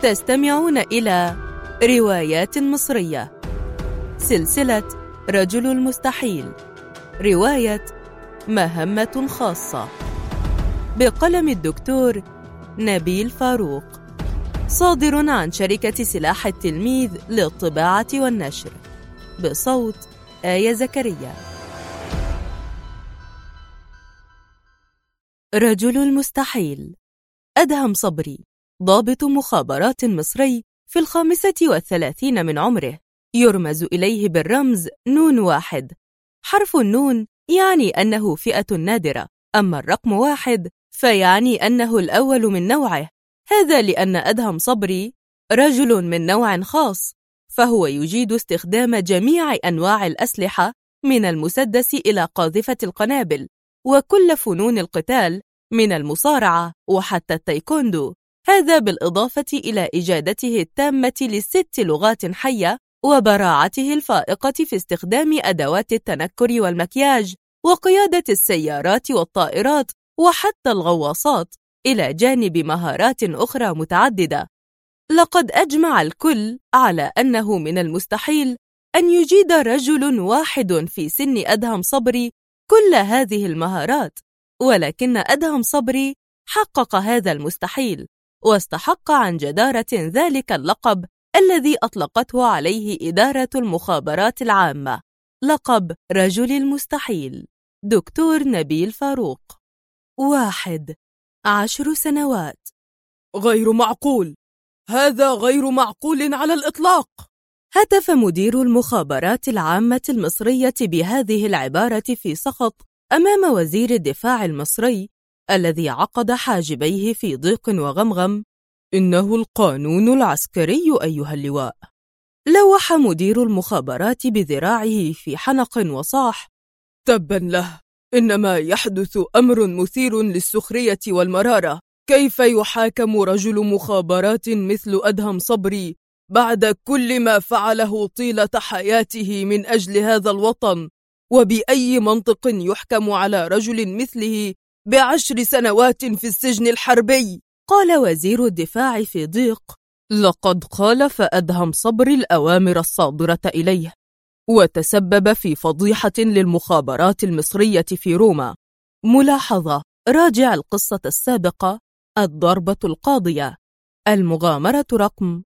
تستمعون إلى روايات مصرية، سلسلة رجل المستحيل، رواية مهمة خاصة، بقلم الدكتور نبيل فاروق، صادر عن شركة سلاح التلميذ للطباعة والنشر، بصوت آية زكريا. رجل المستحيل. أدهم صبري، ضابط مخابرات مصري في 35 من عمره، يرمز إليه بالرمز نون واحد. حرف النون يعني أنه فئة نادرة، أما الرقم واحد فيعني أنه الأول من نوعه. هذا لأن أدهم صبري رجل من نوع خاص، فهو يجيد استخدام جميع أنواع الأسلحة من المسدس إلى قاذفة القنابل، وكل فنون القتال من المصارعة وحتى التايكوندو. هذا بالإضافة إلى إجادته التامة ل6 لغات حية، وبراعته الفائقة في استخدام أدوات التنكر والمكياج، وقيادة السيارات والطائرات وحتى الغواصات، إلى جانب مهارات أخرى متعددة. لقد أجمع الكل على أنه من المستحيل أن يجيد رجل واحد في سن أدهم صبري كل هذه المهارات، ولكن أدهم صبري حقق هذا المستحيل، واستحق عن جدارة ذلك اللقب الذي أطلقته عليه إدارة المخابرات العامة، لقب رجل المستحيل. دكتور نبيل فاروق. 1. 10 سنوات. غير معقول، هذا غير معقول على الإطلاق. هتف مدير المخابرات العامة المصرية بهذه العبارة في سخط أمام وزير الدفاع المصري الذي عقد حاجبيه في ضيق وغمغم. إنه القانون العسكري أيها اللواء. لوح مدير المخابرات بذراعه في حنق وصاح: تبا له، إنما يحدث أمر مثير للسخرية والمرارة. كيف يحاكم رجل مخابرات مثل أدهم صبري بعد كل ما فعله طيلة حياته من أجل هذا الوطن؟ وبأي منطق يحكم على رجل مثله ب10 سنوات في السجن الحربي؟ قال وزير الدفاع في ضيق: لقد خالف أدهم صبري الأوامر الصادرة إليه، وتسبب في فضيحة للمخابرات المصرية في روما. ملاحظة: راجع القصة السابقة، الضربة القاضية، المغامرة رقم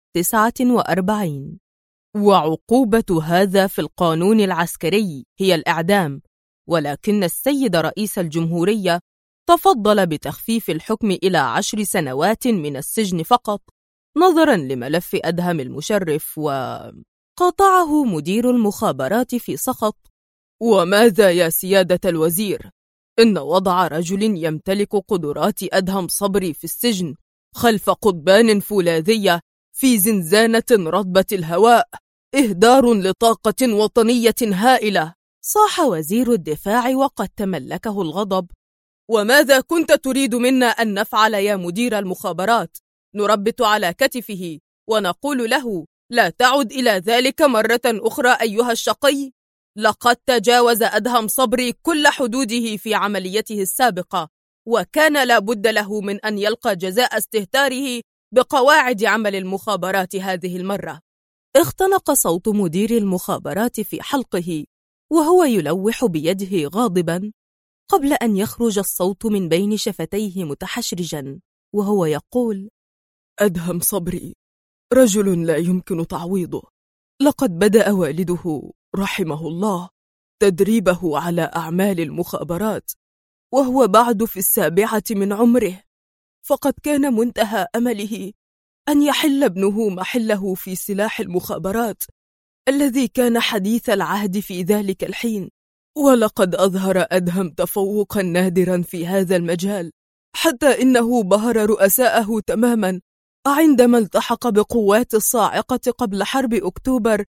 49. وعقوبة هذا في القانون العسكري هي الإعدام، ولكن السيد رئيس الجمهورية تفضل بتخفيف الحكم إلى 10 سنوات من السجن فقط، نظرا لملف أدهم المشرف. قاطعه مدير المخابرات في سخط: وماذا يا سيادة الوزير؟ إن وضع رجل يمتلك قدرات أدهم صبري في السجن خلف قضبان فولاذية في زنزانة رطبة الهواء إهدار لطاقة وطنية هائلة. صاح وزير الدفاع وقد تملكه الغضب: وماذا كنت تريد منا أن نفعل يا مدير المخابرات؟ نربط على كتفه ونقول له: لا تعد إلى ذلك مرة أخرى أيها الشقي؟ لقد تجاوز أدهم صبري كل حدوده في عمليته السابقة، وكان لا بد له من أن يلقى جزاء استهتاره بقواعد عمل المخابرات هذه المرة. اختنق صوت مدير المخابرات في حلقه وهو يلوح بيده غاضبا، قبل أن يخرج الصوت من بين شفتيه متحشرجا وهو يقول: أدهم صبري رجل لا يمكن تعويضه. لقد بدأ والده رحمه الله تدريبه على أعمال المخابرات وهو بعد في 7 من عمره، فقد كان منتهى أمله أن يحل ابنه محله في سلاح المخابرات الذي كان حديث العهد في ذلك الحين. ولقد أظهر أدهم تفوقا نادرا في هذا المجال، حتى إنه بهر رؤساءه تماما عندما التحق بقوات الصاعقة قبل حرب أكتوبر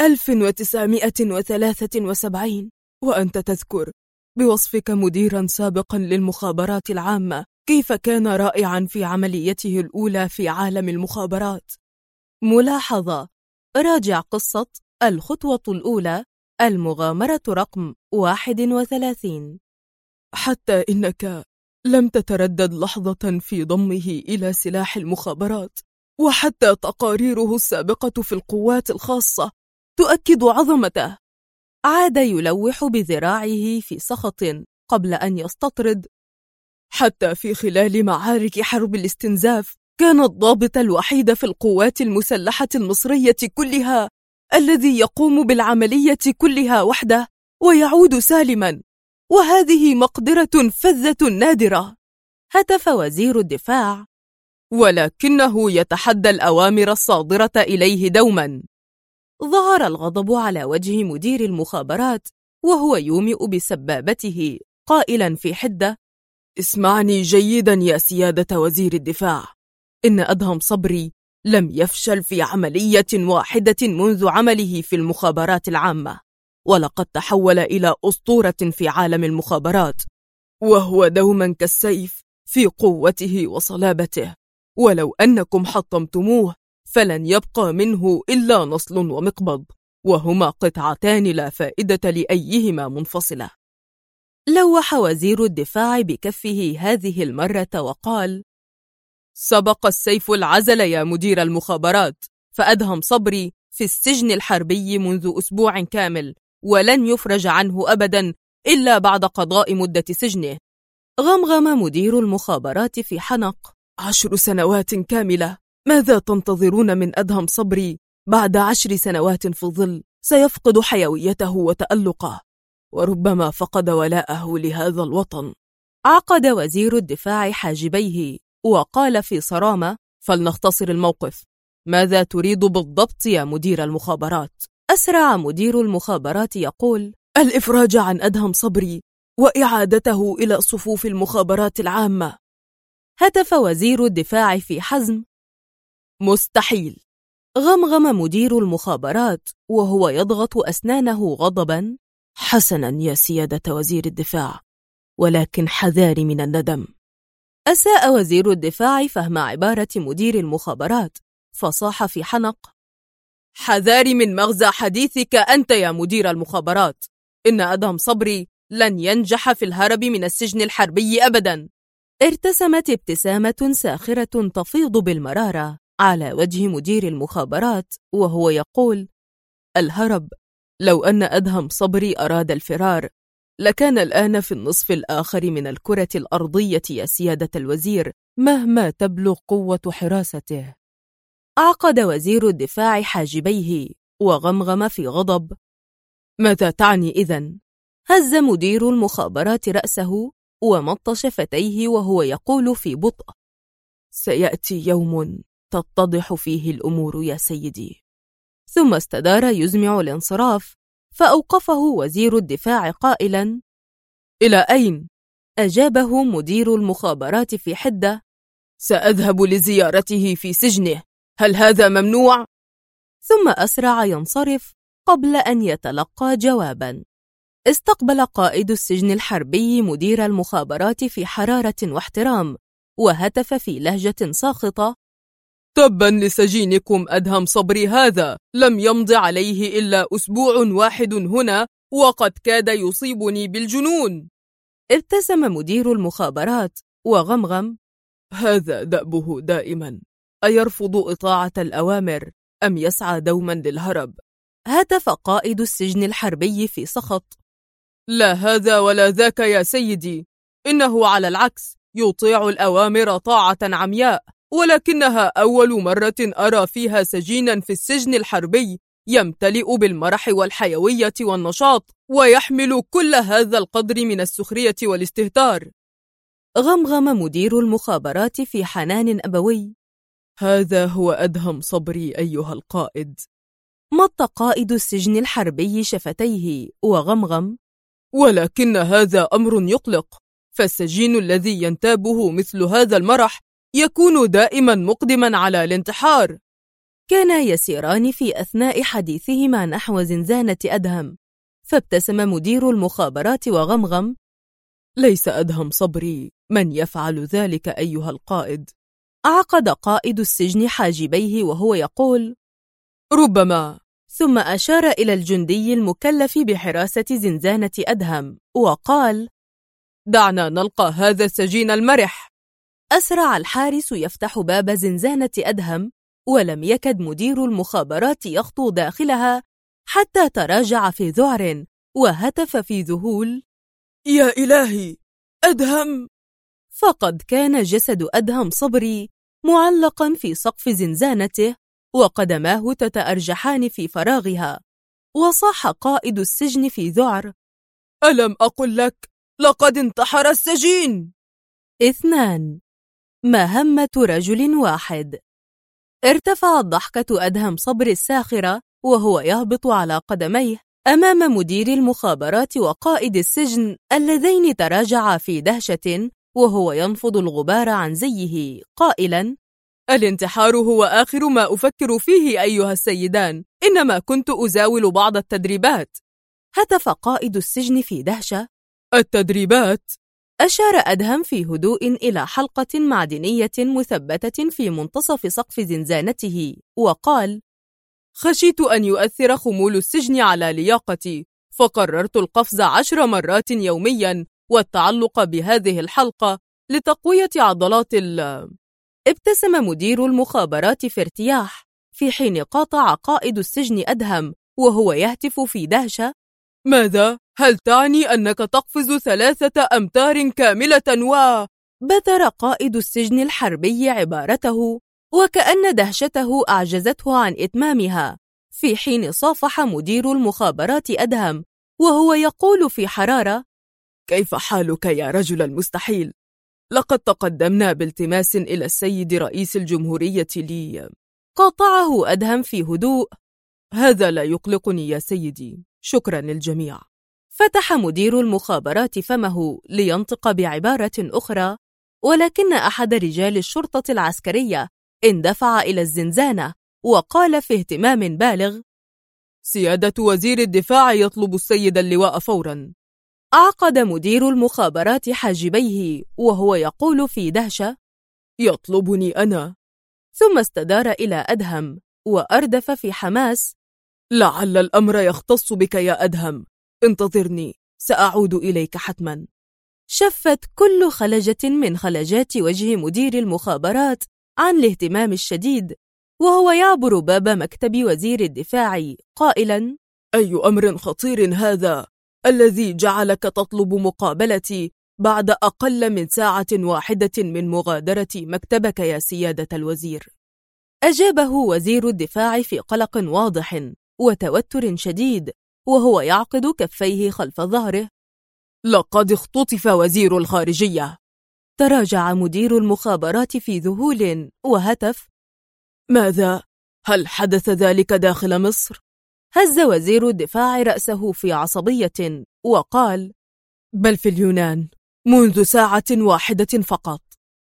1973. وأنت تذكر بوصفك مديرا سابقا للمخابرات العامة كيف كان رائعا في عمليته الأولى في عالم المخابرات. ملاحظة: راجع قصة الخطوة الأولى، المغامرة رقم 31. حتى إنك لم تتردد لحظة في ضمه إلى سلاح المخابرات، وحتى تقاريره السابقة في القوات الخاصة تؤكد عظمته. عاد يلوح بذراعه في سخط قبل أن يستطرد: حتى في خلال معارك حرب الاستنزاف كان الضابط الوحيد في القوات المسلحة المصرية كلها الذي يقوم بالعملية كلها وحده ويعود سالما، وهذه مقدرة فذة نادرة. هتف وزير الدفاع: ولكنه يتحدى الأوامر الصادرة إليه دوما. ظهر الغضب على وجه مدير المخابرات وهو يومئ بسبابته قائلا في حدة: اسمعني جيدا يا سيادة وزير الدفاع، إن أدهم صبري لم يفشل في عملية واحدة منذ عمله في المخابرات العامة، ولقد تحول إلى أسطورة في عالم المخابرات، وهو دوما كالسيف في قوته وصلابته، ولو أنكم حطمتموه فلن يبقى منه إلا نصل ومقبض، وهما قطعتان لا فائدة لأيهما منفصلة. لوح وزير الدفاع بكفه هذه المرة وقال: سبق السيف العزل يا مدير المخابرات، فأدهم صبري في السجن الحربي منذ أسبوع كامل، ولن يفرج عنه أبدا إلا بعد قضاء مدة سجنه. غمغم مدير المخابرات في حنق: 10 سنوات كاملة؟ ماذا تنتظرون من أدهم صبري بعد 10 سنوات في الظل؟ سيفقد حيويته وتألقه، وربما فقد ولاءه لهذا الوطن. عقد وزير الدفاع حاجبيه وقال في صرامة: فلنختصر الموقف، ماذا تريد بالضبط يا مدير المخابرات؟ أسرع مدير المخابرات يقول: الإفراج عن أدهم صبري وإعادته إلى صفوف المخابرات العامة. هتف وزير الدفاع في حزم: مستحيل. غمغم مدير المخابرات وهو يضغط أسنانه غضبا: حسنا يا سيادة وزير الدفاع، ولكن حذاري من الندم. أساء وزير الدفاع فهم عبارة مدير المخابرات فصاح في حنق: حذاري من مغزى حديثك أنت يا مدير المخابرات، إن أدهم صبري لن ينجح في الهرب من السجن الحربي أبدا. ارتسمت ابتسامة ساخرة تفيض بالمرارة على وجه مدير المخابرات وهو يقول: الهرب؟ لو أن أدهم صبري أراد الفرار لكان الآن في النصف الآخر من الكرة الأرضية يا سيادة الوزير، مهما تبلغ قوة حراسته. عقد وزير الدفاع حاجبيه وغمغم في غضب: ماذا تعني إذن؟ هز مدير المخابرات رأسه ومط شفتيه وهو يقول في بطء: سيأتي يوم تتضح فيه الأمور يا سيدي. ثم استدار يزمع الانصراف، فأوقفه وزير الدفاع قائلا: إلى أين؟ أجابه مدير المخابرات في حدة: سأذهب لزيارته في سجنه، هل هذا ممنوع؟ ثم أسرع ينصرف قبل أن يتلقى جوابا. استقبل قائد السجن الحربي مدير المخابرات في حرارة واحترام، وهتف في لهجة ساخطة: تبا لسجينكم أدهم صبري هذا، لم يمض عليه إلا أسبوع واحد هنا وقد كاد يصيبني بالجنون. ابتسم مدير المخابرات وغمغم: هذا دأبه دائما، أيرفض إطاعة الأوامر أم يسعى دوما للهرب؟ هتف قائد السجن الحربي في سخط: لا هذا ولا ذاك يا سيدي، إنه على العكس يطيع الأوامر طاعة عمياء، ولكنها أول مرة أرى فيها سجينا في السجن الحربي يمتلئ بالمرح والحيوية والنشاط ويحمل كل هذا القدر من السخرية والاستهتار. غمغم مدير المخابرات في حنان أبوي: هذا هو أدهم صبري أيها القائد. مط قائد السجن الحربي شفتيه وغمغم: ولكن هذا أمر يقلق، فالسجين الذي ينتابه مثل هذا المرح يكون دائما مقدما على الانتحار. كانا يسيران في أثناء حديثهما نحو زنزانة أدهم، فابتسم مدير المخابرات وغمغم: ليس أدهم صبري من يفعل ذلك أيها القائد. عقد قائد السجن حاجبيه وهو يقول: ربما. ثم أشار إلى الجندي المكلف بحراسة زنزانة أدهم وقال: دعنا نلقى هذا السجين المرح. أسرع الحارس يفتح باب زنزانة أدهم ولم يكد مدير المخابرات يخطو داخلها حتى تراجع في ذعر وهتف في ذهول: يا إلهي، أدهم! فقد كان جسد أدهم صبري معلقا في سقف زنزانته وقدماه تتأرجحان في فراغها. وصاح قائد السجن في ذعر: ألم أقل لك لقد انتحر السجين؟ 2. مهمة رجل واحد. ارتفعت ضحكة أدهم صبري الساخرة وهو يهبط على قدميه أمام مدير المخابرات وقائد السجن اللذين تراجعا في دهشة وهو ينفض الغبار عن زيه قائلا: الانتحار هو آخر ما أفكر فيه أيها السيدان، إنما كنت أزاول بعض التدريبات. هتف قائد السجن في دهشة: التدريبات؟ أشار أدهم في هدوء إلى حلقة معدنية مثبتة في منتصف سقف زنزانته وقال: خشيت أن يؤثر خمول السجن على لياقتي، فقررت القفز 10 مرات يوميا والتعلق بهذه الحلقة لتقوية عضلات ابتسم مدير المخابرات في ارتياح، في حين قاطع قائد السجن أدهم وهو يهتف في دهشة: ماذا؟ هل تعني أنك تقفز 3 أمتار كاملة بتر قائد السجن الحربي عبارته وكأن دهشته أعجزته عن إتمامها، في حين صافح مدير المخابرات أدهم وهو يقول في حرارة: كيف حالك يا رجل المستحيل؟ لقد تقدمنا بالتماس إلى السيد رئيس الجمهورية لي. قاطعه أدهم في هدوء: هذا لا يقلقني يا سيدي، شكرا للجميع. فتح مدير المخابرات فمه لينطق بعبارة أخرى، ولكن أحد رجال الشرطة العسكرية اندفع إلى الزنزانة وقال في اهتمام بالغ: سيادة وزير الدفاع يطلب السيد اللواء فورا. عقد مدير المخابرات حاجبيه وهو يقول في دهشة: يطلبني أنا؟ ثم استدار إلى أدهم وأردف في حماس: لعل الأمر يختص بك يا أدهم، انتظرني، سأعود إليك حتما. شفت كل خلجة من خلجات وجه مدير المخابرات عن الاهتمام الشديد وهو يعبر باب مكتب وزير الدفاع قائلا: أي أمر خطير هذا الذي جعلك تطلب مقابلتي بعد أقل من ساعة واحدة من مغادرة مكتبك يا سيادة الوزير؟ أجابه وزير الدفاع في قلق واضح وتوتر شديد وهو يعقد كفيه خلف ظهره: لقد اختطف وزير الخارجية. تراجع مدير المخابرات في ذهول وهتف: ماذا؟ هل حدث ذلك داخل مصر؟ هز وزير الدفاع رأسه في عصبية وقال: بل في اليونان، منذ ساعة واحدة فقط.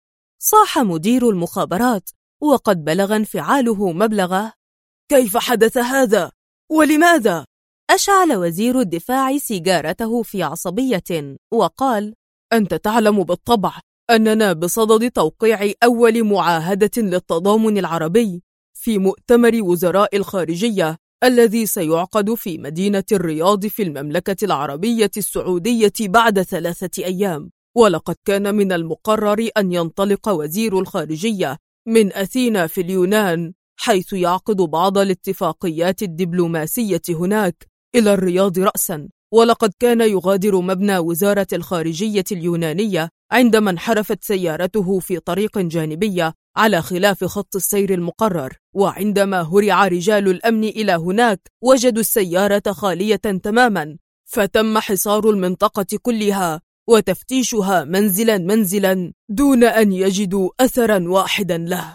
صاح مدير المخابرات وقد بلغ انفعاله مبلغه: كيف حدث هذا؟ ولماذا؟ أشعل وزير الدفاع سيجارته في عصبية وقال: أنت تعلم بالطبع أننا بصدد توقيع أول معاهدة للتضامن العربي في مؤتمر وزراء الخارجية الذي سيعقد في مدينة الرياض في المملكة العربية السعودية بعد 3 أيام، ولقد كان من المقرر أن ينطلق وزير الخارجية من أثينا في اليونان حيث يعقد بعض الاتفاقيات الدبلوماسية هناك إلى الرياض رأسا، ولقد كان يغادر مبنى وزارة الخارجية اليونانية عندما انحرفت سيارته في طريق جانبية على خلاف خط السير المقرر، وعندما هرع رجال الأمن إلى هناك وجدوا السيارة خالية تماما، فتم حصار المنطقة كلها وتفتيشها منزلا منزلا دون أن يجدوا أثرا واحدا له.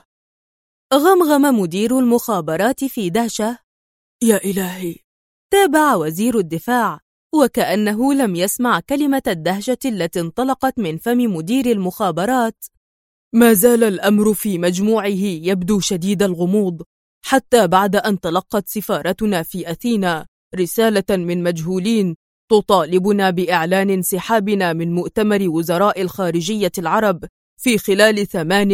غمغم مدير المخابرات في دهشة: يا إلهي. تابع وزير الدفاع وكأنه لم يسمع كلمة الدهشة التي انطلقت من فم مدير المخابرات: ما زال الأمر في مجموعه يبدو شديد الغموض، حتى بعد أن تلقت سفارتنا في أثينا رسالة من مجهولين تطالبنا بإعلان انسحابنا من مؤتمر وزراء الخارجية العرب في خلال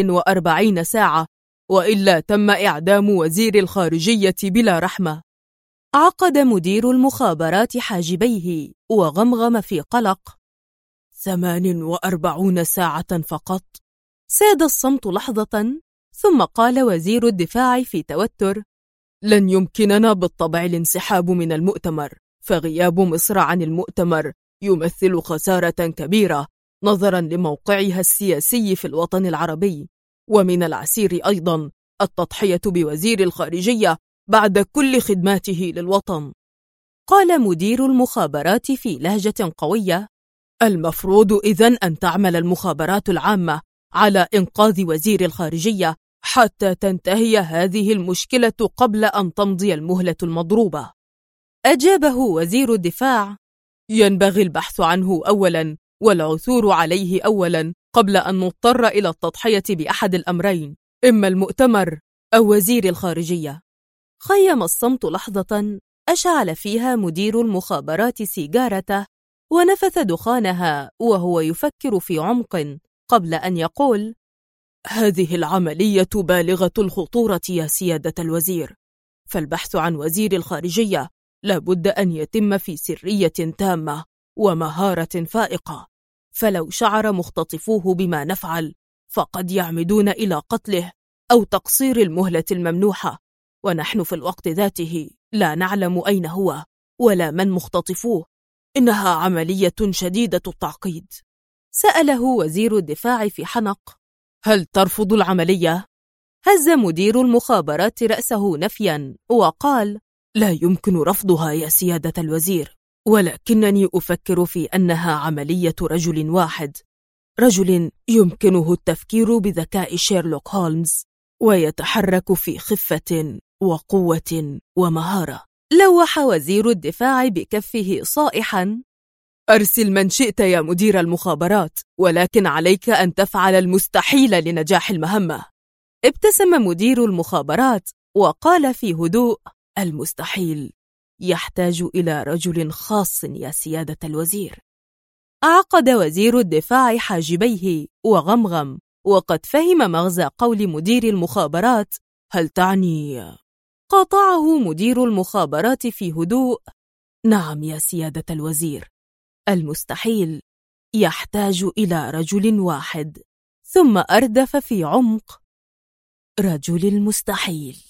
48 ساعة، وإلا تم إعدام وزير الخارجية بلا رحمة. عقد مدير المخابرات حاجبيه وغمغم في قلق: 48 ساعة فقط؟ ساد الصمت لحظة، ثم قال وزير الدفاع في توتر: لن يمكننا بالطبع الانسحاب من المؤتمر، فغياب مصر عن المؤتمر يمثل خسارة كبيرة نظرا لموقعها السياسي في الوطن العربي، ومن العسير أيضا التضحية بوزير الخارجية بعد كل خدماته للوطن. قال مدير المخابرات في لهجة قوية: المفروض إذن أن تعمل المخابرات العامة على إنقاذ وزير الخارجية حتى تنتهي هذه المشكلة قبل أن تمضي المهلة المضروبة. أجابه وزير الدفاع: ينبغي البحث عنه أولا والعثور عليه أولا قبل أن نضطر إلى التضحية بأحد الأمرين، إما المؤتمر أو وزير الخارجية. خيم الصمت لحظة أشعل فيها مدير المخابرات سيجارته ونفث دخانها وهو يفكر في عمق قبل أن يقول: هذه العملية بالغة الخطورة يا سيادة الوزير، فالبحث عن وزير الخارجية لابد أن يتم في سرية تامة ومهارة فائقة، فلو شعر مختطفوه بما نفعل فقد يعمدون إلى قتله أو تقصير المهلة الممنوحة، ونحن في الوقت ذاته لا نعلم أين هو ولا من مختطفوه. إنها عملية شديدة التعقيد. سأله وزير الدفاع في حنق: هل ترفض العملية؟ هز مدير المخابرات رأسه نفيا وقال: لا يمكن رفضها يا سيادة الوزير، ولكنني أفكر في أنها عملية رجل واحد، رجل يمكنه التفكير بذكاء شيرلوك هولمز ويتحرك في خفة وقوة ومهارة. لوح وزير الدفاع بكفه صائحا: أرسل من شئت يا مدير المخابرات، ولكن عليك أن تفعل المستحيل لنجاح المهمة. ابتسم مدير المخابرات وقال في هدوء: المستحيل يحتاج إلى رجل خاص يا سيادة الوزير. عقد وزير الدفاع حاجبيه وغمغم، وقد فهم مغزى قول مدير المخابرات. هل تعني؟ قاطعه مدير المخابرات في هدوء: نعم يا سيادة الوزير، المستحيل يحتاج إلى رجل واحد. ثم أردف في عمق: رجل المستحيل.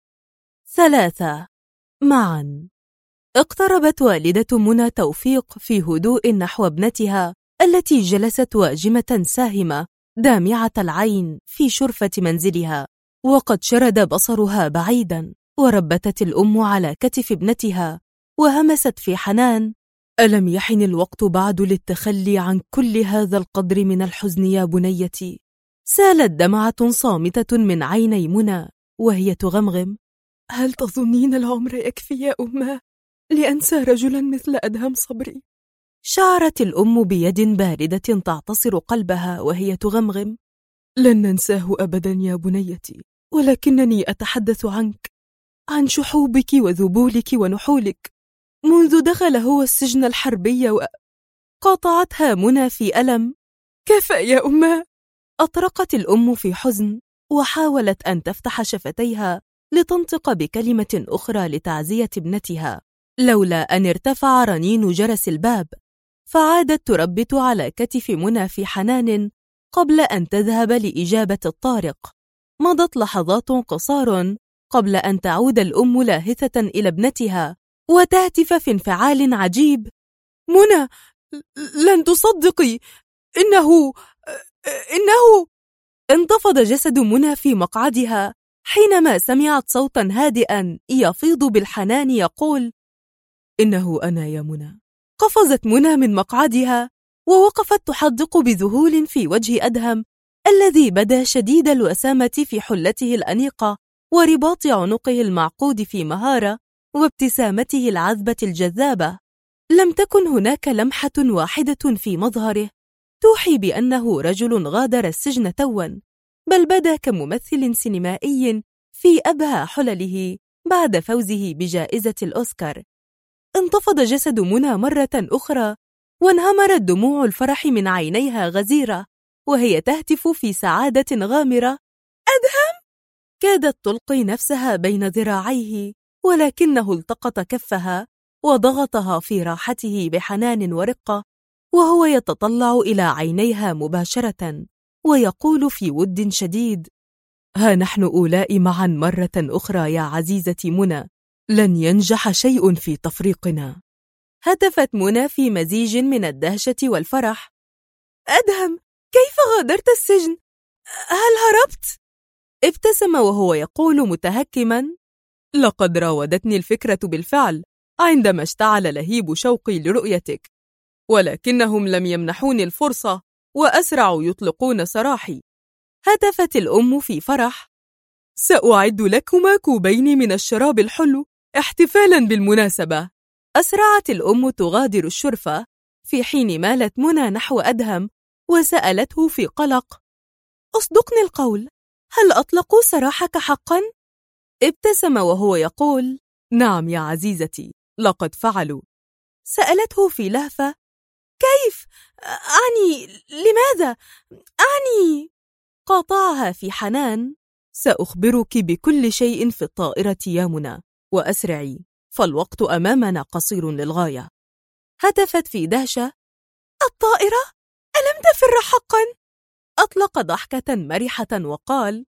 3. معا. اقتربت والدة منى توفيق في هدوء نحو ابنتها التي جلست واجمة ساهمة دامعة العين في شرفة منزلها، وقد شرد بصرها بعيدا، وربتت الأم على كتف ابنتها وهمست في حنان: ألم يحن الوقت بعد للتخلي عن كل هذا القدر من الحزن يا بنيتي؟ سالت دمعة صامتة من عيني منى وهي تغمغم: هل تظنين العمر يكفي يا أمه لأنسى رجلا مثل أدهم صبري؟ شعرت الأم بيد باردة تعتصر قلبها وهي تغمغم: لن ننساه أبدا يا بنيتي، ولكنني أتحدث عنك، عن شحوبك وذبولك ونحولك منذ دخل هو السجن الحربي قاطعتها منى في ألم: كفى يا أمه. أطرقت الأم في حزن وحاولت أن تفتح شفتيها لتنطق بكلمة أخرى لتعزية ابنتها، لولا أن ارتفع رنين جرس الباب، فعادت تربت على كتف منى في حنان قبل أن تذهب لإجابة الطارق. مضت لحظات قصار قبل أن تعود الأم لاهثة إلى ابنتها وتهتف في انفعال عجيب: منى، لن تصدقي، إنه انتفض جسد منى في مقعدها حينما سمعت صوتا هادئا يفيض بالحنان يقول: إنه أنا يا منى. قفزت منى من مقعدها ووقفت تحدق بذهول في وجه أدهم الذي بدا شديد الوسامة في حلته الأنيقة ورباط عنقه المعقود في مهارة وابتسامته العذبة الجذابة. لم تكن هناك لمحة واحدة في مظهره توحي بأنه رجل غادر السجن توا، بل بدا كممثل سينمائي في أبهى حلله بعد فوزه بجائزة الأوسكار. انتفض جسد منى مرة أخرى وانهمرت دموع الفرح من عينيها غزيرة وهي تهتف في سعادة غامرة: أدهم! كادت تلقي نفسها بين ذراعيه، ولكنه التقط كفها وضغطها في راحته بحنان ورقة، وهو يتطلع إلى عينيها مباشرة ويقول في ود شديد: ها نحن أولاء معا مرة أخرى يا عزيزتي منى، لن ينجح شيء في تفريقنا. هتفت منى في مزيج من الدهشة والفرح. أدهم، كيف غادرت السجن؟ هل هربت؟ ابتسم وهو يقول متهكما: لقد راودتني الفكرة بالفعل عندما اشتعل لهيب شوقي لرؤيتك، ولكنهم لم يمنحوني الفرصة وأسرعوا يطلقون سراحي. هتفت الأم في فرح: سأعد لكما كوبين من الشراب الحلو احتفالا بالمناسبة. أسرعت الأم تغادر الشرفة، في حين مالت منى نحو أدهم وسألته في قلق: أصدقني القول، هل أطلقوا سراحك حقا؟ ابتسم وهو يقول: نعم يا عزيزتي، لقد فعلوا. سألته في لهفة: كيف؟ أعني لماذا؟ أعني. قاطعها في حنان: سأخبرك بكل شيء في الطائرة يا منى، وأسرعي فالوقت أمامنا قصير للغاية. هتفت في دهشة: الطائرة؟ ألم تفر حقا؟ أطلق ضحكة مرحة وقال: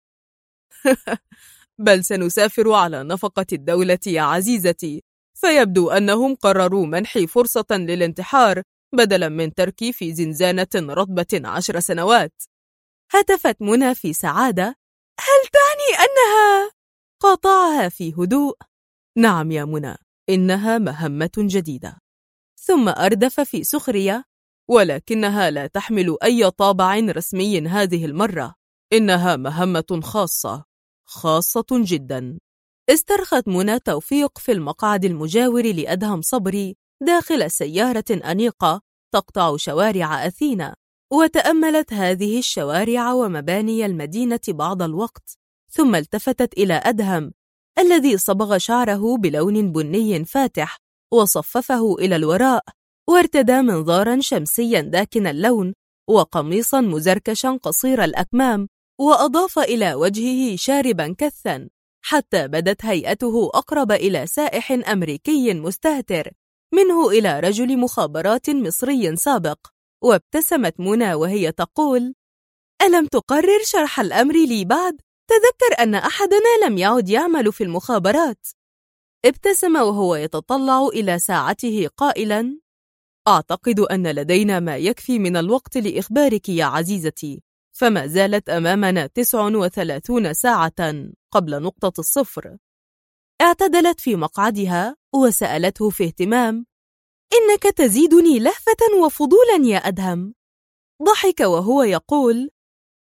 بل سنسافر على نفقة الدولة يا عزيزتي، فيبدو أنهم قرروا منحي فرصة للانتحار بدلا من تركي في زنزانة رطبة 10 سنوات. هتفت منى في سعادة: هل تعني أنها؟ قاطعها في هدوء: نعم يا منى، إنها مهمة جديدة. ثم أردف في سخرية: ولكنها لا تحمل أي طابع رسمي هذه المرة، إنها مهمة خاصة جدا. استرخت منى توفيق في المقعد المجاور لأدهم صبري داخل سيارة أنيقة تقطع شوارع أثينا، وتأملت هذه الشوارع ومباني المدينة بعض الوقت، ثم التفتت إلى أدهم الذي صبغ شعره بلون بني فاتح وصففه إلى الوراء، وارتدى منظارا شمسيا داكن اللون وقميصا مزركشا قصير الأكمام، وأضاف إلى وجهه شاربا كثا حتى بدت هيئته أقرب إلى سائح أمريكي مستهتر منه إلى رجل مخابرات مصري سابق. وابتسمت منى وهي تقول: ألم تقرر شرح الأمر لي بعد؟ تذكر أن أحدنا لم يعد يعمل في المخابرات. ابتسم وهو يتطلع إلى ساعته قائلا: أعتقد أن لدينا ما يكفي من الوقت لإخبارك يا عزيزتي، فما زالت أمامنا 39 ساعة قبل نقطة الصفر. اعتدلت في مقعدها وسألته في اهتمام: إنك تزيدني لهفة وفضولا يا أدهم. ضحك وهو يقول: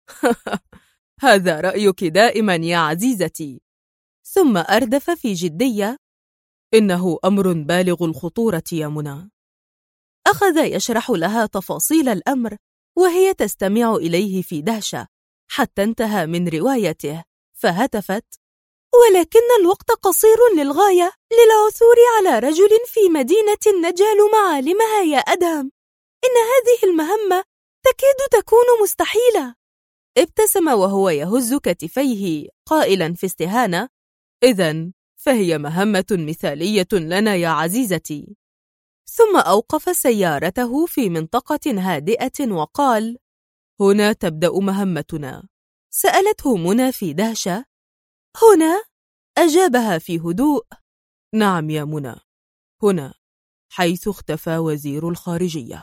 هذا رأيك دائما يا عزيزتي. ثم أردف في جدية: إنه أمر بالغ الخطورة يا منى. أخذ يشرح لها تفاصيل الأمر وهي تستمع إليه في دهشة حتى انتهى من روايته، فهتفت: ولكن الوقت قصير للغاية للعثور على رجل في مدينة نجهل معالمها يا أدهم. إن هذه المهمة تكاد تكون مستحيلة. ابتسم وهو يهز كتفيه قائلا في استهانة: إذن فهي مهمة مثالية لنا يا عزيزتي. ثم أوقف سيارته في منطقة هادئة وقال: هنا تبدأ مهمتنا. سألته منى في دهشة: هنا؟ أجابها في هدوء: نعم يا منى، هنا، حيث اختفى وزير الخارجية.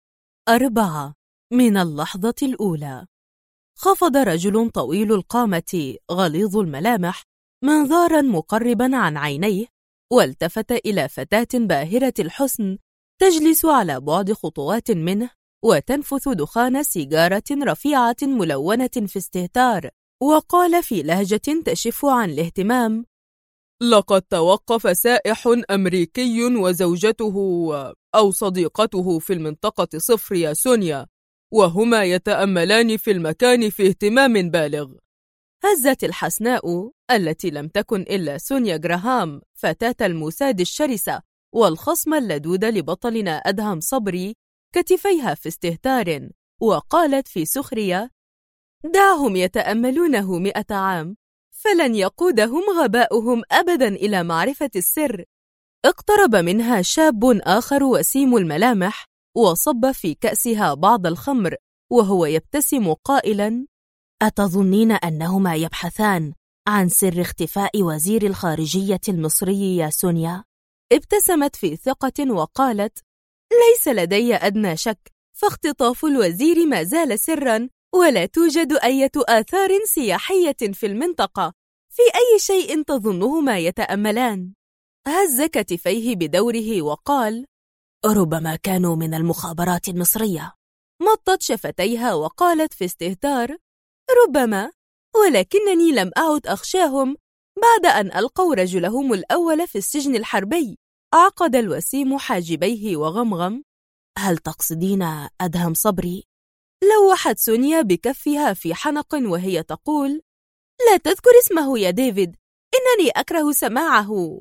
4. من اللحظة الأولى خفض رجل طويل القامة غليظ الملامح منظارا مقربا عن عينيه، والتفت إلى فتاة باهرة الحسن تجلس على بعد خطوات منه وتنفث دخان سيجارة رفيعة ملونة في استهتار، وقال في لهجة تشف عن الاهتمام: لقد توقف سائح أمريكي وزوجته أو صديقته في المنطقة 0 يا سونيا، وهما يتأملان في المكان في اهتمام بالغ. هزت الحسناء التي لم تكن إلا سونيا جراهام فتاة الموساد الشرسة والخصم اللدود لبطلنا أدهم صبري كتفيها في استهتار، وقالت في سخرية: دعهم يتأملونه 100 عام، فلن يقودهم غباؤهم أبدا إلى معرفة السر. اقترب منها شاب آخر وسيم الملامح وصب في كأسها بعض الخمر وهو يبتسم قائلا: أتظنين أنهما يبحثان عن سر اختفاء وزير الخارجية المصري يا سونيا؟ ابتسمت في ثقة وقالت: ليس لدي أدنى شك، فاختطاف الوزير ما زال سراً، ولا توجد أي آثار سياحية في المنطقة. في أي شيء تظنهما يتأملان؟ هز كتفيه بدوره وقال: ربما كانوا من المخابرات المصرية. مطت شفتيها وقالت في استهتار: ربما، ولكنني لم أعد أخشاهم بعد أن ألقوا رجلهم الأول في السجن الحربي. عقد الوسيم حاجبيه وغمغم: هل تقصدين أدهم صبري؟ لوحت سونيا بكفها في حنق وهي تقول: لا تذكر اسمه يا ديفيد، إنني أكره سماعه.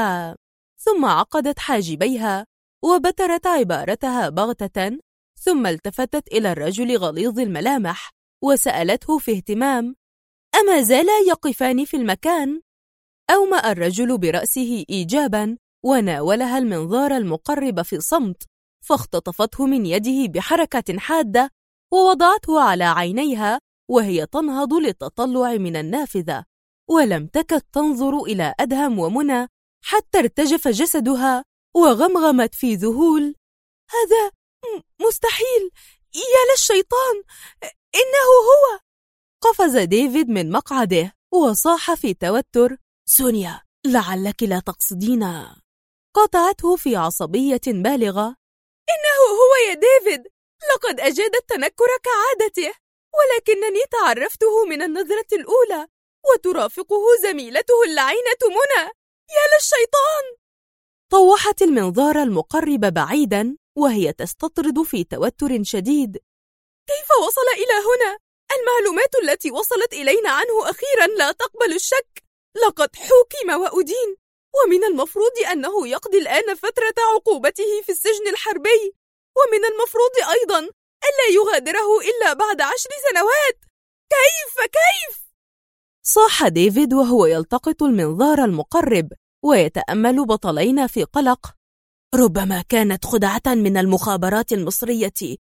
ثم عقدت حاجبيها وبترت عبارتها بغتة، ثم التفتت إلى الرجل غليظ الملامح وسألته في اهتمام: أما زالا يقفان في المكان؟ أومأ الرجل برأسه إيجابا وناولها المنظار المقرب في صمت، فاختطفته من يده بحركة حادة ووضعته على عينيها وهي تنهض للتطلع من النافذة، ولم تكد تنظر إلى أدهم ومنى حتى ارتجف جسدها وغمغمت في ذهول: هذا مستحيل، يا للشيطان، إنه هو. قفز ديفيد من مقعده وصاح في توتر: سونيا، لعلك لا تقصدين. قطعته في عصبية بالغة: إنه هو يا ديفيد، لقد أجاد التنكر كعادته، ولكنني تعرفته من النظرة الأولى، وترافقه زميلته اللعينة منى. يا للشيطان. طوحت المنظار المقرب بعيدا وهي تستطرد في توتر شديد: كيف وصل إلى هنا؟ المعلومات التي وصلت إلينا عنه أخيرا لا تقبل الشك. لقد حوكم وأدين، ومن المفروض أنه يقضي الآن فترة عقوبته في السجن الحربي، ومن المفروض أيضا ألا يغادره إلا بعد 10 سنوات. كيف؟ صاح ديفيد وهو يلتقط المنظار المقرب ويتأمل بطلين في قلق: ربما كانت خدعة من المخابرات المصرية.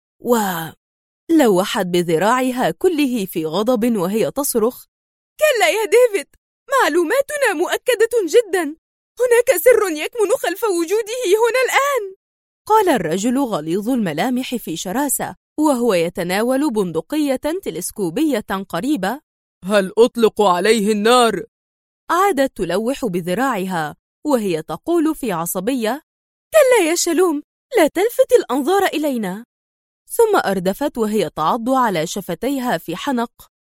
لوحت بذراعها كله في غضب وهي تصرخ: كلا يا ديفيد، معلوماتنا مؤكدة جدا، هناك سر يكمن خلف وجوده هنا الآن. قال الرجل غليظ الملامح في شراسة وهو يتناول بندقية تلسكوبية قريبة: هل أطلق عليه النار؟ عادت تلوح بذراعها وهي تقول في عصبية: كلا يا شلوم، لا تلفت الأنظار إلينا. ثم أردفت وهي تعض على شفتيها في حنق: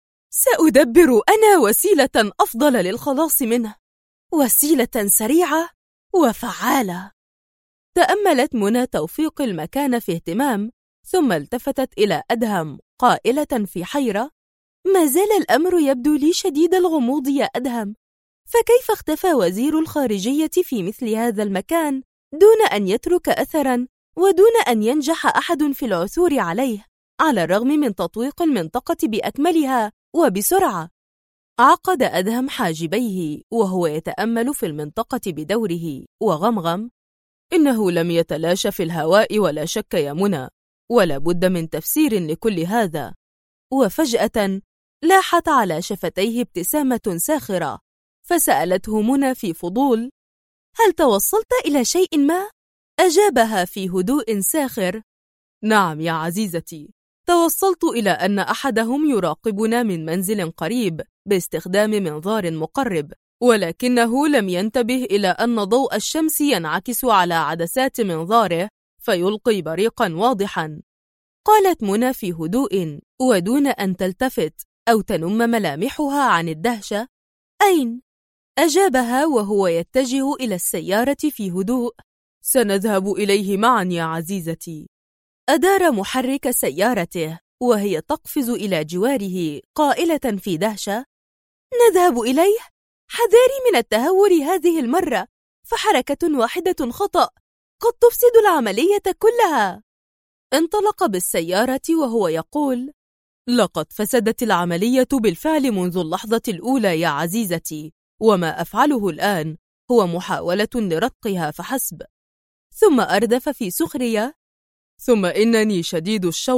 سأدبر أنا وسيلة أفضل للخلاص منه، وسيلة سريعة وفعالة. تأملت منى توفيق المكان في اهتمام، ثم التفتت إلى أدهم قائلة في حيرة: ما زال الأمر يبدو لي شديد الغموض يا أدهم، فكيف اختفى وزير الخارجية في مثل هذا المكان دون أن يترك أثرا ودون أن ينجح أحد في العثور عليه، على الرغم من تطويق المنطقة بأكملها وبسرعة؟ عقد أدهم حاجبيه وهو يتأمل في المنطقة بدوره وغمغم: إنه لم يتلاشى في الهواء ولا شك يا منى، ولا بد من تفسير لكل هذا. وفجأة لاحت على شفتيه ابتسامة ساخرة، فسألته منى في فضول: هل توصلت إلى شيء ما؟ أجابها في هدوء ساخر: نعم يا عزيزتي، توصلت إلى أن أحدهم يراقبنا من منزل قريب باستخدام منظار مقرب، ولكنه لم ينتبه إلى أن ضوء الشمس ينعكس على عدسات منظاره فيلقي بريقا واضحا. قالت منى في هدوء ودون أن تلتفت أو تنم ملامحها عن الدهشة: أين؟ أجابها وهو يتجه إلى السيارة في هدوء: سنذهب إليه معا يا عزيزتي. أدار محرك سيارته وهي تقفز إلى جواره قائلة في دهشة: نذهب إليه؟ حذاري من التهور هذه المرة، فحركة واحدة خطأ قد تفسد العملية كلها. انطلق بالسيارة وهو يقول: لقد فسدت العملية بالفعل منذ اللحظة الأولى يا عزيزتي، وما أفعله الآن هو محاولة لرتقها فحسب. ثم أردف في سخرية: ثم إنني شديد الشوق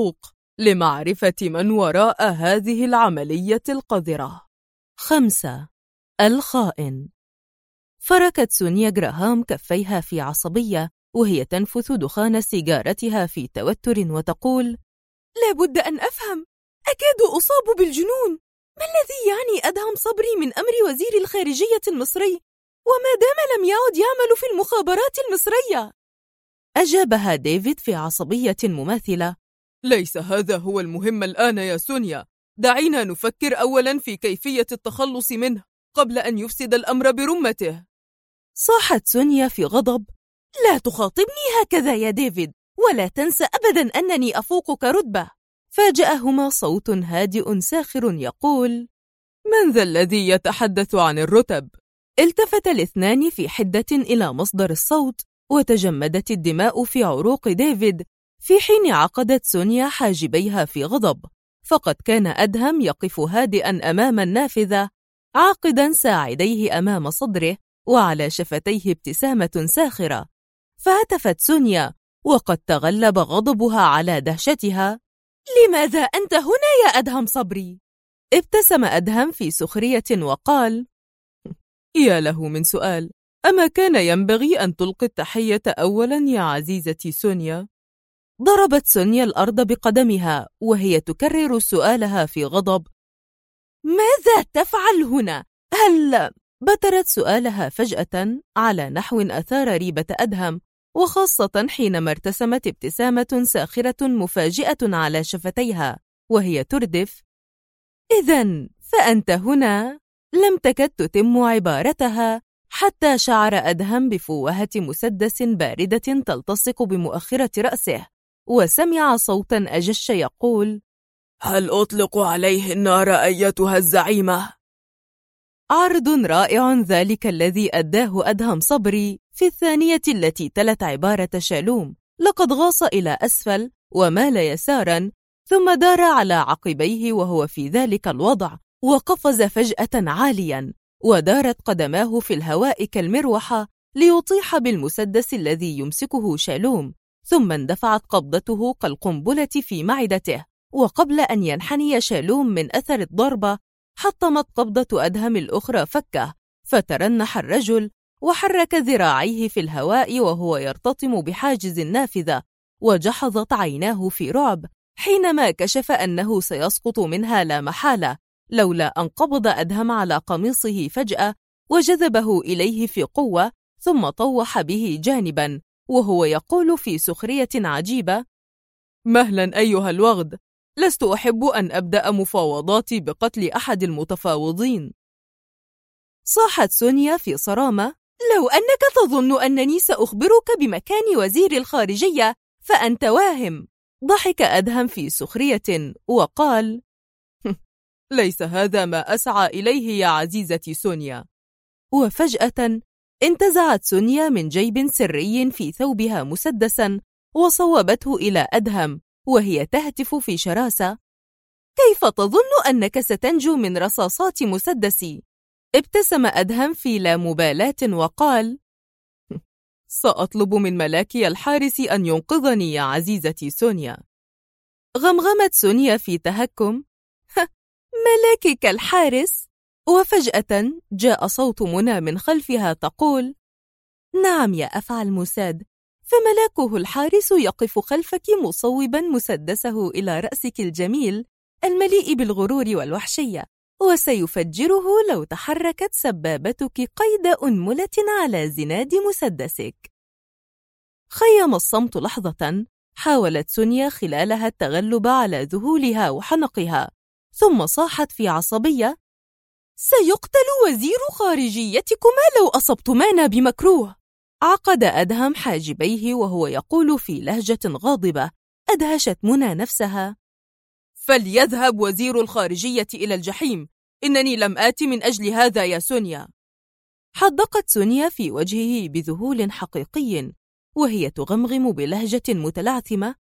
لمعرفة من وراء هذه العملية القذرة. 5. الخائن. فركت سونيا جراهام كفيها في عصبية وهي تنفث دخان سيجارتها في توتر وتقول: لابد أن أفهم، أكاد أصاب بالجنون. ما الذي يعني أدهم صبري من أمر وزير الخارجية المصري وما دام لم يعد يعمل في المخابرات المصرية؟ أجابها ديفيد في عصبية مماثلة: ليس هذا هو المهم الآن يا سونيا، دعينا نفكر أولا في كيفية التخلص منه قبل أن يفسد الأمر برمته. صاحت سونيا في غضب: لا تخاطبني هكذا يا ديفيد، ولا تنسى أبدا أنني أفوقك رتبة. فاجأهما صوت هادئ ساخر يقول: من ذا الذي يتحدث عن الرتب؟ التفت الاثنان في حدة إلى مصدر الصوت، وتجمدت الدماء في عروق ديفيد في حين عقدت سونيا حاجبيها في غضب، فقد كان أدهم يقف هادئا أمام النافذة عاقدا ساعديه أمام صدره وعلى شفتيه ابتسامة ساخرة. فهتفت سونيا وقد تغلب غضبها على دهشتها: لماذا أنت هنا يا أدهم صبري؟ ابتسم أدهم في سخرية وقال: يا له من سؤال، أما كان ينبغي أن تلقي التحية أولا يا عزيزتي سونيا؟ ضربت سونيا الأرض بقدمها وهي تكرر سؤالها في غضب: ماذا تفعل هنا؟ هل بترت سؤالها فجأة على نحو أثار ريبة أدهم، وخاصة حينما ارتسمت ابتسامة ساخرة مفاجئة على شفتيها وهي تردف: إذن فأنت هنا؟ لم تكد تتم عبارتها حتى شعر أدهم بفوهة مسدس باردة تلتصق بمؤخرة رأسه، وسمع صوتا أجش يقول: هل أطلق عليه النار أيتها الزعيمة؟ عرض رائع ذلك الذي أداه أدهم صبري في الثانية التي تلت عبارة شالوم. لقد غاص إلى أسفل ومال يسارا، ثم دار على عقبيه وهو في ذلك الوضع، وقفز فجأة عاليا، ودارت قدماه في الهواء كالمروحة ليطيح بالمسدس الذي يمسكه شالوم، ثم اندفعت قبضته كالقنبلة في معدته، وقبل أن ينحني شالوم من أثر الضربة حطمت قبضة أدهم الأخرى فكه، فترنح الرجل وحرك ذراعيه في الهواء وهو يرتطم بحاجز النافذة، وجحظت عيناه في رعب حينما كشف أنه سيسقط منها لا محالة، لولا أن قبض أدهم على قميصه فجأة وجذبه إليه في قوة، ثم طوح به جانبا وهو يقول في سخرية عجيبة: مهلا أيها الوغد، لست أحب أن أبدأ مفاوضاتي بقتل أحد المتفاوضين. صاحت سونيا في صرامة: لو أنك تظن أنني سأخبرك بمكان وزير الخارجية فأنت واهم. ضحك أدهم في سخرية وقال: ليس هذا ما أسعى إليه يا عزيزتي سونيا. وفجأة انتزعت سونيا من جيب سري في ثوبها مسدسا وصوبته إلى أدهم وهي تهتف في شراسة: كيف تظن أنك ستنجو من رصاصات مسدسي؟ ابتسم أدهم في لا مبالاة وقال: سأطلب من ملاكي الحارس أن ينقذني يا عزيزتي سونيا. غمغمت سونيا في تهكم: ملاكك الحارس؟ وفجأة جاء صوت منى من خلفها تقول: نعم يا أفعى المساد، فملاكه الحارس يقف خلفك مصوبا مسدسه إلى رأسك الجميل المليء بالغرور والوحشية، وسيفجره لو تحركت سبابتك قيد أنملة على زناد مسدسك. خيم الصمت لحظة حاولت سونيا خلالها التغلب على ذهولها وحنقها، ثم صاحت في عصبية: سيقتل وزير خارجيتكما لو أصبتمانا بمكروه. عقد أدهم حاجبيه وهو يقول في لهجة غاضبة أدهشت منى نفسها: فليذهب وزير الخارجية إلى الجحيم، إنني لم آتي من أجل هذا يا سونيا. حدقت سونيا في وجهه بذهول حقيقي وهي تغمغم بلهجة متلعثمة: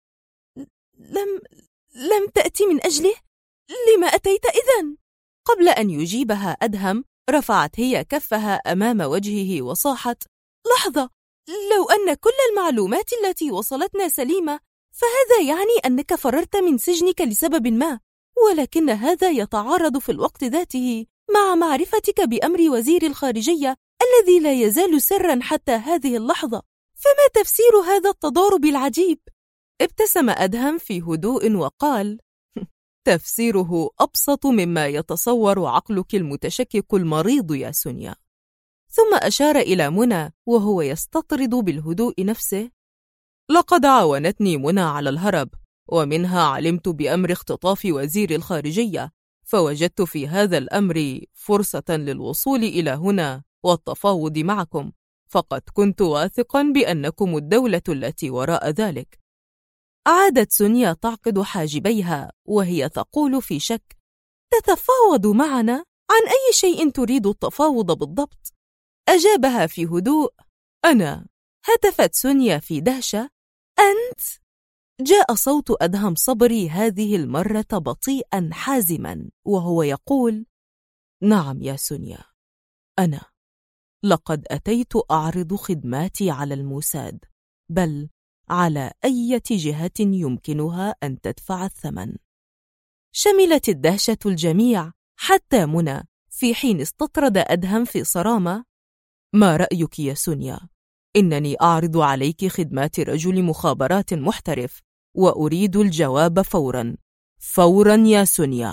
لم تأتي من أجله؟ لما أتيت إذن؟ قبل أن يجيبها أدهم رفعت هي كفها أمام وجهه وصاحت: لحظة، لو أن كل المعلومات التي وصلتنا سليمة فهذا يعني أنك فررت من سجنك لسبب ما، ولكن هذا يتعارض في الوقت ذاته مع معرفتك بأمر وزير الخارجية الذي لا يزال سرا حتى هذه اللحظة. فما تفسير هذا التضارب العجيب؟ ابتسم أدهم في هدوء وقال: تفسيره أبسط مما يتصور عقلك المتشكك المريض يا سونيا. ثم أشار إلى منى وهو يستطرد بالهدوء نفسه: لقد عاونتني منى على الهرب، ومنها علمت بأمر اختطاف وزير الخارجية، فوجدت في هذا الأمر فرصة للوصول إلى هنا والتفاوض معكم، فقد كنت واثقا بأنكم الدولة التي وراء ذلك. عادت سونيا تعقد حاجبيها وهي تقول في شك: تتفاوض معنا؟ عن أي شيء تريد التفاوض بالضبط؟ أجابها في هدوء: أنا. هتفت سونيا في دهشة: أنت؟ جاء صوت أدهم صبري هذه المرة بطيئا حازما وهو يقول: نعم يا سونيا، أنا. لقد أتيت أعرض خدماتي على الموساد، بل على أي جهة يمكنها أن تدفع الثمن. شملت الدهشة الجميع حتى منى، في حين استطرد أدهم في صرامة: ما رأيك يا سونيا؟ إنني أعرض عليك خدمات رجل مخابرات محترف، وأريد الجواب فوراً فوراً يا سونيا.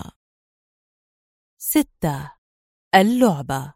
6. اللعبة.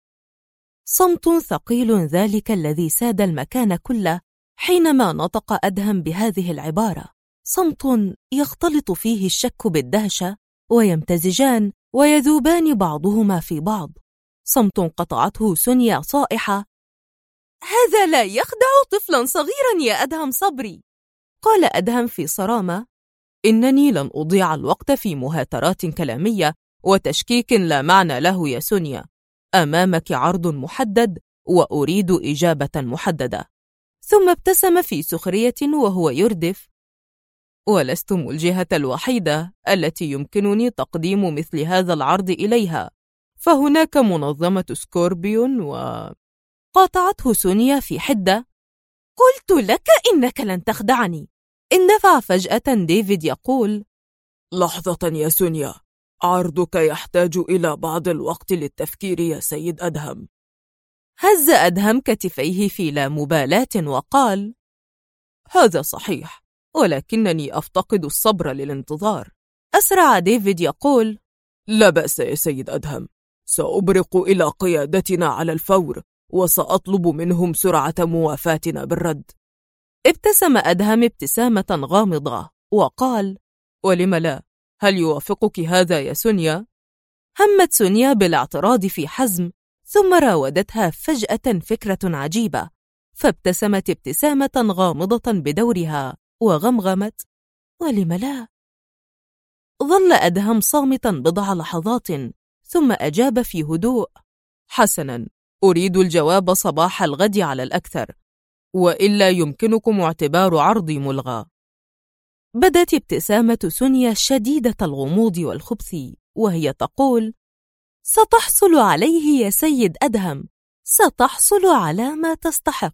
صمت ثقيل ذلك الذي ساد المكان كله حينما نطق أدهم بهذه العبارة، صمت يختلط فيه الشك بالدهشة ويمتزجان ويذوبان بعضهما في بعض، صمت قطعته سونيا صائحة: هذا لا يخدع طفلا صغيرا يا أدهم صبري. قال أدهم في صرامة: إنني لن أضيع الوقت في مهاترات كلامية وتشكيك لا معنى له يا سونيا. أمامك عرض محدد وأريد إجابة محددة. ثم ابتسم في سخرية وهو يردف: ولستم الجهة الوحيدة التي يمكنني تقديم مثل هذا العرض إليها، فهناك منظمة سكوربيون قاطعته سونيا في حدة: قلت لك إنك لن تخدعني. اندفع فجأة ديفيد يقول: لحظة يا سونيا، عرضك يحتاج إلى بعض الوقت للتفكير يا سيد أدهم. هز أدهم كتفيه في لا مبالاة وقال: هذا صحيح، ولكنني أفتقد الصبر للانتظار. أسرع ديفيد يقول: لا بأس يا سيد أدهم، سأبرق إلى قيادتنا على الفور وسأطلب منهم سرعة موافاتنا بالرد. ابتسم أدهم ابتسامة غامضة وقال: ولم لا؟ هل يوافقك هذا يا سونيا؟ همت سونيا بالاعتراض في حزم، ثم راودتها فجأة فكرة عجيبة، فابتسمت ابتسامة غامضة بدورها وغمغمت: ولم لا؟ ظل أدهم صامتا بضع لحظات، ثم أجاب في هدوء: حسنا، أريد الجواب صباح الغد على الأكثر، وإلا يمكنكم اعتبار عرضي ملغى. بدت ابتسامة سونيا شديدة الغموض والخبث وهي تقول: ستحصل عليه يا سيد أدهم، ستحصل على ما تستحق.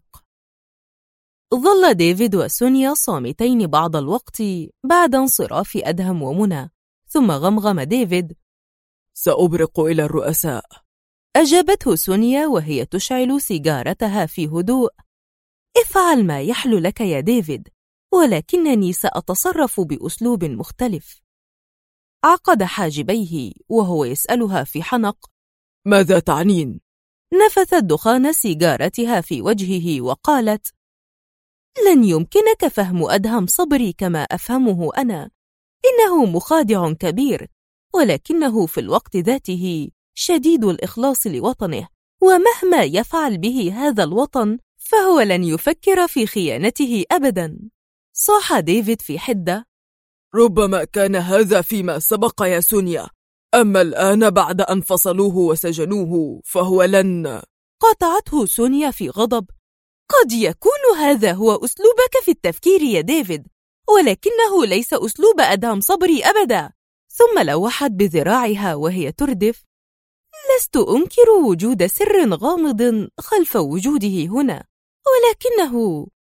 ظل ديفيد وسونيا صامتين بعض الوقت بعد انصراف أدهم ومنى، ثم غمغم ديفيد: سأبرق إلى الرؤساء. أجابته سونيا وهي تشعل سيجارتها في هدوء: افعل ما يحلو لك يا ديفيد، ولكنني سأتصرف بأسلوب مختلف. عقد حاجبيه وهو يسألها في حنق: ماذا تعنين؟ نفثت دخان سيجارتها في وجهه وقالت: لن يمكنك فهم أدهم صبري كما أفهمه أنا، إنه مخادع كبير، ولكنه في الوقت ذاته شديد الإخلاص لوطنه، ومهما يفعل به هذا الوطن فهو لن يفكر في خيانته أبدا. صاح ديفيد في حدة: ربما كان هذا فيما سبق يا سونيا، أما الآن بعد أن فصلوه وسجنوه فهو لن. قاطعته سونيا في غضب: قد يكون هذا هو أسلوبك في التفكير يا ديفيد، ولكنه ليس أسلوب أدهم صبري أبدا. ثم لوحت بذراعها وهي تردف: لست أنكر وجود سر غامض خلف وجوده هنا، ولكنه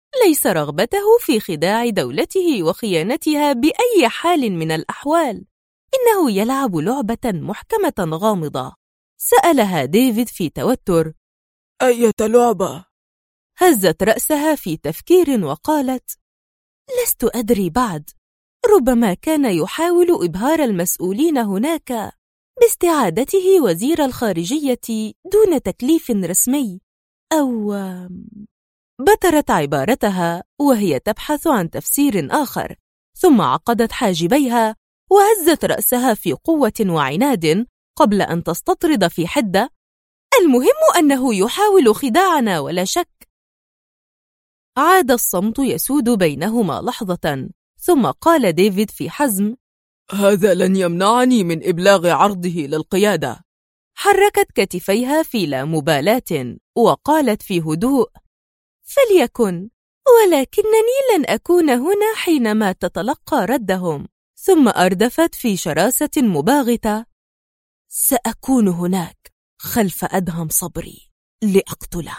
ليس رغبته في خداع دولته وخيانتها بأي حال من الأحوال، إنه يلعب لعبة محكمة غامضة. سألها ديفيد في توتر: أية لعبة؟ هزت رأسها في تفكير وقالت: لست أدري بعد، ربما كان يحاول إبهار المسؤولين هناك باستعادته وزير الخارجية دون تكليف رسمي، أو بترت عبارتها وهي تبحث عن تفسير آخر، ثم عقدت حاجبيها وهزت رأسها في قوة وعناد قبل أن تستطرد في حدة: المهم أنه يحاول خداعنا ولا شك. عاد الصمت يسود بينهما لحظة، ثم قال ديفيد في حزم: هذا لن يمنعني من إبلاغ عرضه للقيادة. حركت كتفيها في لا مبالاة وقالت في هدوء: فليكن، ولكنني لن أكون هنا حينما تتلقى ردهم. ثم أردفت في شراسة مباغتة: سأكون هناك خلف أدهم صبري لأقتله.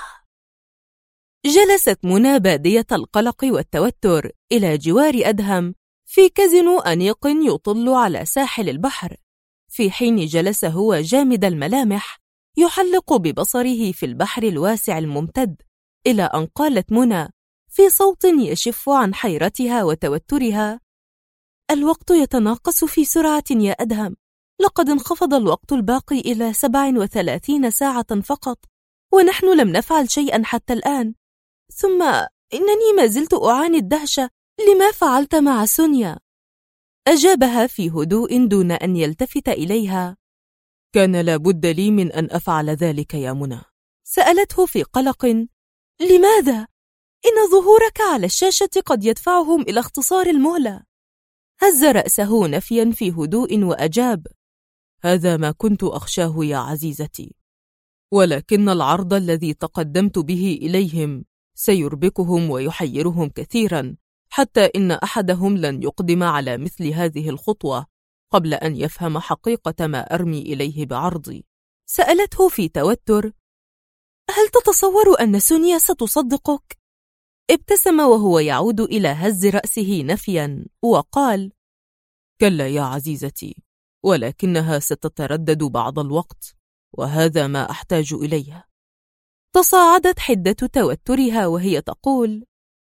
جلست منى بادية القلق والتوتر إلى جوار أدهم في كازينو أنيق يطل على ساحل البحر، في حين جلس هو جامد الملامح يحلق ببصره في البحر الواسع الممتد، إلى أن قالت منى في صوت يشف عن حيرتها وتوترها: الوقت يتناقص في سرعة يا أدهم، لقد انخفض الوقت الباقي إلى 37 ساعة فقط، ونحن لم نفعل شيئا حتى الآن. ثم إنني ما زلت أعاني الدهشة لما فعلت مع سونيا. أجابها في هدوء دون أن يلتفت إليها: كان لابد لي من أن أفعل ذلك يا منى. سألته في قلق: لماذا؟ إن ظهورك على الشاشة قد يدفعهم إلى اختصار المهلة. هز رأسه نفيا في هدوء وأجاب: هذا ما كنت أخشاه يا عزيزتي، ولكن العرض الذي تقدمت به إليهم سيربكهم ويحيرهم كثيرا، حتى إن أحدهم لن يقدم على مثل هذه الخطوة قبل أن يفهم حقيقة ما أرمي إليه بعرضي. سألته في توتر: هل تتصور أن سونيا ستصدقك؟ ابتسم وهو يعود إلى هز رأسه نفيا وقال: كلا يا عزيزتي، ولكنها ستتردد بعض الوقت، وهذا ما أحتاج إليه. تصاعدت حدة توترها وهي تقول: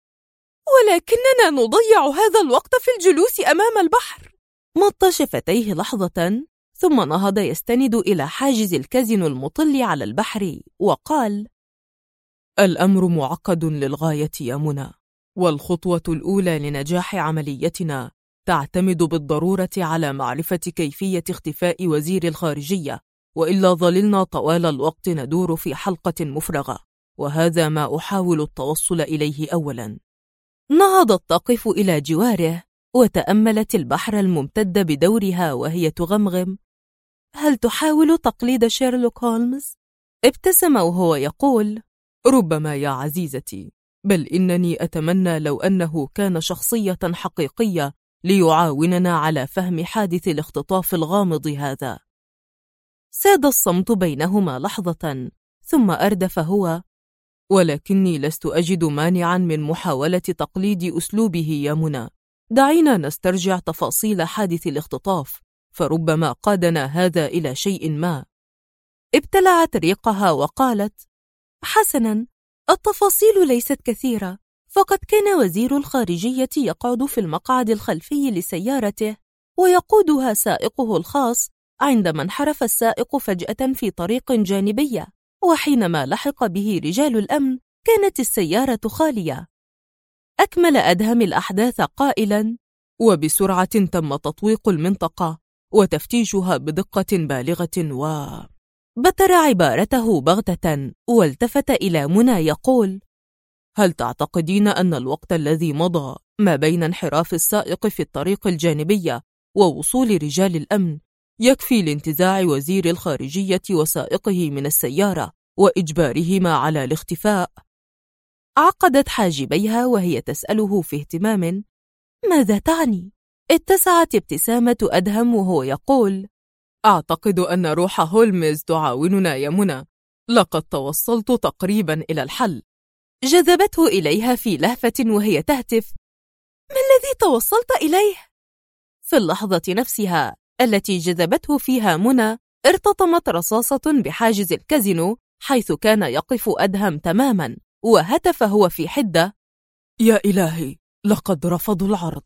ولكننا نضيع هذا الوقت في الجلوس أمام البحر. مط شفتيه لحظة، ثم نهض يستند إلى حاجز الكازينو المطل على البحر وقال: الأمر معقد للغاية يا منى، والخطوة الأولى لنجاح عمليتنا تعتمد بالضرورة على معرفة كيفية اختفاء وزير الخارجية، وإلا ظللنا طوال الوقت ندور في حلقة مفرغة، وهذا ما أحاول التوصل إليه أولا. نهضت تقف إلى جواره وتأملت البحر الممتد بدورها وهي تغمغم: هل تحاول تقليد شيرلوك هولمز؟ ابتسم وهو يقول: ربما يا عزيزتي، بل إنني أتمنى لو أنه كان شخصية حقيقية ليعاوننا على فهم حادث الاختطاف الغامض هذا. ساد الصمت بينهما لحظة، ثم أردف هو: ولكني لست أجد مانعا من محاولة تقليد أسلوبه يا منى. دعينا نسترجع تفاصيل حادث الاختطاف، فربما قادنا هذا إلى شيء ما. ابتلعت ريقها وقالت: حسنا، التفاصيل ليست كثيرة، فقد كان وزير الخارجية يقعد في المقعد الخلفي لسيارته ويقودها سائقه الخاص عندما انحرف السائق فجأة في طريق جانبية، وحينما لحق به رجال الأمن كانت السيارة خالية. أكمل أدهم الأحداث قائلا: وبسرعة تم تطويق المنطقة وتفتيشها بدقة بالغة بتر عبارته بغتة والتفت إلى منى يقول: هل تعتقدين أن الوقت الذي مضى ما بين انحراف السائق في الطريق الجانبية ووصول رجال الأمن يكفي لانتزاع وزير الخارجية وسائقه من السيارة وإجبارهما على الاختفاء؟ عقدت حاجبيها وهي تسأله في اهتمام: ماذا تعني؟ اتسعت ابتسامة أدهم وهو يقول: أعتقد أن روح هولمز تعاوننا يا منى، لقد توصلت تقريبا إلى الحل. جذبته إليها في لهفة وهي تهتف: ما الذي توصلت إليه؟ في اللحظة نفسها التي جذبته فيها منى ارتطمت رصاصة بحاجز الكازينو حيث كان يقف أدهم تماما، وهتف هو في حدة: يا إلهي، لقد رفضوا العرض.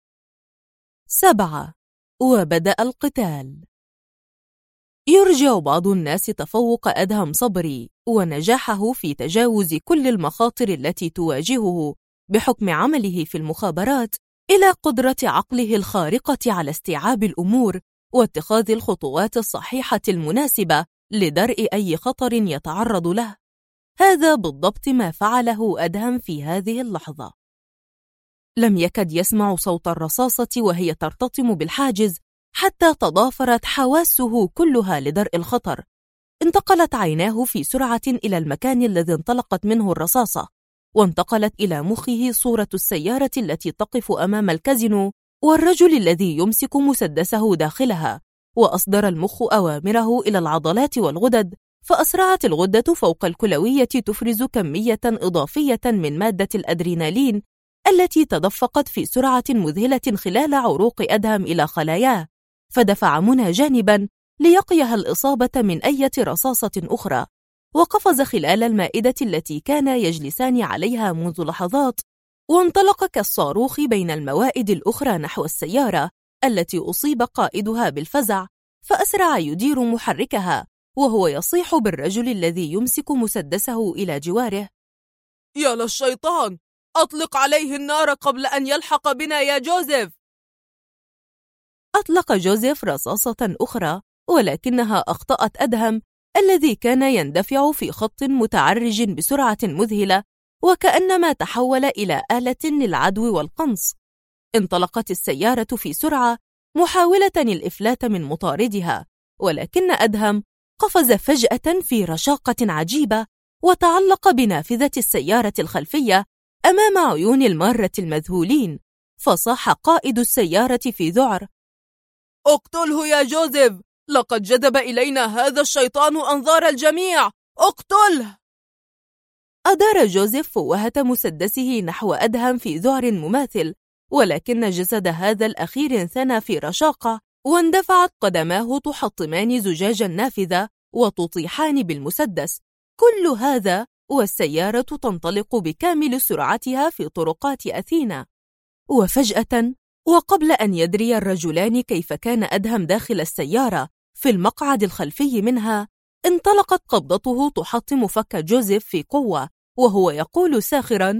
7. وبدأ القتال. يرجع بعض الناس تفوق أدهم صبري ونجاحه في تجاوز كل المخاطر التي تواجهه بحكم عمله في المخابرات إلى قدرة عقله الخارقة على استيعاب الأمور واتخاذ الخطوات الصحيحة المناسبة لدرء أي خطر يتعرض له. هذا بالضبط ما فعله أدهم في هذه اللحظة. لم يكد يسمع صوت الرصاصة وهي ترتطم بالحاجز حتى تضافرت حواسه كلها لدرء الخطر. انتقلت عيناه في سرعة إلى المكان الذي انطلقت منه الرصاصة، وانتقلت إلى مخه صورة السيارة التي تقف أمام الكازينو والرجل الذي يمسك مسدسه داخلها، وأصدر المخ أوامره إلى العضلات والغدد، فأسرعت الغدة فوق الكلوية تفرز كمية إضافية من مادة الأدرينالين التي تدفقت في سرعة مذهلة خلال عروق أدهم إلى خلاياه، فدفع منى جانبا ليقيها الإصابة من أي رصاصة أخرى، وقفز خلال المائدة التي كانا يجلسان عليها منذ لحظات، وانطلق كالصاروخ بين الموائد الأخرى نحو السيارة التي أصيب قائدها بالفزع، فأسرع يدير محركها وهو يصيح بالرجل الذي يمسك مسدسه إلى جواره: يا للشيطان، أطلق عليه النار قبل أن يلحق بنا يا جوزيف. أطلق جوزيف رصاصة أخرى، ولكنها أخطأت أدهم الذي كان يندفع في خط متعرج بسرعة مذهلة وكأنما تحول إلى آلة للعدو والقنص. انطلقت السيارة في سرعة محاولة الإفلات من مطاردها، ولكن أدهم قفز فجأة في رشاقة عجيبة وتعلق بنافذة السيارة الخلفية أمام عيون المارة المذهولين، فصاح قائد السيارة في ذعر: اقتله يا جوزيف، لقد جذب إلينا هذا الشيطان أنظار الجميع، اقتله! أدار جوزيف فوهة مسدسه نحو أدهم في ذعر مماثل، ولكن جسد هذا الأخير انثنى في رشاقة، واندفعت قدماه تحطمان زجاج النافذة وتطيحان بالمسدس. كل هذا والسيارة تنطلق بكامل سرعتها في طرقات أثينا. وفجأة، وقبل أن يدري الرجلان كيف كان أدهم داخل السيارة في المقعد الخلفي منها، انطلقت قبضته تحطم فك جوزيف في قوة وهو يقول ساخرا: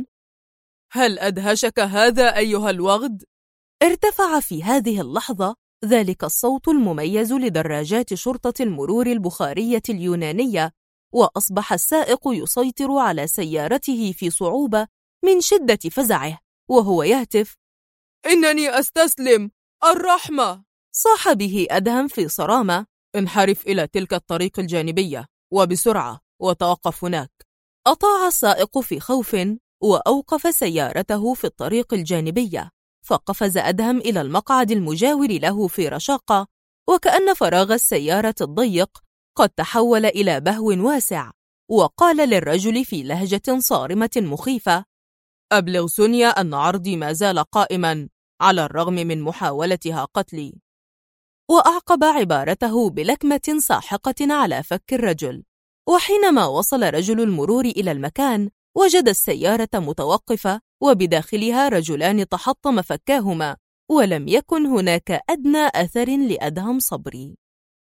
هل أدهشك هذا أيها الوغد؟ ارتفع في هذه اللحظة ذلك الصوت المميز لدراجات شرطة المرور البخارية اليونانية، وأصبح السائق يسيطر على سيارته في صعوبة من شدة فزعه وهو يهتف: إنني أستسلم، الرحمة! صاح به أدهم في صرامة: انحرف إلى تلك الطريق الجانبية وبسرعة وتوقف هناك. أطاع السائق في خوف وأوقف سيارته في الطريق الجانبية، فقفز أدهم إلى المقعد المجاور له في رشاقة، وكأن فراغ السيارة الضيق قد تحول إلى بهو واسع، وقال للرجل في لهجة صارمة مخيفة: أبلغ سونيا أن عرضي ما زال قائما على الرغم من محاولتها قتلي. وأعقب عبارته بلكمة ساحقة على فك الرجل. وحينما وصل رجل المرور إلى المكان وجد السيارة متوقفة وبداخلها رجلان تحطم فكاهما، ولم يكن هناك أدنى أثر لأدهم صبري.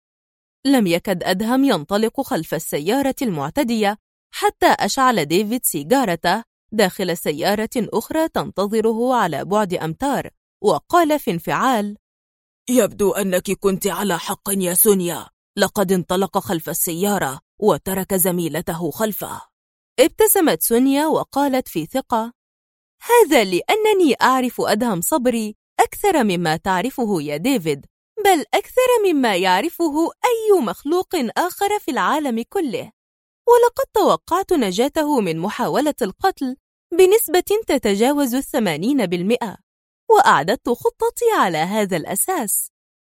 لم يكد أدهم ينطلق خلف السيارة المعتدية حتى أشعل ديفيد سيجارته داخل سيارة أخرى تنتظره على بعد أمتار، وقال في انفعال: يبدو أنك كنت على حق يا سونيا، لقد انطلق خلف السيارة وترك زميلته خلفه. ابتسمت سونيا وقالت في ثقة: هذا لأنني أعرف أدهم صبري أكثر مما تعرفه يا ديفيد، بل أكثر مما يعرفه أي مخلوق آخر في العالم كله، ولقد توقعت نجاته من محاولة القتل بنسبة تتجاوز 80%، وأعددت خطتي على هذا الأساس.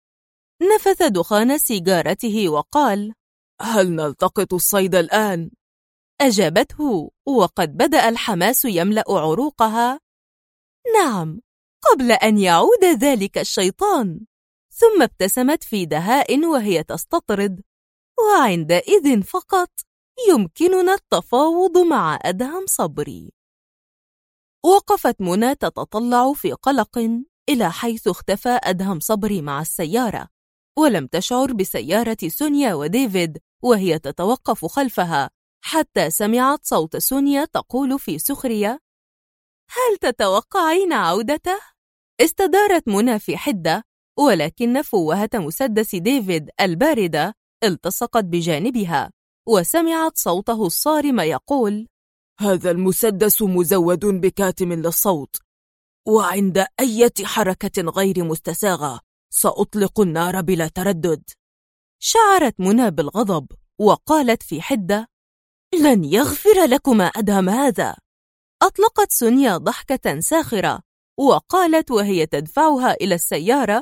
نفث دخان سيجارته وقال: هل نلتقط الصيد الآن؟ أجابته وقد بدأ الحماس يملأ عروقها: نعم، قبل أن يعود ذلك الشيطان. ثم ابتسمت في دهاء وهي تستطرد: وعندئذ فقط يمكننا التفاوض مع أدهم صبري. وقفت منى تتطلع في قلق إلى حيث اختفى أدهم صبري مع السيارة، ولم تشعر بسيارة سونيا وديفيد وهي تتوقف خلفها، حتى سمعت صوت سونيا تقول في سخرية: هل تتوقعين عودته؟ استدارت منى في حدة، ولكن فوهة مسدس ديفيد الباردة التصقت بجانبها، وسمعت صوته الصارم يقول: هذا المسدس مزود بكاتم للصوت، وعند أي حركة غير مستساغة سأطلق النار بلا تردد. شعرت منى بالغضب وقالت في حدة: لن يغفر لكما أدهم هذا. أطلقت سونيا ضحكة ساخرة وقالت وهي تدفعها إلى السيارة: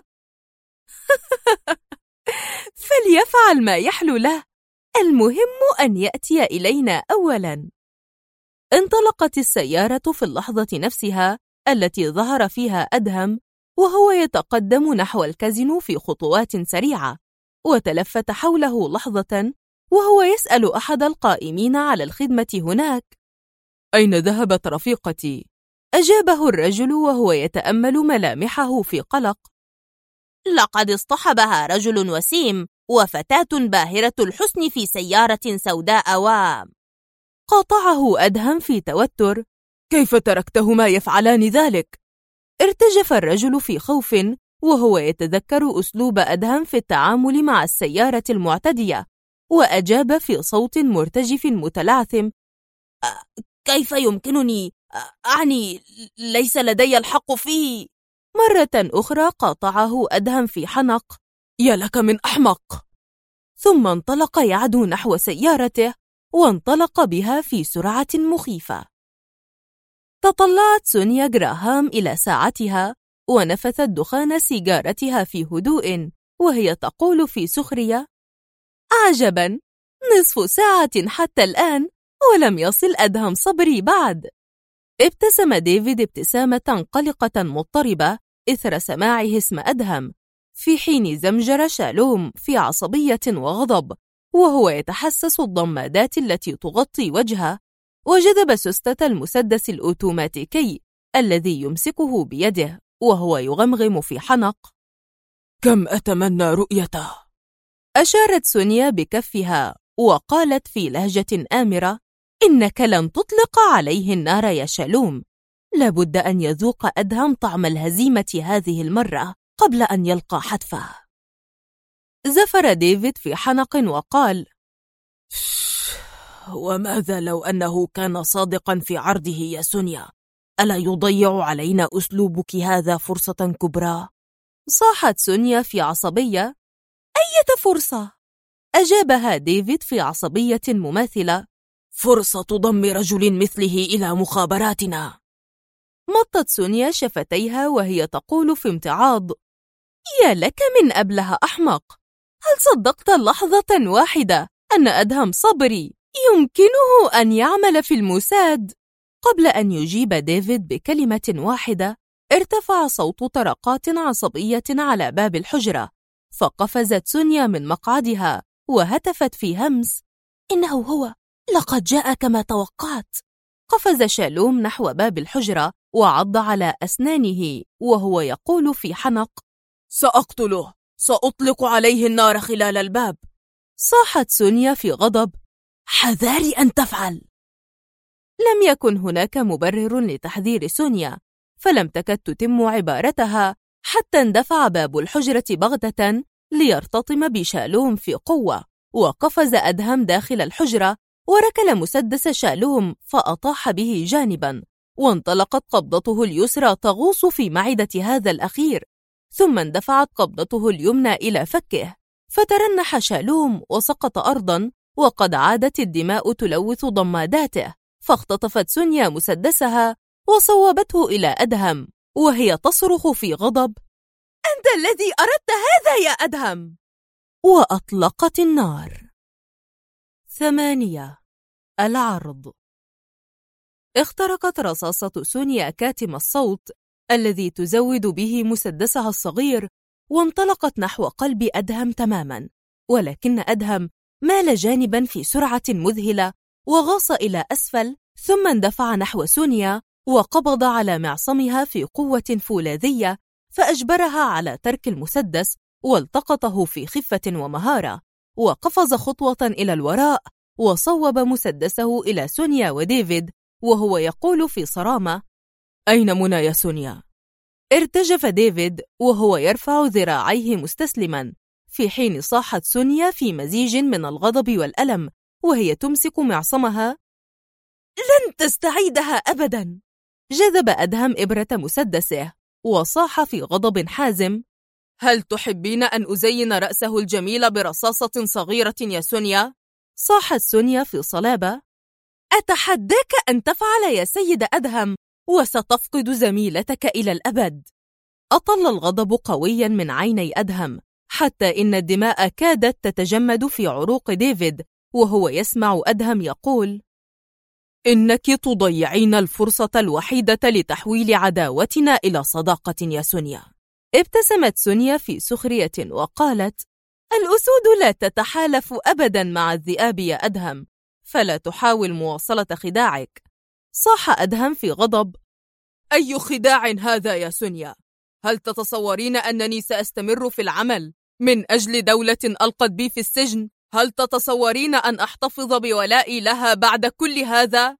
فليفعل ما يحلو له، المهم أن يأتي إلينا أولاً. انطلقت السيارة في اللحظة نفسها التي ظهر فيها أدهم وهو يتقدم نحو الكازينو في خطوات سريعة، وتلفت حوله لحظة وهو يسأل أحد القائمين على الخدمة هناك: أين ذهبت رفيقتي؟ أجابه الرجل وهو يتأمل ملامحه في قلق: لقد اصطحبها رجل وسيم وفتاة باهرة الحسن في سيارة سوداء قاطعه أدهم في توتر: كيف تركتهما يفعلان ذلك؟ ارتجف الرجل في خوف وهو يتذكر أسلوب أدهم في التعامل مع السيارة المعتدية، وأجاب في صوت مرتجف متلعثم: كيف يمكنني؟ أعني ليس لدي الحق فيه. مرة أخرى قاطعه أدهم في حنق: يا لك من أحمق! ثم انطلق يعدو نحو سيارته وانطلق بها في سرعة مخيفة. تطلعت سونيا جراهام إلى ساعتها ونفثت دخان سيجارتها في هدوء وهي تقول في سخرية: عجباً، نصف ساعة حتى الآن ولم يصل أدهم صبري بعد. ابتسم ديفيد ابتسامة قلقة مضطربة إثر سماعه اسم أدهم، في حين زمجر شالوم في عصبية وغضب وهو يتحسس الضمادات التي تغطي وجهه، وجذب سستة المسدس الأوتوماتيكي الذي يمسكه بيده وهو يغمغم في حنق: كم أتمنى رؤيته. أشارت سونيا بكفها وقالت في لهجة آمرة: إنك لن تطلق عليه النار يا شالوم، لابد أن يذوق أدهم طعم الهزيمة هذه المرة قبل أن يلقى حتفه. زفر ديفيد في حنق وقال: وماذا لو أنه كان صادقا في عرضه يا سونيا؟ ألا يضيع علينا أسلوبك هذا فرصة كبرى؟ صاحت سونيا في عصبية: أية فرصة؟ أجابها ديفيد في عصبية مماثلة: فرصة ضم رجل مثله إلى مخابراتنا. مطت سونيا شفتيها وهي تقول في امتعاض: يا لك من أبله أحمق، هل صدقت لحظة واحدة أن أدهم صبري يمكنه أن يعمل في الموساد؟ قبل أن يجيب ديفيد بكلمة واحدة ارتفع صوت طرقات عصبية على باب الحجرة، فقفزت سونيا من مقعدها وهتفت في همس: إنه هو، لقد جاء كما توقعت. قفز شالوم نحو باب الحجرة وعض على أسنانه وهو يقول في حنق: سأقتله، سأطلق عليه النار خلال الباب. صاحت سونيا في غضب: حذاري أن تفعل. لم يكن هناك مبرر لتحذير سونيا، فلم تكد تتم عبارتها حتى اندفع باب الحجرة بغتة ليرتطم بشالوم في قوة، وقفز أدهم داخل الحجرة وركل مسدس شالوم فأطاح به جانبا، وانطلقت قبضته اليسرى تغوص في معدة هذا الأخير، ثم اندفعت قبضته اليمنى إلى فكه، فترنح شالوم وسقط أرضا، وقد عادت الدماء تلوث ضماداته، فاختطفت سونيا مسدسها وصوبته إلى أدهم وهي تصرخ في غضب: أنت الذي أردت هذا يا أدهم! وأطلقت النار. 8. العرض. اخترقت رصاصة سونيا كاتم الصوت الذي تزود به مسدسها الصغير، وانطلقت نحو قلب أدهم تماماً، ولكن أدهم مال جانباً في سرعة مذهلة وغاص إلى أسفل، ثم اندفع نحو سونيا وقبض على معصمها في قوة فولاذية، فأجبرها على ترك المسدس والتقطه في خفة ومهارة، وقفز خطوة إلى الوراء وصوب مسدسه إلى سونيا وديفيد وهو يقول في صرامة: أين منى يا سونيا؟ ارتجف ديفيد وهو يرفع ذراعيه مستسلما، في حين صاحت سونيا في مزيج من الغضب والألم وهي تمسك معصمها: لن تستعيدها أبدا. جذب أدهم إبرة مسدسه وصاح في غضب حازم: هل تحبين أن أزين رأسه الجميل برصاصة صغيرة يا سونيا؟ صاحت سونيا في صلابة: أتحداك أن تفعل يا سيد أدهم، وستفقد زميلتك إلى الأبد. أطل الغضب قويا من عيني أدهم، حتى إن الدماء كادت تتجمد في عروق ديفيد وهو يسمع أدهم يقول: إنك تضيعين الفرصة الوحيدة لتحويل عداوتنا إلى صداقة يا سونيا. ابتسمت سونيا في سخرية وقالت: الأسود لا تتحالف أبدا مع الذئاب يا أدهم، فلا تحاول مواصلة خداعك. صاح أدهم في غضب: أي خداع هذا يا سونيا؟ هل تتصورين أنني سأستمر في العمل من أجل دولة ألقت بي في السجن؟ هل تتصورين أن أحتفظ بولائي لها بعد كل هذا؟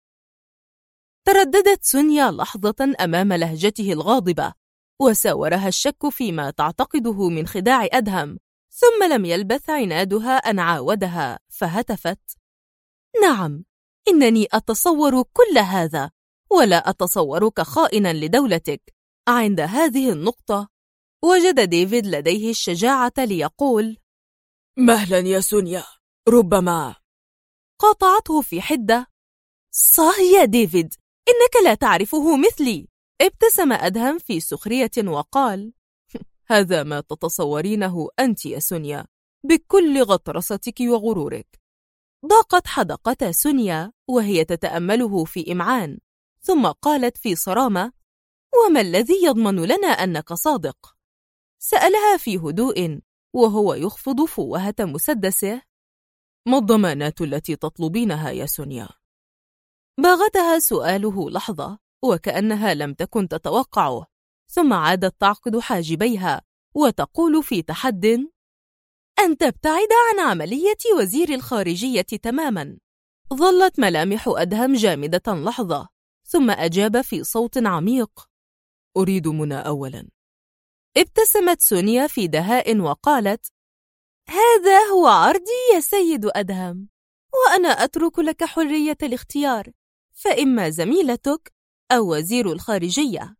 ترددت سونيا لحظة أمام لهجته الغاضبة، وساورها الشك فيما تعتقده من خداع أدهم، ثم لم يلبث عنادها أن عاودها فهتفت: نعم، إنني أتصور كل هذا، ولا أتصورك خائنا لدولتك. عند هذه النقطة وجد ديفيد لديه الشجاعة ليقول: مهلا يا سونيا، ربما. قاطعته في حدة: صح يا ديفيد، إنك لا تعرفه مثلي. ابتسم أدهم في سخرية وقال: هذا ما تتصورينه أنت يا سونيا بكل غطرستك وغرورك. ضاقت حدقة سونيا وهي تتأمله في إمعان، ثم قالت في صرامة: وما الذي يضمن لنا أنك صادق؟ سألها في هدوء وهو يخفض فوهة مسدسه: ما الضمانات التي تطلبينها يا سونيا؟ باغتها سؤاله لحظة وكأنها لم تكن تتوقعه، ثم عادت تعقد حاجبيها وتقول في تحد: أن تبتعد عن عملية وزير الخارجية تماما. ظلت ملامح أدهم جامدة لحظة، ثم أجاب في صوت عميق: أريد منى أولا. ابتسمت سونيا في دهاء وقالت: هذا هو عرضي يا سيد أدهم، وأنا أترك لك حرية الاختيار، فإما زميلتك أو وزير الخارجية.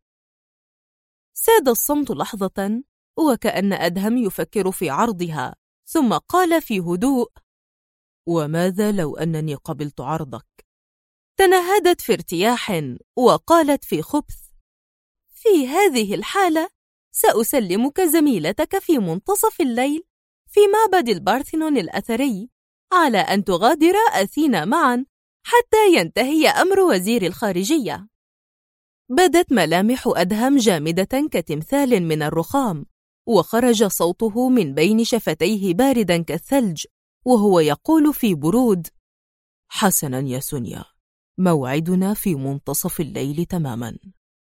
ساد الصمت لحظة وكأن أدهم يفكر في عرضها، ثم قال في هدوء: وماذا لو أنني قبلت عرضك؟ تنهدت في ارتياح وقالت في خبث: في هذه الحالة سأسلمك زميلتك في منتصف الليل في معبد البارثينون الأثري، على أن تغادر أثينا معا حتى ينتهي أمر وزير الخارجية. بدت ملامح أدهم جامدة كتمثال من الرخام، وخرج صوته من بين شفتيه باردا كالثلج وهو يقول في برود: حسنا يا سونيا، موعدنا في منتصف الليل تماما.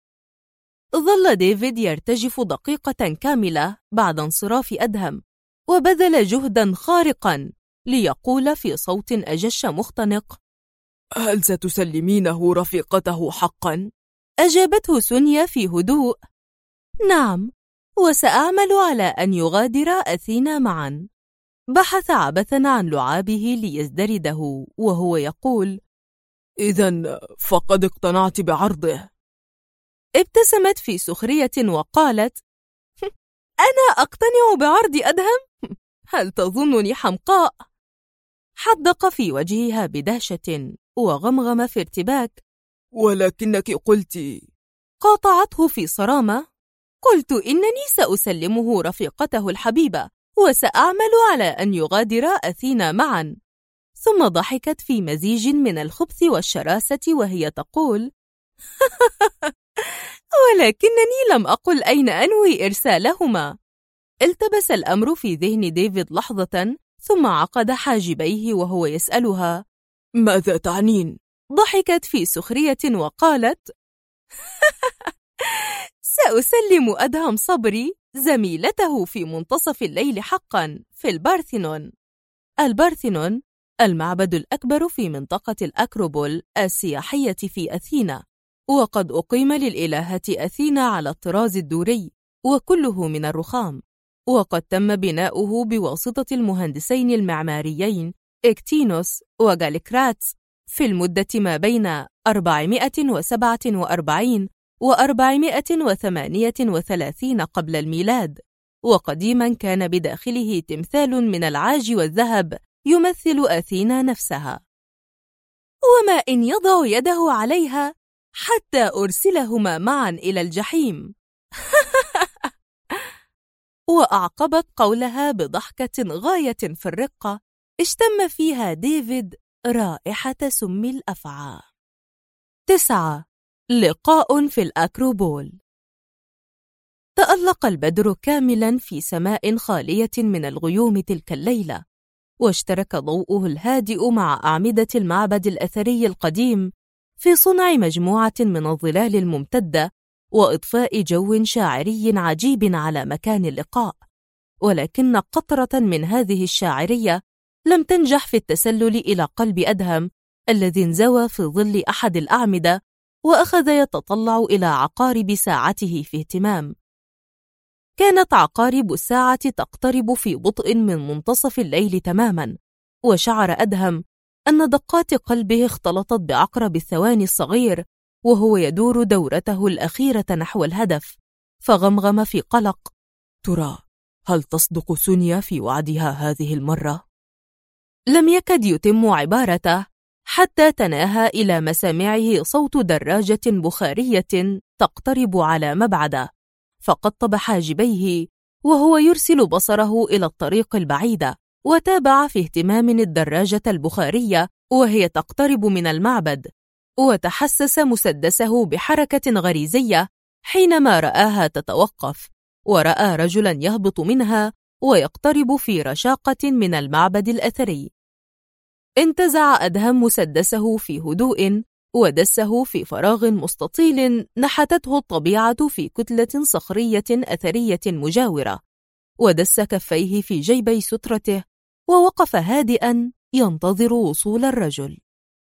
ظل ديفيد يرتجف دقيقة كاملة بعد انصراف أدهم، وبذل جهدا خارقا ليقول في صوت أجش مختنق: هل ستسلمينه رفيقته حقا؟ أجابته سونيا في هدوء: نعم، وسأعمل على أن يغادر أثينا معا. بحث عبثا عن لعابه ليزدرده وهو يقول: إذن فقد اقتنعت بعرضه. ابتسمت في سخرية وقالت: أنا أقتنع بعرض أدهم؟ هل تظنني حمقاء؟ حدق في وجهها بدهشة وغمغم في ارتباك: ولكنك قلت. قاطعته في صرامة: قلت إنني سأسلمه رفيقته الحبيبة، وسأعمل على أن يغادر أثينا معا. ثم ضحكت في مزيج من الخبث والشراسة وهي تقول: ولكنني لم أقل أين أنوي إرسالهما. التبس الأمر في ذهن ديفيد لحظة، ثم عقد حاجبيه وهو يسألها: ماذا تعنين؟ ضحكت في سخرية وقالت: سأسلم أدهم صبري زميلته في منتصف الليل حقا في البارثينون. البارثينون المعبد الأكبر في منطقة الأكروبول السياحية في أثينا، وقد أقيم للإلهة أثينا على الطراز الدوري وكله من الرخام، وقد تم بناؤه بواسطة المهندسين المعماريين إكتينوس وغاليكراتس في المدة ما بين 447 و 438 قبل الميلاد، وقديما كان بداخله تمثال من العاج والذهب يمثل أثينا نفسها. وما إن يضع يده عليها حتى أرسلهما معا إلى الجحيم. وأعقبت قولها بضحكة غاية في الرقة اشتم فيها ديفيد رائحة سم الأفعى. 9. لقاء في الأكروبول. تألق البدر كاملا في سماء خالية من الغيوم تلك الليلة، واشترك ضوءه الهادئ مع أعمدة المعبد الأثري القديم في صنع مجموعة من الظلال الممتدة وإضفاء جو شاعري عجيب على مكان اللقاء. ولكن قطرة من هذه الشاعرية لم تنجح في التسلل إلى قلب أدهم الذي انزوى في ظل أحد الأعمدة وأخذ يتطلع إلى عقارب ساعته في اهتمام. كانت عقارب الساعة تقترب في بطء من منتصف الليل تماما، وشعر أدهم أن دقات قلبه اختلطت بعقرب الثواني الصغير وهو يدور دورته الأخيرة نحو الهدف، فغمغم في قلق: ترى هل تصدق سونيا في وعدها هذه المرة؟ لم يكد يتم عبارته حتى تناهى إلى مسامعه صوت دراجة بخارية تقترب على مبعده، فقطب حاجبيه وهو يرسل بصره إلى الطريق البعيدة، وتابع في اهتمام الدراجة البخارية وهي تقترب من المعبد، وتحسس مسدسه بحركة غريزية حينما رآها تتوقف، ورأى رجلا يهبط منها ويقترب في رشاقة من المعبد الأثري. انتزع أدهم مسدسه في هدوء ودسه في فراغ مستطيل نحتته الطبيعة في كتلة صخرية أثرية مجاورة، ودس كفيه في جيبي سترته ووقف هادئا ينتظر وصول الرجل.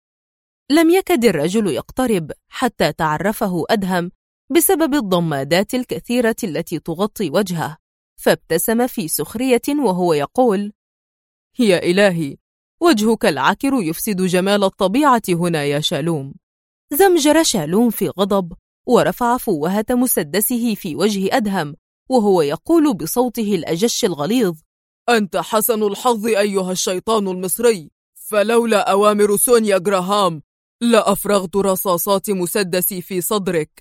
لم يكد الرجل يقترب حتى تعرفه أدهم بسبب الضمادات الكثيرة التي تغطي وجهه، فابتسم في سخرية وهو يقول: يا إلهي، وجهك العكر يفسد جمال الطبيعة هنا يا شالوم. زمجر شالوم في غضب ورفع فوهة مسدسه في وجه أدهم وهو يقول بصوته الأجش الغليظ: أنت حسن الحظ أيها الشيطان المصري، فلولا أوامر سونيا جراهام لأفرغت رصاصات مسدسي في صدرك.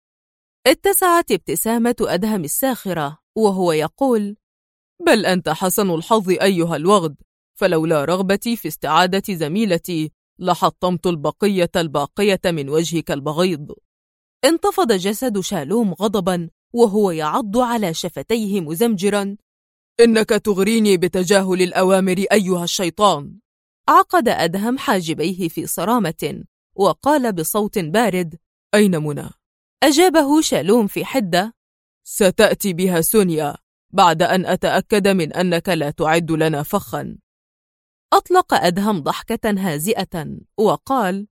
اتسعت ابتسامة أدهم الساخرة وهو يقول: بل أنت حسن الحظ أيها الوغد، فلولا رغبتي في استعادة زميلتي لحطمت البقية الباقية من وجهك البغيض. انتفض جسد شالوم غضبا وهو يعض على شفتيه مزمجرا: إنك تغريني بتجاهل الأوامر أيها الشيطان. عقد أدهم حاجبيه في صرامة وقال بصوت بارد: أين منى؟ أجابه شالوم في حدة: ستأتي بها سونيا بعد أن أتأكد من أنك لا تعد لنا فخا. أطلق أدهم ضحكة هازئة وقال: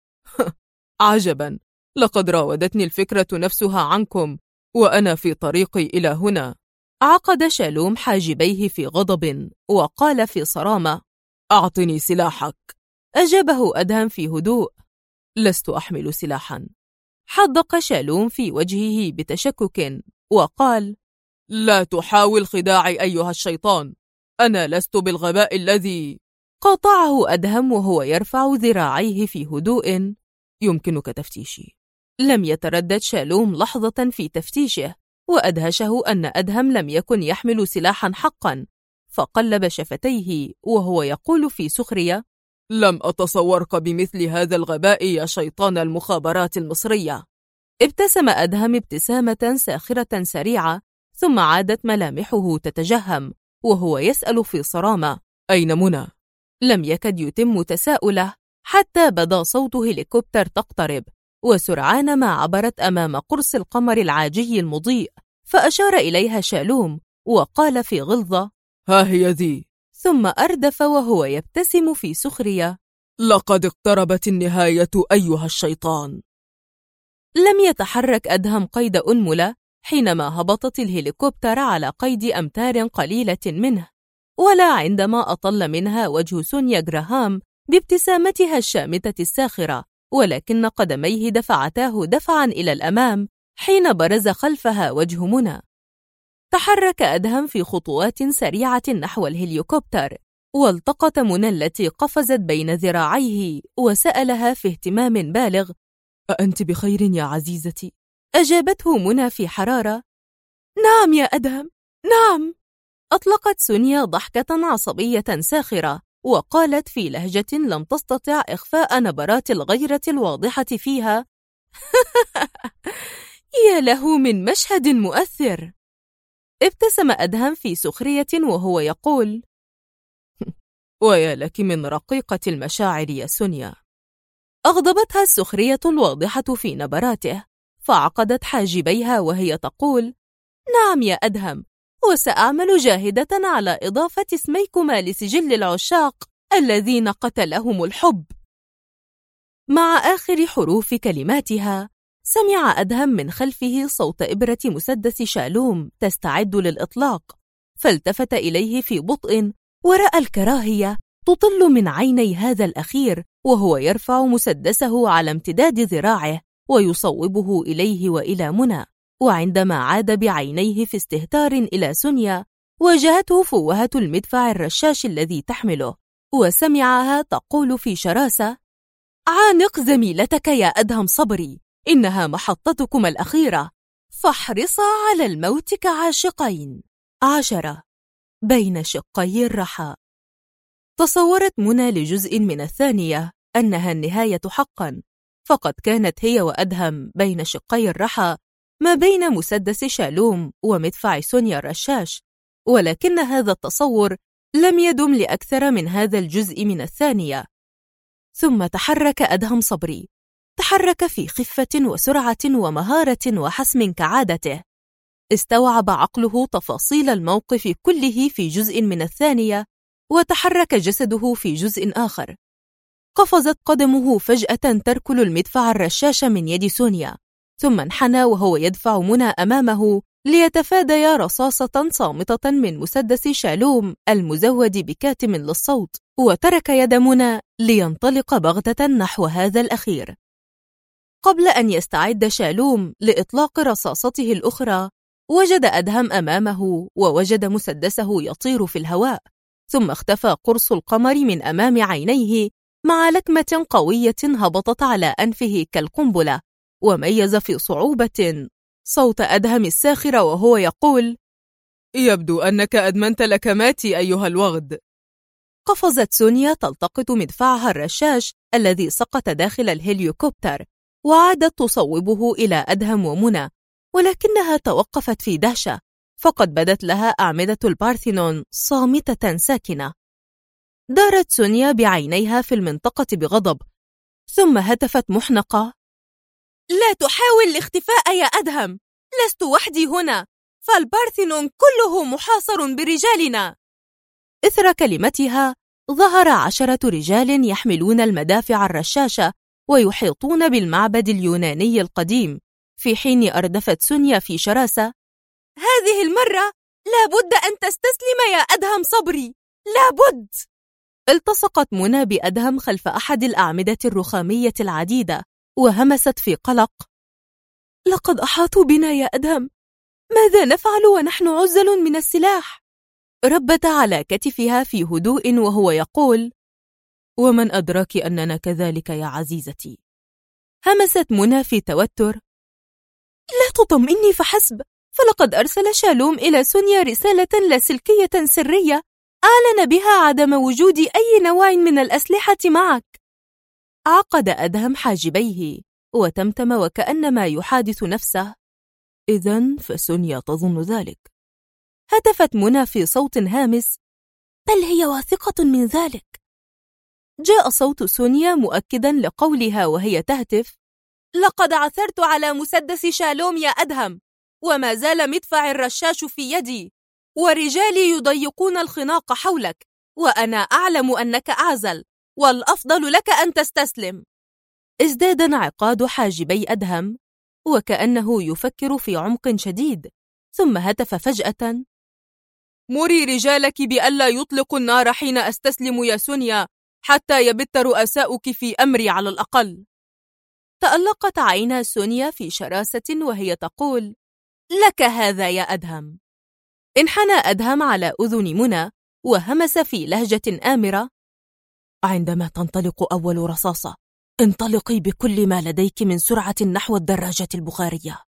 عجبا، لقد راودتني الفكرة نفسها عنكم وأنا في طريقي إلى هنا. عقد شالوم حاجبيه في غضب وقال في صرامة: أعطني سلاحك. أجابه أدهم في هدوء: لست أحمل سلاحا. حدق شالوم في وجهه بتشكك وقال: لا تحاول خداعي أيها الشيطان، أنا لست بالغباء الذي… قاطعه أدهم وهو يرفع ذراعيه في هدوء: يمكنك تفتيشي. لم يتردد شالوم لحظة في تفتيشه، وأدهشه أن أدهم لم يكن يحمل سلاحا حقا، فقلب شفتيه وهو يقول في سخرية: لم أتصورك بمثل هذا الغباء يا شيطان المخابرات المصرية. ابتسم أدهم ابتسامة ساخرة سريعة، ثم عادت ملامحه تتجهم وهو يسأل في صرامة: أين منى؟ لم يكد يتم تساؤله حتى بدا صوت هليكوبتر تقترب، وسرعان ما عبرت أمام قرص القمر العاجي المضيء، فأشار إليها شالوم وقال في غلظة: ها هي ذي. ثم أردف وهو يبتسم في سخرية: لقد اقتربت النهاية أيها الشيطان. لم يتحرك أدهم قيد أنملة حينما هبطت الهليكوبتر على قيد أمتار قليلة منه، ولا عندما أطل منها وجه سونيا جراهام بابتسامتها الشامتة الساخرة، ولكن قدميه دفعتاه دفعا إلى الأمام حين برز خلفها وجه منى. تحرك أدهم في خطوات سريعة نحو الهليكوبتر، والتقط منى التي قفزت بين ذراعيه وسألها في اهتمام بالغ: أأنت بخير يا عزيزتي؟ أجابته منى في حرارة: نعم يا أدهم، نعم. أطلقت سونيا ضحكة عصبية ساخرة وقالت في لهجة لم تستطع إخفاء نبرات الغيرة الواضحة فيها: يا له من مشهد مؤثر. ابتسم أدهم في سخرية وهو يقول: ويا لك من رقيقة المشاعر يا سونيا. أغضبتها السخرية الواضحة في نبراته، فعقدت حاجبيها وهي تقول: نعم يا أدهم، وسأعمل جاهدة على إضافة اسميكما لسجل العشاق الذين قتلهم الحب. مع آخر حروف كلماتها سمع أدهم من خلفه صوت إبرة مسدس شالوم تستعد للإطلاق، فالتفت إليه في بطء ورأى الكراهية تطل من عيني هذا الأخير وهو يرفع مسدسه على امتداد ذراعه ويصوبه إليه وإلى منى. وعندما عاد بعينيه في استهتار إلى سونيا واجهته فوهة المدفع الرشاش الذي تحمله، وسمعها تقول في شراسة: عانق زميلتك يا أدهم صبري، إنها محطتكما الأخيرة، فاحرصا على الموت كعاشقين. 10 بين شقي الرحى. تصورت منى لجزء من الثانية أنها النهاية حقا، فقد كانت هي وأدهم بين شقي الرحى، ما بين مسدس شالوم ومدفع سونيا الرشاش، ولكن هذا التصور لم يدم لأكثر من هذا الجزء من الثانية. ثم تحرك أدهم صبري، تحرك في خفة وسرعة ومهارة وحسم كعادته. استوعب عقله تفاصيل الموقف كله في جزء من الثانية، وتحرك جسده في جزء آخر. قفزت قدمه فجأة تركل المدفع الرشاش من يد سونيا، ثم انحنى وهو يدفع منى أمامه ليتفاديا رصاصة صامتة من مسدس شالوم المزود بكاتم للصوت، وترك يد منى لينطلق بغتة نحو هذا الأخير. قبل أن يستعد شالوم لإطلاق رصاصته الأخرى، وجد أدهم أمامه ووجد مسدسه يطير في الهواء، ثم اختفى قرص القمر من أمام عينيه مع لكمة قوية هبطت على أنفه كالقنبلة، وميز في صعوبة صوت أدهم الساخر وهو يقول: يبدو أنك أدمنت لكماتي أيها الوغد. قفزت سونيا تلتقط مدفعها الرشاش الذي سقط داخل الهليوكوبتر، وعادت تصوبه إلى أدهم ومنى، ولكنها توقفت في دهشة، فقد بدت لها أعمدة البارثينون صامتة ساكنة. دارت سونيا بعينيها في المنطقة بغضب، ثم هتفت محنقة: لا تحاول الاختفاء يا أدهم، لست وحدي هنا، فالبارثينون كله محاصر برجالنا. إثر كلمتها ظهر 10 رجال يحملون المدافع الرشاشة ويحيطون بالمعبد اليوناني القديم، في حين أردفت سونيا في شراسة: هذه المرة لابد أن تستسلم يا أدهم صبري، لابد. التصقت منى بأدهم خلف أحد الأعمدة الرخامية العديدة، وهمست في قلق: لقد أحاطوا بنا يا أدهم، ماذا نفعل ونحن عزل من السلاح؟ ربت على كتفها في هدوء وهو يقول: ومن أدراك أننا كذلك يا عزيزتي؟ همست منى في توتر: لا تطمئني فحسب، فلقد أرسل شالوم إلى سونيا رسالة لاسلكية سرية أعلن بها عدم وجود أي نوع من الأسلحة معك. عقد أدهم حاجبيه وتمتم وكأنما يحادث نفسه: إذن فسونيا تظن ذلك. هتفت منى في صوت هامس: بل هي واثقة من ذلك. جاء صوت سونيا مؤكدا لقولها وهي تهتف: لقد عثرت على مسدس شالوم يا أدهم، وما زال مدفع الرشاش في يدي، ورجالي يضيقون الخناق حولك، وأنا أعلم أنك أعزل، والأفضل لك أن تستسلم. ازداد انعقاد حاجبي أدهم وكأنه يفكر في عمق شديد، ثم هتف فجأة: مري رجالك بألا يطلقوا النار حين أستسلم يا سونيا، حتى يبت رؤساؤك في أمري على الأقل. تألقت عينا سونيا في شراسة وهي تقول: لك هذا يا أدهم. انحنى أدهم على أذن منى وهمس في لهجة آمرة: عندما تنطلق أول رصاصة انطلقي بكل ما لديك من سرعة نحو الدراجة البخارية.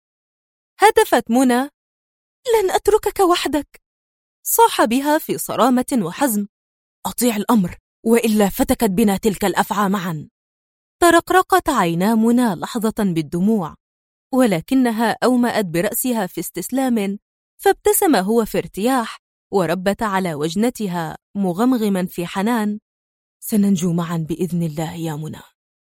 هتفت منى: لن أتركك وحدك. صاح بها في صرامة وحزم: أطيع الأمر، وإلا فتكت بنا تلك الأفعى معا. ترقرقت عينا منى لحظة بالدموع، ولكنها أومأت برأسها في استسلام، فابتسم هو في ارتياح وربت على وجنتها مغمغما في حنان: سننجو معا بإذن الله يا منى.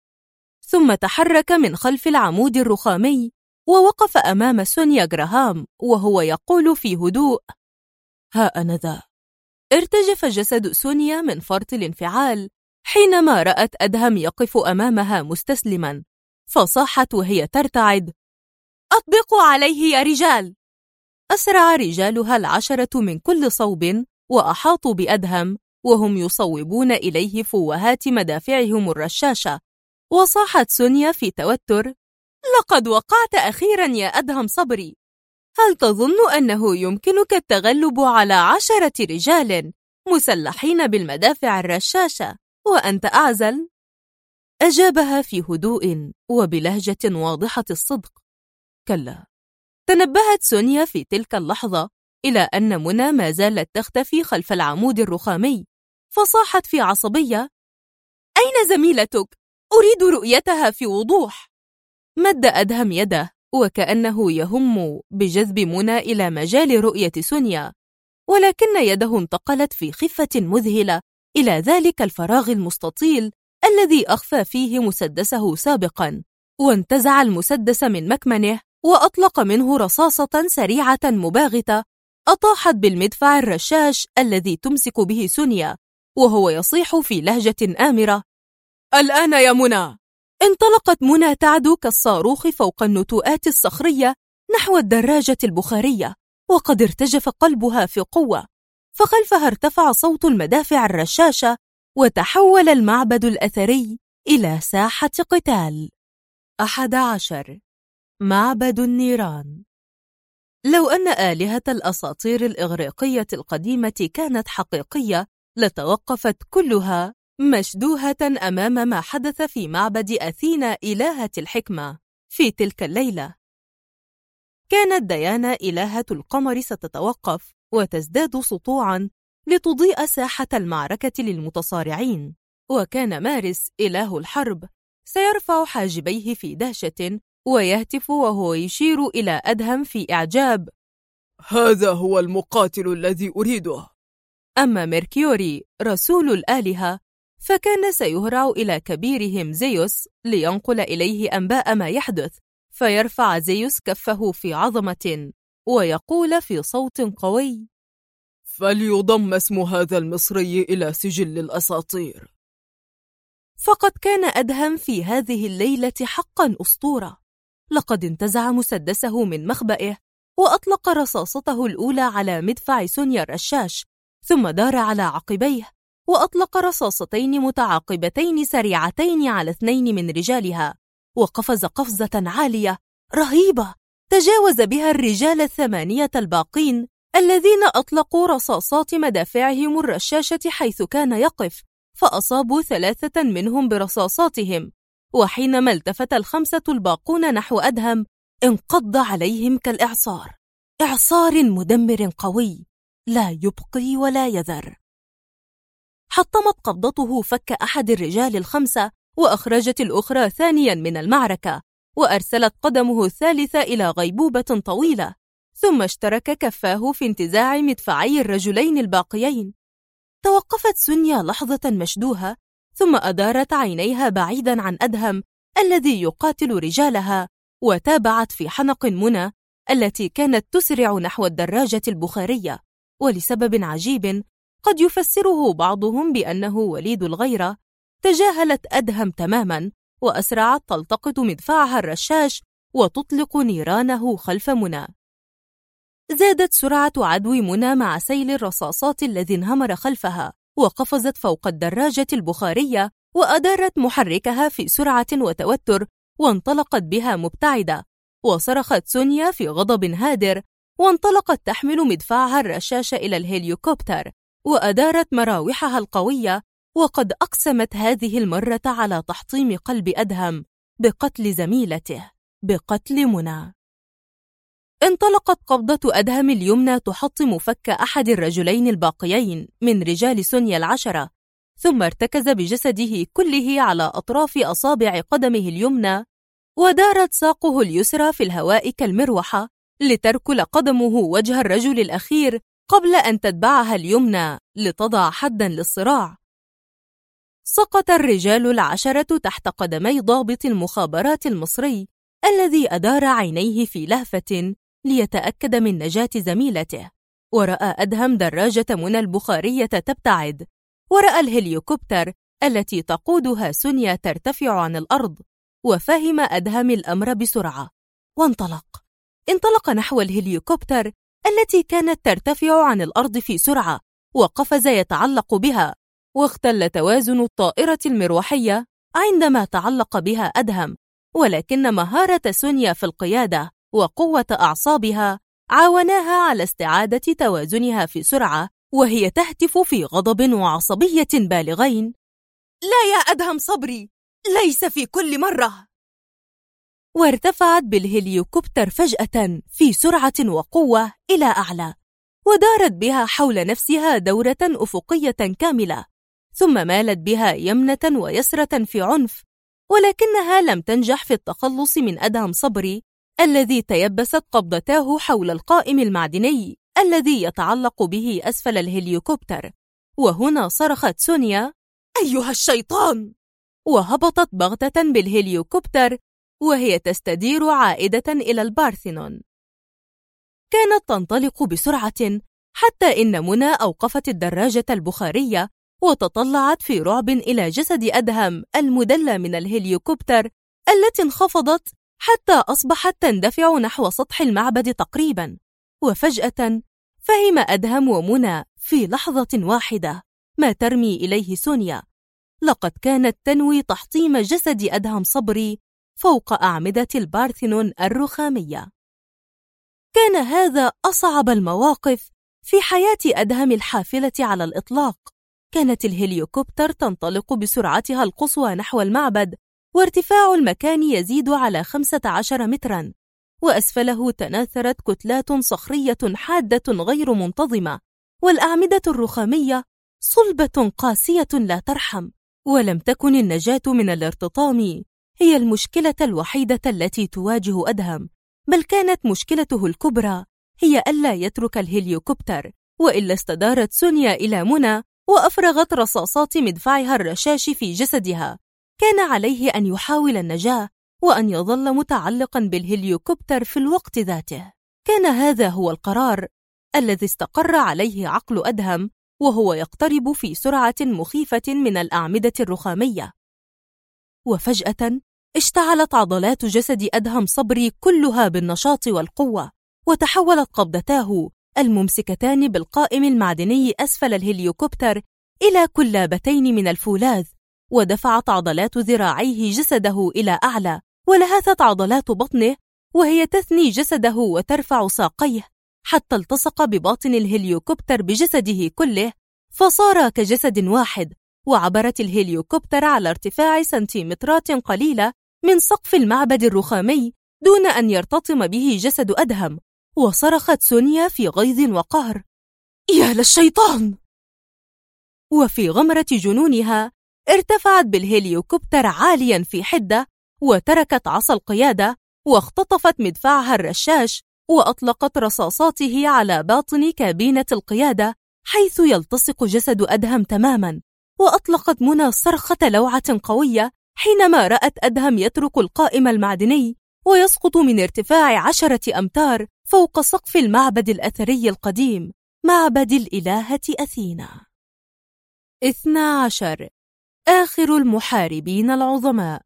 ثم تحرك من خلف العمود الرخامي ووقف أمام سونيا جراهام وهو يقول في هدوء: ها أنا ذا. ارتجف جسد سونيا من فرط الانفعال حينما رأت أدهم يقف أمامها مستسلما، فصاحت وهي ترتعد: أطبقوا عليه يا رجال. أسرع رجالها 10 من كل صوب وأحاطوا بأدهم وهم يصوبون إليه فوهات مدافعهم الرشاشة، وصاحت سونيا في توتر: لقد وقعت أخيرا يا أدهم صبري. هل تظن أنه يمكنك التغلب على 10 رجال مسلحين بالمدافع الرشاشة وأنت أعزل؟ أجابها في هدوء وبلهجة واضحة الصدق: كلا. تنبهت سونيا في تلك اللحظة إلى أن منى ما زالت تختفي خلف العمود الرخامي، فصاحت في عصبية: أين زميلتك؟ أريد رؤيتها في وضوح. مد أدهم يده وكأنه يهم بجذب منى إلى مجال رؤية سونيا، ولكن يده انتقلت في خفة مذهلة إلى ذلك الفراغ المستطيل الذي أخفى فيه مسدسه سابقا، وانتزع المسدس من مكمنه وأطلق منه رصاصة سريعة مباغتة أطاحت بالمدفع الرشاش الذي تمسك به سونيا، وهو يصيح في لهجة آمرة: الآن يا منى. انطلقت منى تعدو كالصاروخ فوق النتوءات الصخرية نحو الدراجة البخارية، وقد ارتجف قلبها في قوة، فخلفها ارتفع صوت المدافع الرشاشة وتحول المعبد الأثري إلى ساحة قتال. 11. معبد النيران. لو أن آلهة الأساطير الإغريقية القديمة كانت حقيقية لتوقفت كلها مشدوهة أمام ما حدث في معبد أثينا إلهة الحكمة في تلك الليلة. كانت ديانا إلهة القمر ستتوقف وتزداد سطوعا لتضيء ساحة المعركة للمتصارعين، وكان مارس إله الحرب سيرفع حاجبيه في دهشة ويهتف وهو يشير إلى أدهم في إعجاب: هذا هو المقاتل الذي أريده. أما ميركوري رسول الآلهة فكان سيهرع إلى كبيرهم زيوس لينقل إليه أنباء ما يحدث، فيرفع زيوس كفه في عظمة ويقول في صوت قوي: فليضم اسم هذا المصري إلى سجل الأساطير. فقد كان أدهم في هذه الليلة حقا أسطورة. لقد انتزع مسدسه من مخبئه وأطلق رصاصته الأولى على مدفع سونيا الرشاش، ثم دار على عقبيه وأطلق رصاصتين متعاقبتين سريعتين على 2 من رجالها، وقفز قفزة عالية رهيبة تجاوز بها الرجال 8 الباقين الذين أطلقوا رصاصات مدافعهم الرشاشة حيث كان يقف، فأصابوا 3 منهم برصاصاتهم. وحينما التفت 5 الباقون نحو أدهم انقض عليهم كالإعصار، إعصار مدمر قوي لا يبقي ولا يذر. حطمت قبضته فك أحد الرجال الخمسة وأخرجت الأخرى ثانيا من المعركة، وأرسلت قدمه الثالثة إلى غيبوبة طويلة، ثم اشترك كفاه في انتزاع مدفعي الرجلين الباقيين. توقفت سونيا لحظة مشدوهة، ثم أدارت عينيها بعيدا عن أدهم الذي يقاتل رجالها، وتابعت في حنق منى التي كانت تسرع نحو الدراجة البخارية، ولسبب عجيب قد يفسره بعضهم بأنه وليد الغيرة. تجاهلت أدهم تماما، وأسرعت تلتقط مدفعها الرشاش وتطلق نيرانه خلف منى. زادت سرعة عدو منى مع سيل الرصاصات الذي انهمر خلفها، وقفزت فوق الدراجة البخارية وأدارت محركها في سرعة وتوتر، وانطلقت بها مبتعدة. وصرخت سونيا في غضب هادر، وانطلقت تحمل مدفعها الرشاش إلى الهليكوبتر، وأدارت مراوحها القوية، وقد أقسمت هذه المرة على تحطيم قلب أدهم بقتل زميلته، بقتل منى. انطلقت قبضة أدهم اليمنى تحطم فك أحد الرجلين الباقيين من رجال سونيا العشرة، ثم ارتكز بجسده كله على أطراف أصابع قدمه اليمنى، ودارت ساقه اليسرى في الهواء كالمروحة لتركل قدمه وجه الرجل الأخير قبل أن تتبعها اليمنى لتضع حداً للصراع. سقط الرجال العشرة تحت قدمي ضابط المخابرات المصري الذي أدار عينيه في لهفة ليتأكد من نجاة زميلته، ورأى أدهم دراجة منى البخارية تبتعد، ورأى الهليكوبتر التي تقودها سونيا ترتفع عن الأرض، وفهم أدهم الأمر بسرعة، انطلق نحو الهليكوبتر التي كانت ترتفع عن الأرض في سرعة، وقفز يتعلق بها، واختل توازن الطائرة المروحية عندما تعلق بها أدهم، ولكن مهارة سونيا في القيادة وقوة أعصابها عاوناها على استعادة توازنها في سرعة، وهي تهتف في غضب وعصبية بالغين: لا يا أدهم صبري، ليس في كل مرة. وارتفعت بالهليكوبتر فجأة في سرعة وقوة إلى أعلى، ودارت بها حول نفسها دورة أفقية كاملة، ثم مالت بها يمنة ويسرة في عنف، ولكنها لم تنجح في التخلص من أدهم صبري الذي تيبست قبضتاه حول القائم المعدني الذي يتعلق به أسفل الهليكوبتر. وهنا صرخت سونيا: أيها الشيطان! وهبطت بغتة بالهليكوبتر وهي تستدير عائدة إلى البارثينون. كانت تنطلق بسرعة حتى إن منى أوقفت الدراجة البخارية وتطلعت في رعب إلى جسد أدهم المدلى من الهليكوبتر التي انخفضت حتى أصبحت تندفع نحو سطح المعبد تقريبا. وفجأة فهم أدهم ومنى في لحظة واحدة ما ترمي إليه سونيا. لقد كانت تنوي تحطيم جسد أدهم صبري فوق أعمدة البارثينون الرخامية. كان هذا أصعب المواقف في حياة أدهم الحافلة على الإطلاق. كانت الهليكوبتر تنطلق بسرعتها القصوى نحو المعبد، وارتفاع المكان يزيد على 15 متراً، وأسفله تناثرت كتلات صخرية حادة غير منتظمة، والأعمدة الرخامية صلبة قاسية لا ترحم. ولم تكن النجاة من الارتطام هي المشكلة الوحيدة التي تواجه أدهم، بل كانت مشكلته الكبرى هي ألا يترك الهليكوبتر، وإلا استدارت سونيا إلى منى وأفرغت رصاصات مدفعها الرشاش في جسدها. كان عليه أن يحاول النجاة وأن يظل متعلقا بالهليكوبتر في الوقت ذاته. كان هذا هو القرار الذي استقر عليه عقل أدهم وهو يقترب في سرعة مخيفة من الأعمدة الرخامية. وفجأة اشتعلت عضلات جسد أدهم صبري كلها بالنشاط والقوة، وتحولت قبضتاه الممسكتان بالقائم المعدني أسفل الهليكوبتر إلى كلابتين من الفولاذ، ودفعت عضلات ذراعيه جسده إلى أعلى، ولهثت عضلات بطنه وهي تثني جسده وترفع ساقيه حتى التصق بباطن الهليكوبتر بجسده كله، فصار كجسد واحد. وعبرت الهليكوبتر على ارتفاع سنتيمترات قليلة من سقف المعبد الرخامي دون أن يرتطم به جسد أدهم. وصرخت سونيا في غيظ وقهر: يا للشيطان! وفي غمرة جنونها ارتفعت بالهليوكوبتر عاليا في حدة، وتركت عصا القيادة واختطفت مدفعها الرشاش وأطلقت رصاصاته على باطن كابينة القيادة حيث يلتصق جسد أدهم تماما. وأطلقت منى صرخة لوعة قوية حينما رأت أدهم يترك القائم المعدني ويسقط من ارتفاع 10 أمتار فوق سقف المعبد الأثري القديم، معبد الإلهة أثينا. 12. آخر المحاربين العظماء.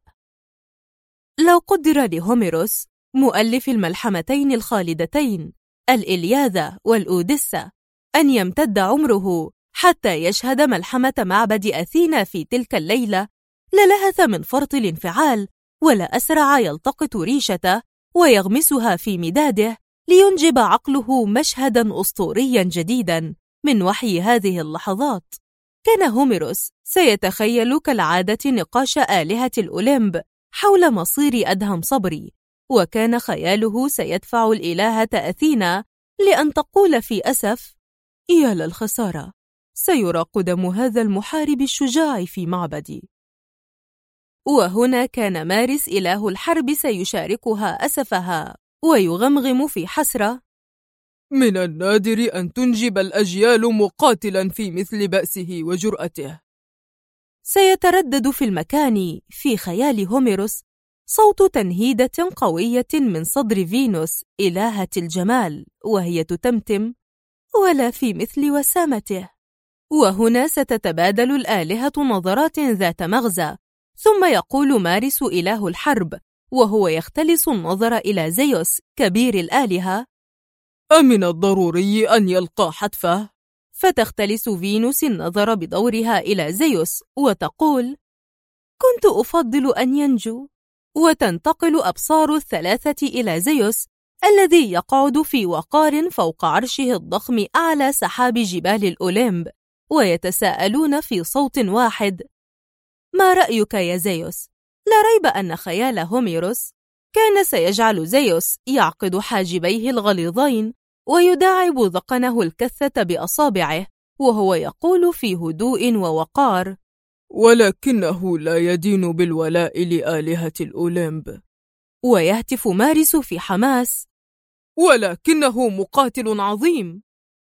لو قدر لهوميروس مؤلف الملحمتين الخالدتين الإلياذة والأوديسا أن يمتد عمره حتى يشهد ملحمة معبد أثينا في تلك الليلة، للهث من فرط الانفعال، ولا أسرع يلتقط ريشته ويغمسها في مداده لينجب عقله مشهدا أسطوريا جديدا من وحي هذه اللحظات. كان هوميروس سيتخيل كالعادة نقاش آلهة الأوليمب حول مصير أدهم صبري، وكان خياله سيدفع الإلهة أثينا لأن تقول في أسف: يا للخسارة، سيراق دم هذا المحارب الشجاع في معبدي. وهنا كان مارس إله الحرب سيشاركها أسفها ويغمغم في حسرة: من النادر أن تنجب الأجيال مقاتلا في مثل بأسه وجرأته. سيتردد في المكان في خيال هوميروس صوت تنهيدة قوية من صدر فينوس إلهة الجمال، وهي تتمتم: ولا في مثل وسامته. وهنا ستتبادل الآلهة نظرات ذات مغزى، ثم يقول مارس إله الحرب وهو يختلس النظر إلى زيوس كبير الآلهة: أمن الضروري أن يلقى حتفه؟ فتختلس فينوس النظر بدورها إلى زيوس وتقول: كنت أفضل أن ينجو. وتنتقل أبصار الثلاثة إلى زيوس الذي يقعد في وقار فوق عرشه الضخم أعلى سحاب جبال الأوليمب، ويتساءلون في صوت واحد: ما رأيك يا زيوس؟ لا ريب أن خيال هوميروس كان سيجعل زيوس يعقد حاجبيه الغليظين ويداعب ذقنه الكثة بأصابعه وهو يقول في هدوء ووقار: ولكنه لا يدين بالولاء لآلهة الأوليمب. ويهتف مارس في حماس: ولكنه مقاتل عظيم.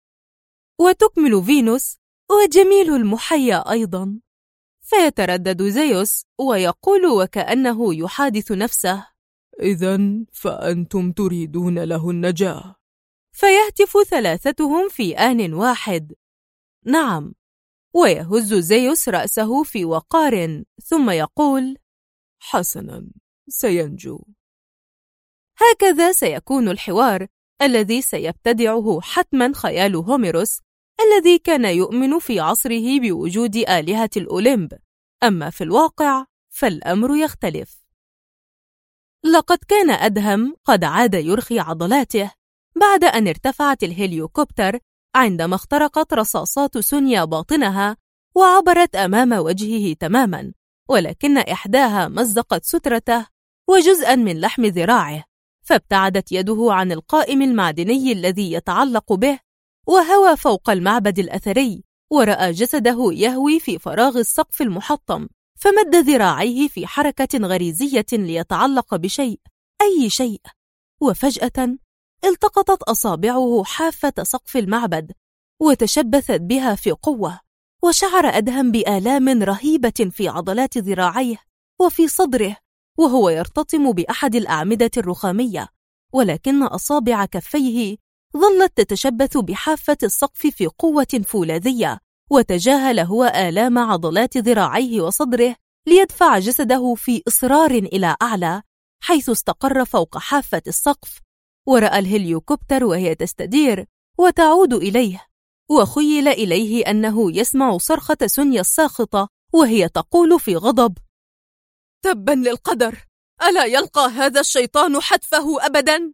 وتكمل فينوس: وجميل المحيا أيضا. فيتردد زيوس ويقول وكأنه يحادث نفسه: إذن فأنتم تريدون له النجاة. فيهتف ثلاثتهم في آن واحد: نعم. ويهز زيوس رأسه في وقار ثم يقول: حسنا، سينجو. هكذا سيكون الحوار الذي سيبتدعه حتما خيال هوميروس الذي كان يؤمن في عصره بوجود آلهة الأوليمب، أما في الواقع فالأمر يختلف. لقد كان أدهم قد عاد يرخي عضلاته بعد أن ارتفعت الهليوكوبتر عندما اخترقت رصاصات سونيا باطنها وعبرت أمام وجهه تماما، ولكن إحداها مزقت سترته وجزءا من لحم ذراعه، فابتعدت يده عن القائم المعدني الذي يتعلق به، وهوى فوق المعبد الأثري ورأى جسده يهوي في فراغ السقف المحطم، فمد ذراعيه في حركة غريزية ليتعلق بشيء، أي شيء، وفجأة التقطت أصابعه حافة سقف المعبد وتشبثت بها في قوة، وشعر أدهم بآلام رهيبة في عضلات ذراعيه وفي صدره وهو يرتطم بأحد الأعمدة الرخامية، ولكن أصابع كفيه ظلت تتشبث بحافة السقف في قوة فولاذية، وتجاهل هو آلام عضلات ذراعيه وصدره ليدفع جسده في إصرار إلى أعلى، حيث استقر فوق حافة السقف، ورأى الهليوكوبتر وهي تستدير وتعود إليه، وخيل إليه أنه يسمع صرخة سونيا الساخطة وهي تقول في غضب: تبا للقدر، ألا يلقى هذا الشيطان حتفه أبدا؟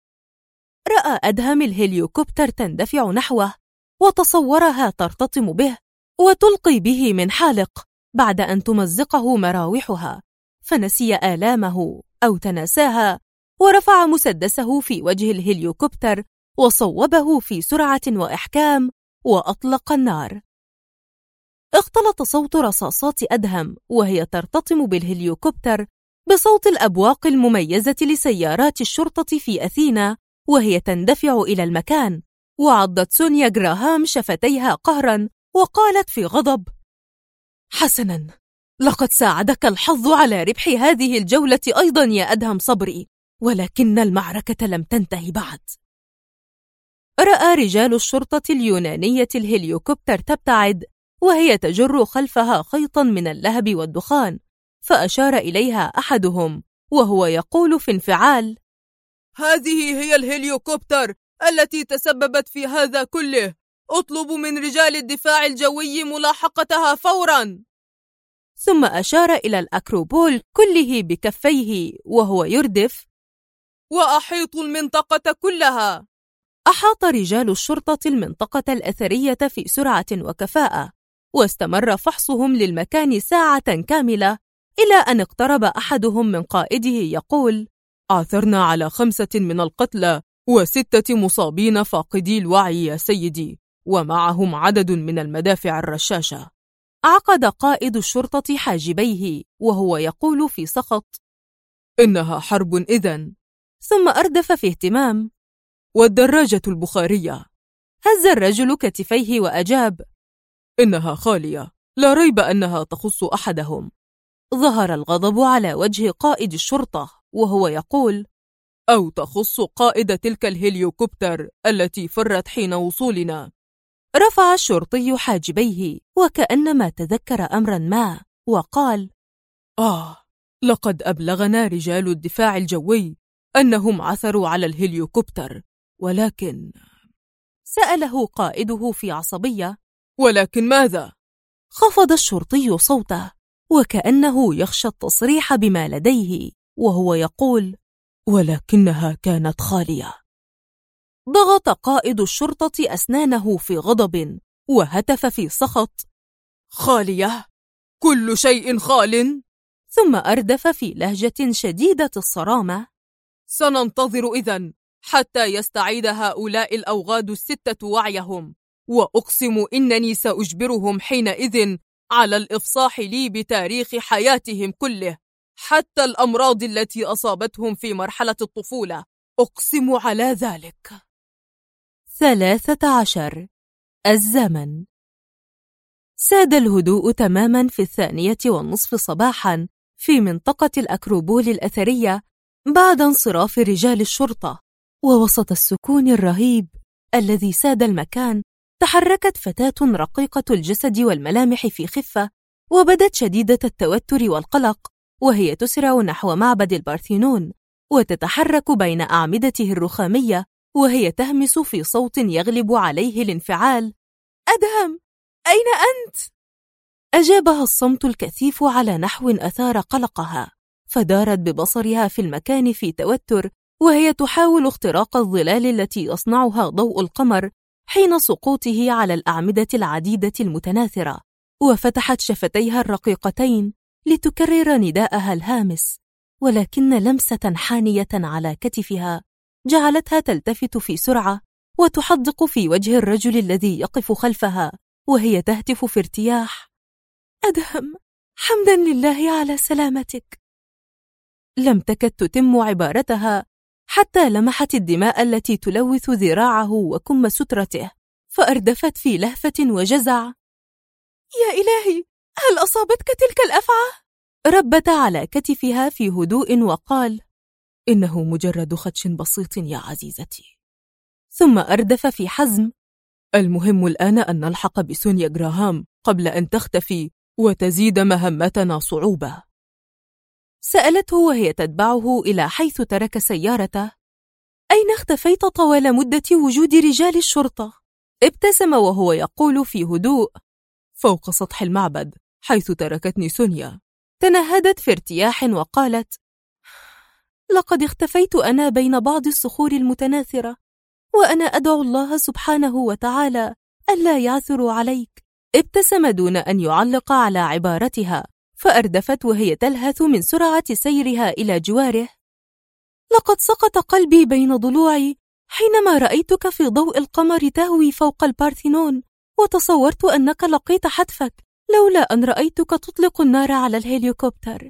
رأى أدهم الهليوكوبتر تندفع نحوه وتصورها ترتطم به وتلقي به من حالق بعد أن تمزقه مراوحها، فنسي آلامه أو تناساها ورفع مسدسه في وجه الهليوكوبتر وصوبه في سرعة وإحكام وأطلق النار. اختلط صوت رصاصات أدهم وهي ترتطم بالهليوكوبتر بصوت الأبواق المميزة لسيارات الشرطة في أثينا وهي تندفع إلى المكان، وعضت سونيا جراهام شفتيها قهراً وقالت في غضب: حسناً، لقد ساعدك الحظ على ربح هذه الجولة أيضاً يا أدهم صبري، ولكن المعركة لم تنتهي بعد. رأى رجال الشرطة اليونانية الهليوكوبتر تبتعد وهي تجر خلفها خيطاً من اللهب والدخان، فأشار إليها أحدهم وهو يقول في انفعال: هذه هي الهليوكوبتر التي تسببت في هذا كله، اطلبوا من رجال الدفاع الجوي ملاحقتها فوراً. ثم أشار إلى الأكروبول كله بكفيه وهو يردف: وأحيطوا المنطقة كلها. أحاط رجال الشرطة المنطقة الأثرية في سرعة وكفاءة، واستمر فحصهم للمكان ساعة كاملة إلى أن اقترب أحدهم من قائده يقول: عثرنا على 5 من القتلى و6 مصابين فاقدي الوعي يا سيدي، ومعهم عدد من المدافع الرشاشة. عقد قائد الشرطة حاجبيه وهو يقول في سخط: إنها حرب إذن. ثم أردف في اهتمام: والدراجة البخارية؟ هز الرجل كتفيه وأجاب: إنها خالية، لا ريب أنها تخص أحدهم. ظهر الغضب على وجه قائد الشرطة وهو يقول: أو تخص قائد تلك الهليوكوبتر التي فرت حين وصولنا. رفع الشرطي حاجبيه وكأنما تذكر أمرا ما وقال: لقد أبلغنا رجال الدفاع الجوي أنهم عثروا على الهليوكوبتر، ولكن... سأله قائده في عصبية: ولكن ماذا؟ خفض الشرطي صوته وكأنه يخشى التصريح بما لديه وهو يقول: ولكنها كانت خالية. ضغط قائد الشرطة أسنانه في غضب وهتف في سخط: خالية؟ كل شيء خال؟ ثم أردف في لهجة شديدة الصرامة: سننتظر إذن حتى يستعيد هؤلاء الأوغاد ال6 وعيهم، وأقسم إنني سأجبرهم حينئذ على الإفصاح لي بتاريخ حياتهم كله، حتى الأمراض التي أصابتهم في مرحلة الطفولة، أقسم على ذلك. 13. الزمن. ساد الهدوء تماما في 2:30 صباحا في منطقة الأكروبول الأثرية بعد انصراف رجال الشرطة، ووسط السكون الرهيب الذي ساد المكان تحركت فتاة رقيقة الجسد والملامح في خفة، وبدت شديدة التوتر والقلق وهي تسرع نحو معبد البارثينون وتتحرك بين أعمدته الرخامية وهي تهمس في صوت يغلب عليه الانفعال: أدهم، أين أنت؟ أجابها الصمت الكثيف على نحو أثار قلقها، فدارت ببصرها في المكان في توتر وهي تحاول اختراق الظلال التي يصنعها ضوء القمر حين سقوطه على الأعمدة العديدة المتناثرة، وفتحت شفتيها الرقيقتين لتكرر نداءها الهامس، ولكن لمسة حانية على كتفها جعلتها تلتفت في سرعة وتحدق في وجه الرجل الذي يقف خلفها وهي تهتف في ارتياح: أدهم، حمدا لله على سلامتك. لم تكد تتم عبارتها حتى لمحت الدماء التي تلوث ذراعه وكم سترته، فأردفت في لهفة وجزع: يا إلهي، هل أصابتك تلك الأفعى؟ ربت على كتفها في هدوء وقال: إنه مجرد خدش بسيط يا عزيزتي. ثم أردف في حزم: المهم الآن أن نلحق بسونيا جراهام قبل أن تختفي وتزيد مهمتنا صعوبة. سألته وهي تتبعه إلى حيث ترك سيارته: أين اختفيت طوال مدة وجود رجال الشرطة؟ ابتسم وهو يقول في هدوء: فوق سطح المعبد حيث تركتني سونيا. تنهدت في ارتياح وقالت: لقد اختفيت أنا بين بعض الصخور المتناثرة، وأنا أدعو الله سبحانه وتعالى ألا يعثروا عليك. ابتسم دون أن يعلق على عبارتها، فأردفت وهي تلهث من سرعة سيرها إلى جواره: لقد سقط قلبي بين ضلوعي حينما رأيتك في ضوء القمر تهوي فوق البارثينون، وتصورت أنك لقيت حتفك، لولا أن رأيتك تطلق النار على الهليكوبتر.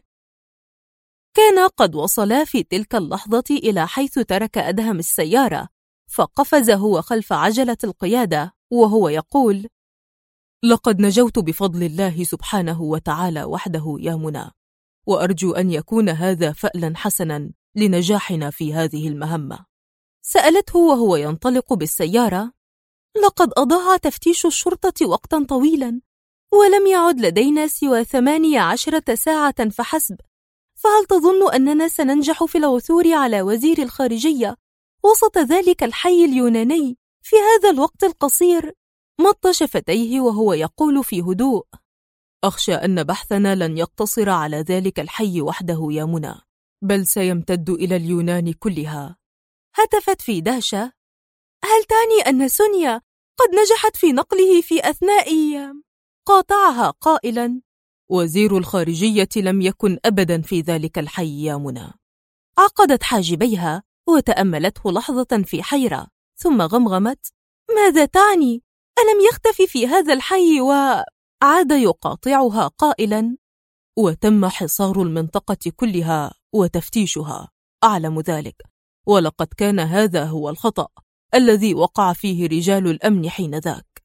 كان قد وصلا في تلك اللحظة إلى حيث ترك أدهم السيارة، فقفز هو خلف عجلة القيادة وهو يقول: لقد نجوت بفضل الله سبحانه وتعالى وحده يا منى، وأرجو أن يكون هذا فألا حسنا لنجاحنا في هذه المهمة. سألته وهو ينطلق بالسيارة: لقد أضاع تفتيش الشرطة وقتا طويلا، ولم يعد لدينا سوى 18 ساعة فحسب، فهل تظن أننا سننجح في العثور على وزير الخارجية وسط ذلك الحي اليوناني في هذا الوقت القصير؟ مط شفتيه وهو يقول في هدوء: أخشى أن بحثنا لن يقتصر على ذلك الحي وحده يا منى، بل سيمتد إلى اليونان كلها. هتفت في دهشة: هل تعني أن سونيا قد نجحت في نقله في أثناء؟ قاطعها قائلا: وزير الخارجية لم يكن أبدا في ذلك الحي يا منى. عقدت حاجبيها وتأملته لحظة في حيرة، ثم غمغمت: ماذا تعني؟ ألم يختفي في هذا الحي؟ وعاد يقاطعها قائلا: وتم حصار المنطقة كلها وتفتيشها، أعلم ذلك، ولقد كان هذا هو الخطأ الذي وقع فيه رجال الأمن حينذاك.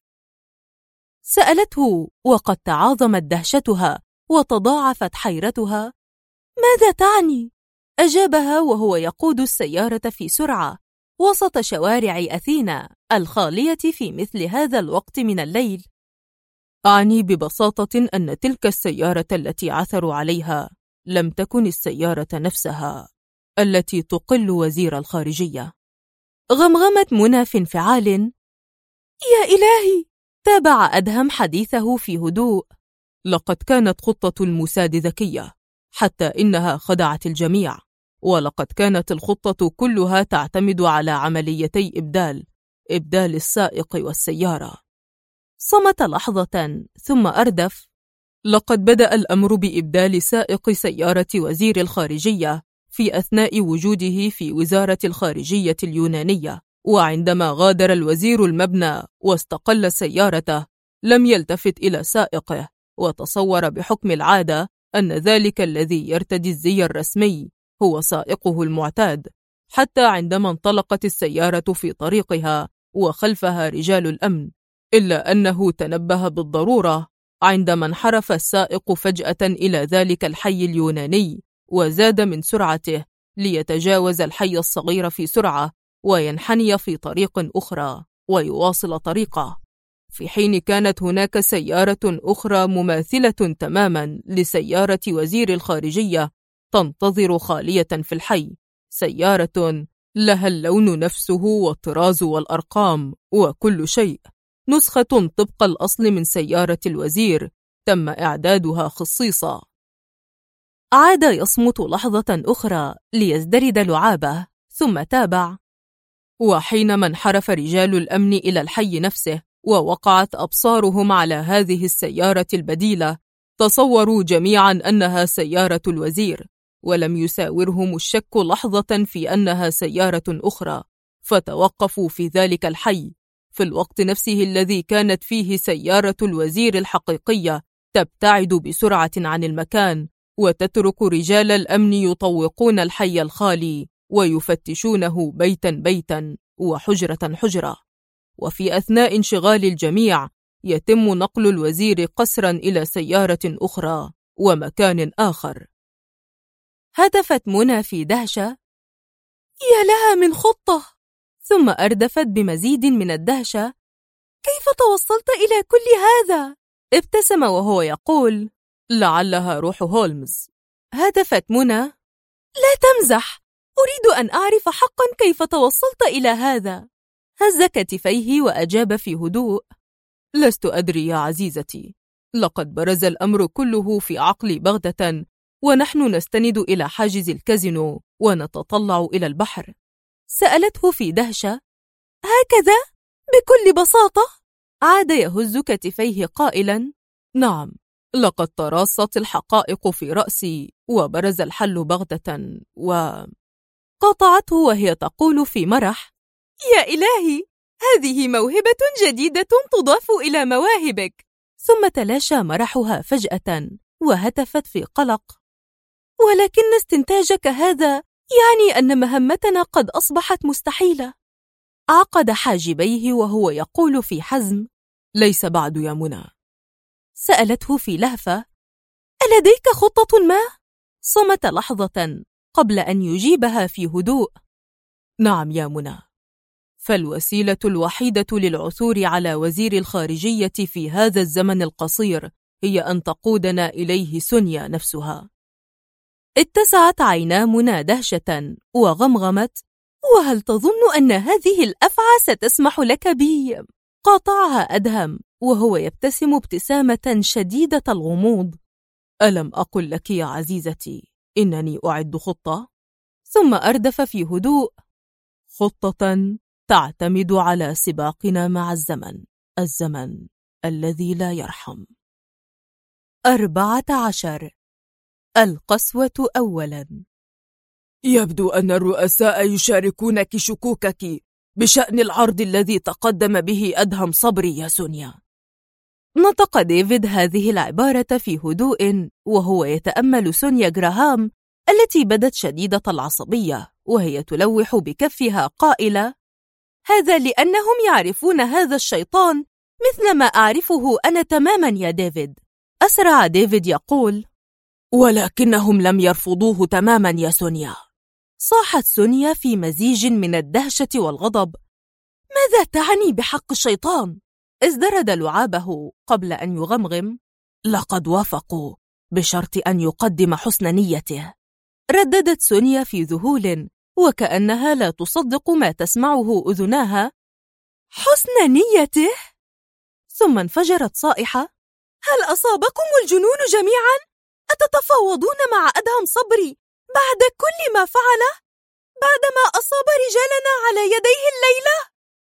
سألته وقد تعاظمت دهشتها وتضاعفت حيرتها: ماذا تعني؟ أجابها وهو يقود السيارة في سرعة وسط شوارع أثينا الخالية في مثل هذا الوقت من الليل. أعني ببساطة أن تلك السيارة التي عثروا عليها لم تكن السيارة نفسها التي تقل وزير الخارجية. غمغمت منى في انفعال: يا إلهي! تابع أدهم حديثه في هدوء: لقد كانت خطة الموساد ذكية حتى إنها خدعت الجميع، ولقد كانت الخطة كلها تعتمد على عمليتي إبدال السائق والسيارة. صمت لحظة ثم أردف: لقد بدأ الأمر بإبدال سائق سيارة وزير الخارجية في أثناء وجوده في وزارة الخارجية اليونانية، وعندما غادر الوزير المبنى واستقل سيارته لم يلتفت إلى سائقه، وتصور بحكم العادة أن ذلك الذي يرتدي الزي الرسمي هو سائقه المعتاد، حتى عندما انطلقت السيارة في طريقها وخلفها رجال الأمن، إلا أنه تنبه بالضرورة عندما انحرف السائق فجأة إلى ذلك الحي اليوناني وزاد من سرعته ليتجاوز الحي الصغير في سرعة وينحني في طريق أخرى ويواصل طريقه، في حين كانت هناك سيارة أخرى مماثلة تماما لسيارة وزير الخارجية تنتظر خالية في الحي، سيارة لها اللون نفسه والطراز والأرقام وكل شيء، نسخة طبق الأصل من سيارة الوزير تم إعدادها خصيصا. عاد يصمت لحظة أخرى ليزدرد لعابه، ثم تابع: وحينما انحرف رجال الأمن إلى الحي نفسه ووقعت أبصارهم على هذه السيارة البديلة، تصوروا جميعا أنها سيارة الوزير، ولم يساورهم الشك لحظة في أنها سيارة أخرى، فتوقفوا في ذلك الحي في الوقت نفسه الذي كانت فيه سيارة الوزير الحقيقية تبتعد بسرعة عن المكان، وتترك رجال الأمن يطوقون الحي الخالي ويفتشونه بيتا بيتا وحجرة حجرة، وفي أثناء انشغال الجميع يتم نقل الوزير قسرا إلى سيارة أخرى ومكان آخر. هتفت منى في دهشة: يا لها من خطة! ثم أردفت بمزيد من الدهشة: كيف توصلت إلى كل هذا؟ ابتسم وهو يقول: لعلها روح هولمز. هتفت منى: لا تمزح، أريد أن أعرف حقا كيف توصلت إلى هذا. هز كتفيه وأجاب في هدوء: لست أدري يا عزيزتي، لقد برز الأمر كله في عقلي بغتة، ونحن نستند إلى حاجز الكازينو ونتطلع إلى البحر. سألته في دهشة: هكذا؟ بكل بساطة؟ عاد يهز كتفيه قائلا: نعم، لقد تراصت الحقائق في رأسي وبرز الحل بغتة قاطعته وهي تقول في مرح: يا إلهي، هذه موهبة جديدة تضاف إلى مواهبك، ثم تلاشى مرحها فجأة وهتفت في قلق: ولكن استنتاجك هذا يعني أن مهمتنا قد أصبحت مستحيلة. عقد حاجبيه وهو يقول في حزم: ليس بعد يا منى. سألته في لهفة: ألديك خطة ما؟ صمت لحظة قبل أن يجيبها في هدوء: نعم يا منى، فالوسيلة الوحيدة للعثور على وزير الخارجية في هذا الزمن القصير هي أن تقودنا إليه سونيا نفسها. اتسعت عينا منى دهشة وغمغمت: وهل تظن أن هذه الأفعى ستسمح لك بي؟ قاطعها أدهم وهو يبتسم ابتسامة شديدة الغموض: ألم أقل لك يا عزيزتي إنني أعد خطة؟ ثم أردف في هدوء: خطة تعتمد على سباقنا مع الزمن الذي لا يرحم. 14. القسوة أولاً. يبدو أن الرؤساء يشاركونك شكوكك بشأن العرض الذي تقدم به أدهم صبري يا سونيا. نطق ديفيد هذه العبارة في هدوء وهو يتأمل سونيا غراهام التي بدت شديدة العصبية وهي تلوح بكفها قائلة: هذا لأنهم يعرفون هذا الشيطان مثل ما أعرفه أنا تماما يا ديفيد. أسرع ديفيد يقول: ولكنهم لم يرفضوه تماما يا سونيا. صاحت سونيا في مزيج من الدهشة والغضب: ماذا تعني بحق الشيطان؟ ازدرد لعابه قبل أن يغمغم: لقد وافقوا بشرط أن يقدم حسن نيته. رددت سونيا في ذهول وكأنها لا تصدق ما تسمعه أذناها: حسن نيته؟ ثم انفجرت صائحة: هل أصابكم الجنون جميعا؟ أتتفاوضون مع أدهم صبري بعد كل ما فعله؟ بعدما أصاب رجالنا على يديه الليلة؟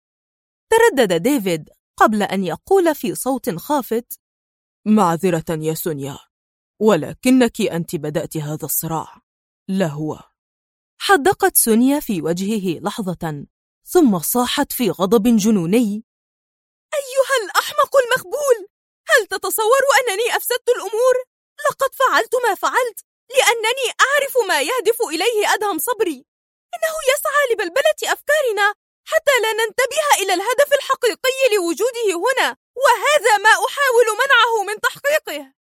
تردد ديفيد قبل أن يقول في صوت خافت: معذرة يا سونيا، ولكنك أنت بدأت هذا الصراع، لا هو. حدقت سونيا في وجهه لحظة ثم صاحت في غضب جنوني: أيها الأحمق المخبول، هل تتصور أنني أفسدت الأمور؟ لقد فعلت ما فعلت لأنني أعرف ما يهدف إليه أدهم صبري. إنه يسعى لبلبلة أفكارنا حتى لا ننتبه إلى الهدف الحقيقي لوجوده هنا، وهذا ما أحاول منعه من تحقيقه.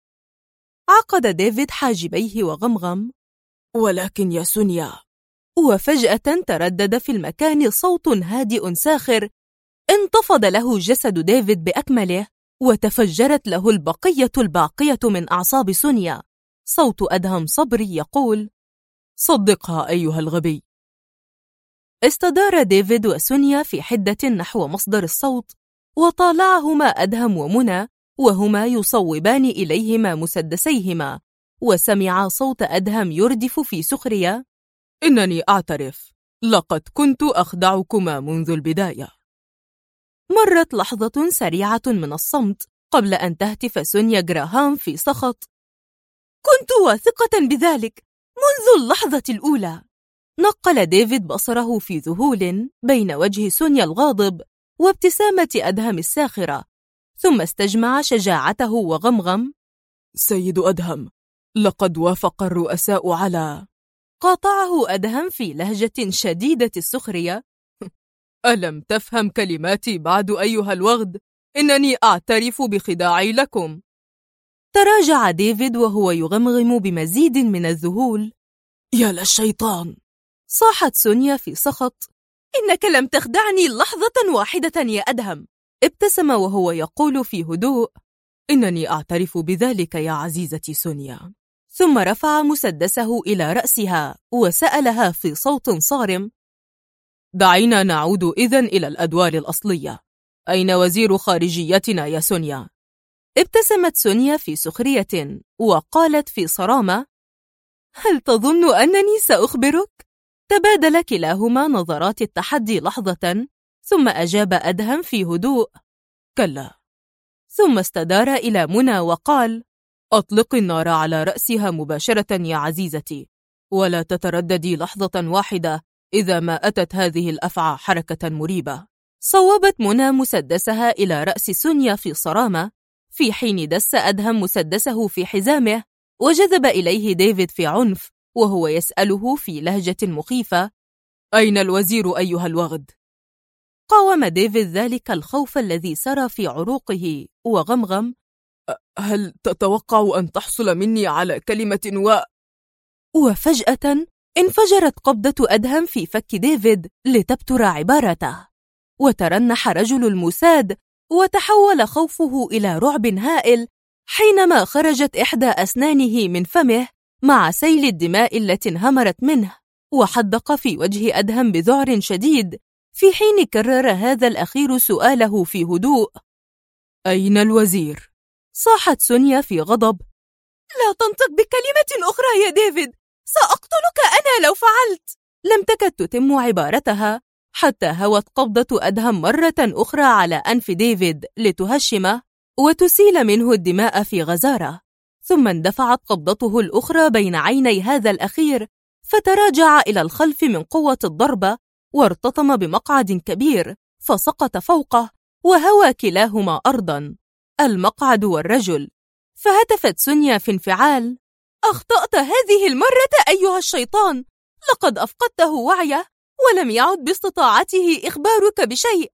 عقد ديفيد حاجبيه وغمغم: ولكن يا سونيا. وفجأة تردد في المكان صوت هادئ ساخر انتفض له جسد ديفيد بأكمله وتفجرت له البقية الباقية من أعصاب سونيا. صوت أدهم صبري يقول: صدقها أيها الغبي. استدار ديفيد وسونيا في حدة نحو مصدر الصوت وطالعهما أدهم ومنى وهما يصوبان إليهما مسدسيهما، وسمع صوت أدهم يردف في سخرية: إنني أعترف، لقد كنت أخدعكما منذ البداية. مرت لحظة سريعة من الصمت قبل أن تهتف سونيا غراهام في سخط: كنت واثقة بذلك منذ اللحظة الأولى. نقل ديفيد بصره في ذهول بين وجه سونيا الغاضب وابتسامة أدهم الساخرة، ثم استجمع شجاعته وغمغم: سيد أدهم، لقد وافق الرؤساء على... قاطعه أدهم في لهجة شديدة السخرية: ألم تفهم كلماتي بعد أيها الوغد؟ إنني أعترف بخداعي لكم. تراجع ديفيد وهو يغمغم بمزيد من الذهول: يا للشيطان. صاحت سونيا في سخط: إنك لم تخدعني لحظة واحدة يا أدهم. ابتسم وهو يقول في هدوء: إنني أعترف بذلك يا عزيزتي سونيا. ثم رفع مسدسه إلى رأسها وسألها في صوت صارم: دعينا نعود إذن إلى الأدوار الأصلية. أين وزير خارجيتنا يا سونيا؟ ابتسمت سونيا في سخرية وقالت في صرامة: هل تظن أنني سأخبرك؟ تبادل كلاهما نظرات التحدي لحظة ثم أجاب أدهم في هدوء: كلا. ثم استدار إلى منى وقال: أطلقي النار على رأسها مباشرة يا عزيزتي، ولا تترددي لحظة واحدة إذا ما أتت هذه الأفعى حركة مريبة. صوبت منى مسدسها إلى رأس سونيا في صرامة، في حين دس أدهم مسدسه في حزامه وجذب إليه ديفيد في عنف وهو يسأله في لهجة مخيفة: أين الوزير أيها الوغد؟ قاوم ديفيد ذلك الخوف الذي سرى في عروقه وغمغم: هل تتوقع أن تحصل مني على كلمة وفجأة انفجرت قبضة أدهم في فك ديفيد لتبتر عبارته، وترنح رجل الموساد، وتحول خوفه إلى رعب هائل حينما خرجت إحدى أسنانه من فمه مع سيل الدماء التي انهمرت منه، وحدق في وجه أدهم بذعر شديد، في حين كرر هذا الأخير سؤاله في هدوء: أين الوزير؟ صاحت سونيا في غضب: لا تنطق بكلمة أخرى يا ديفيد، سأقتلك أنا لو فعلت. لم تكد تتم عبارتها حتى هوت قبضة أدهم مرة أخرى على أنف ديفيد لتهشمه وتسيل منه الدماء في غزارة، ثم اندفعت قبضته الأخرى بين عيني هذا الأخير، فتراجع إلى الخلف من قوة الضربة، وارتطم بمقعد كبير فسقط فوقه، وهوى كلاهما أرضا، المقعد والرجل. فهتفت سونيا في انفعال: أخطأت هذه المرة أيها الشيطان، لقد أفقدته وعيه ولم يعد باستطاعته إخبارك بشيء.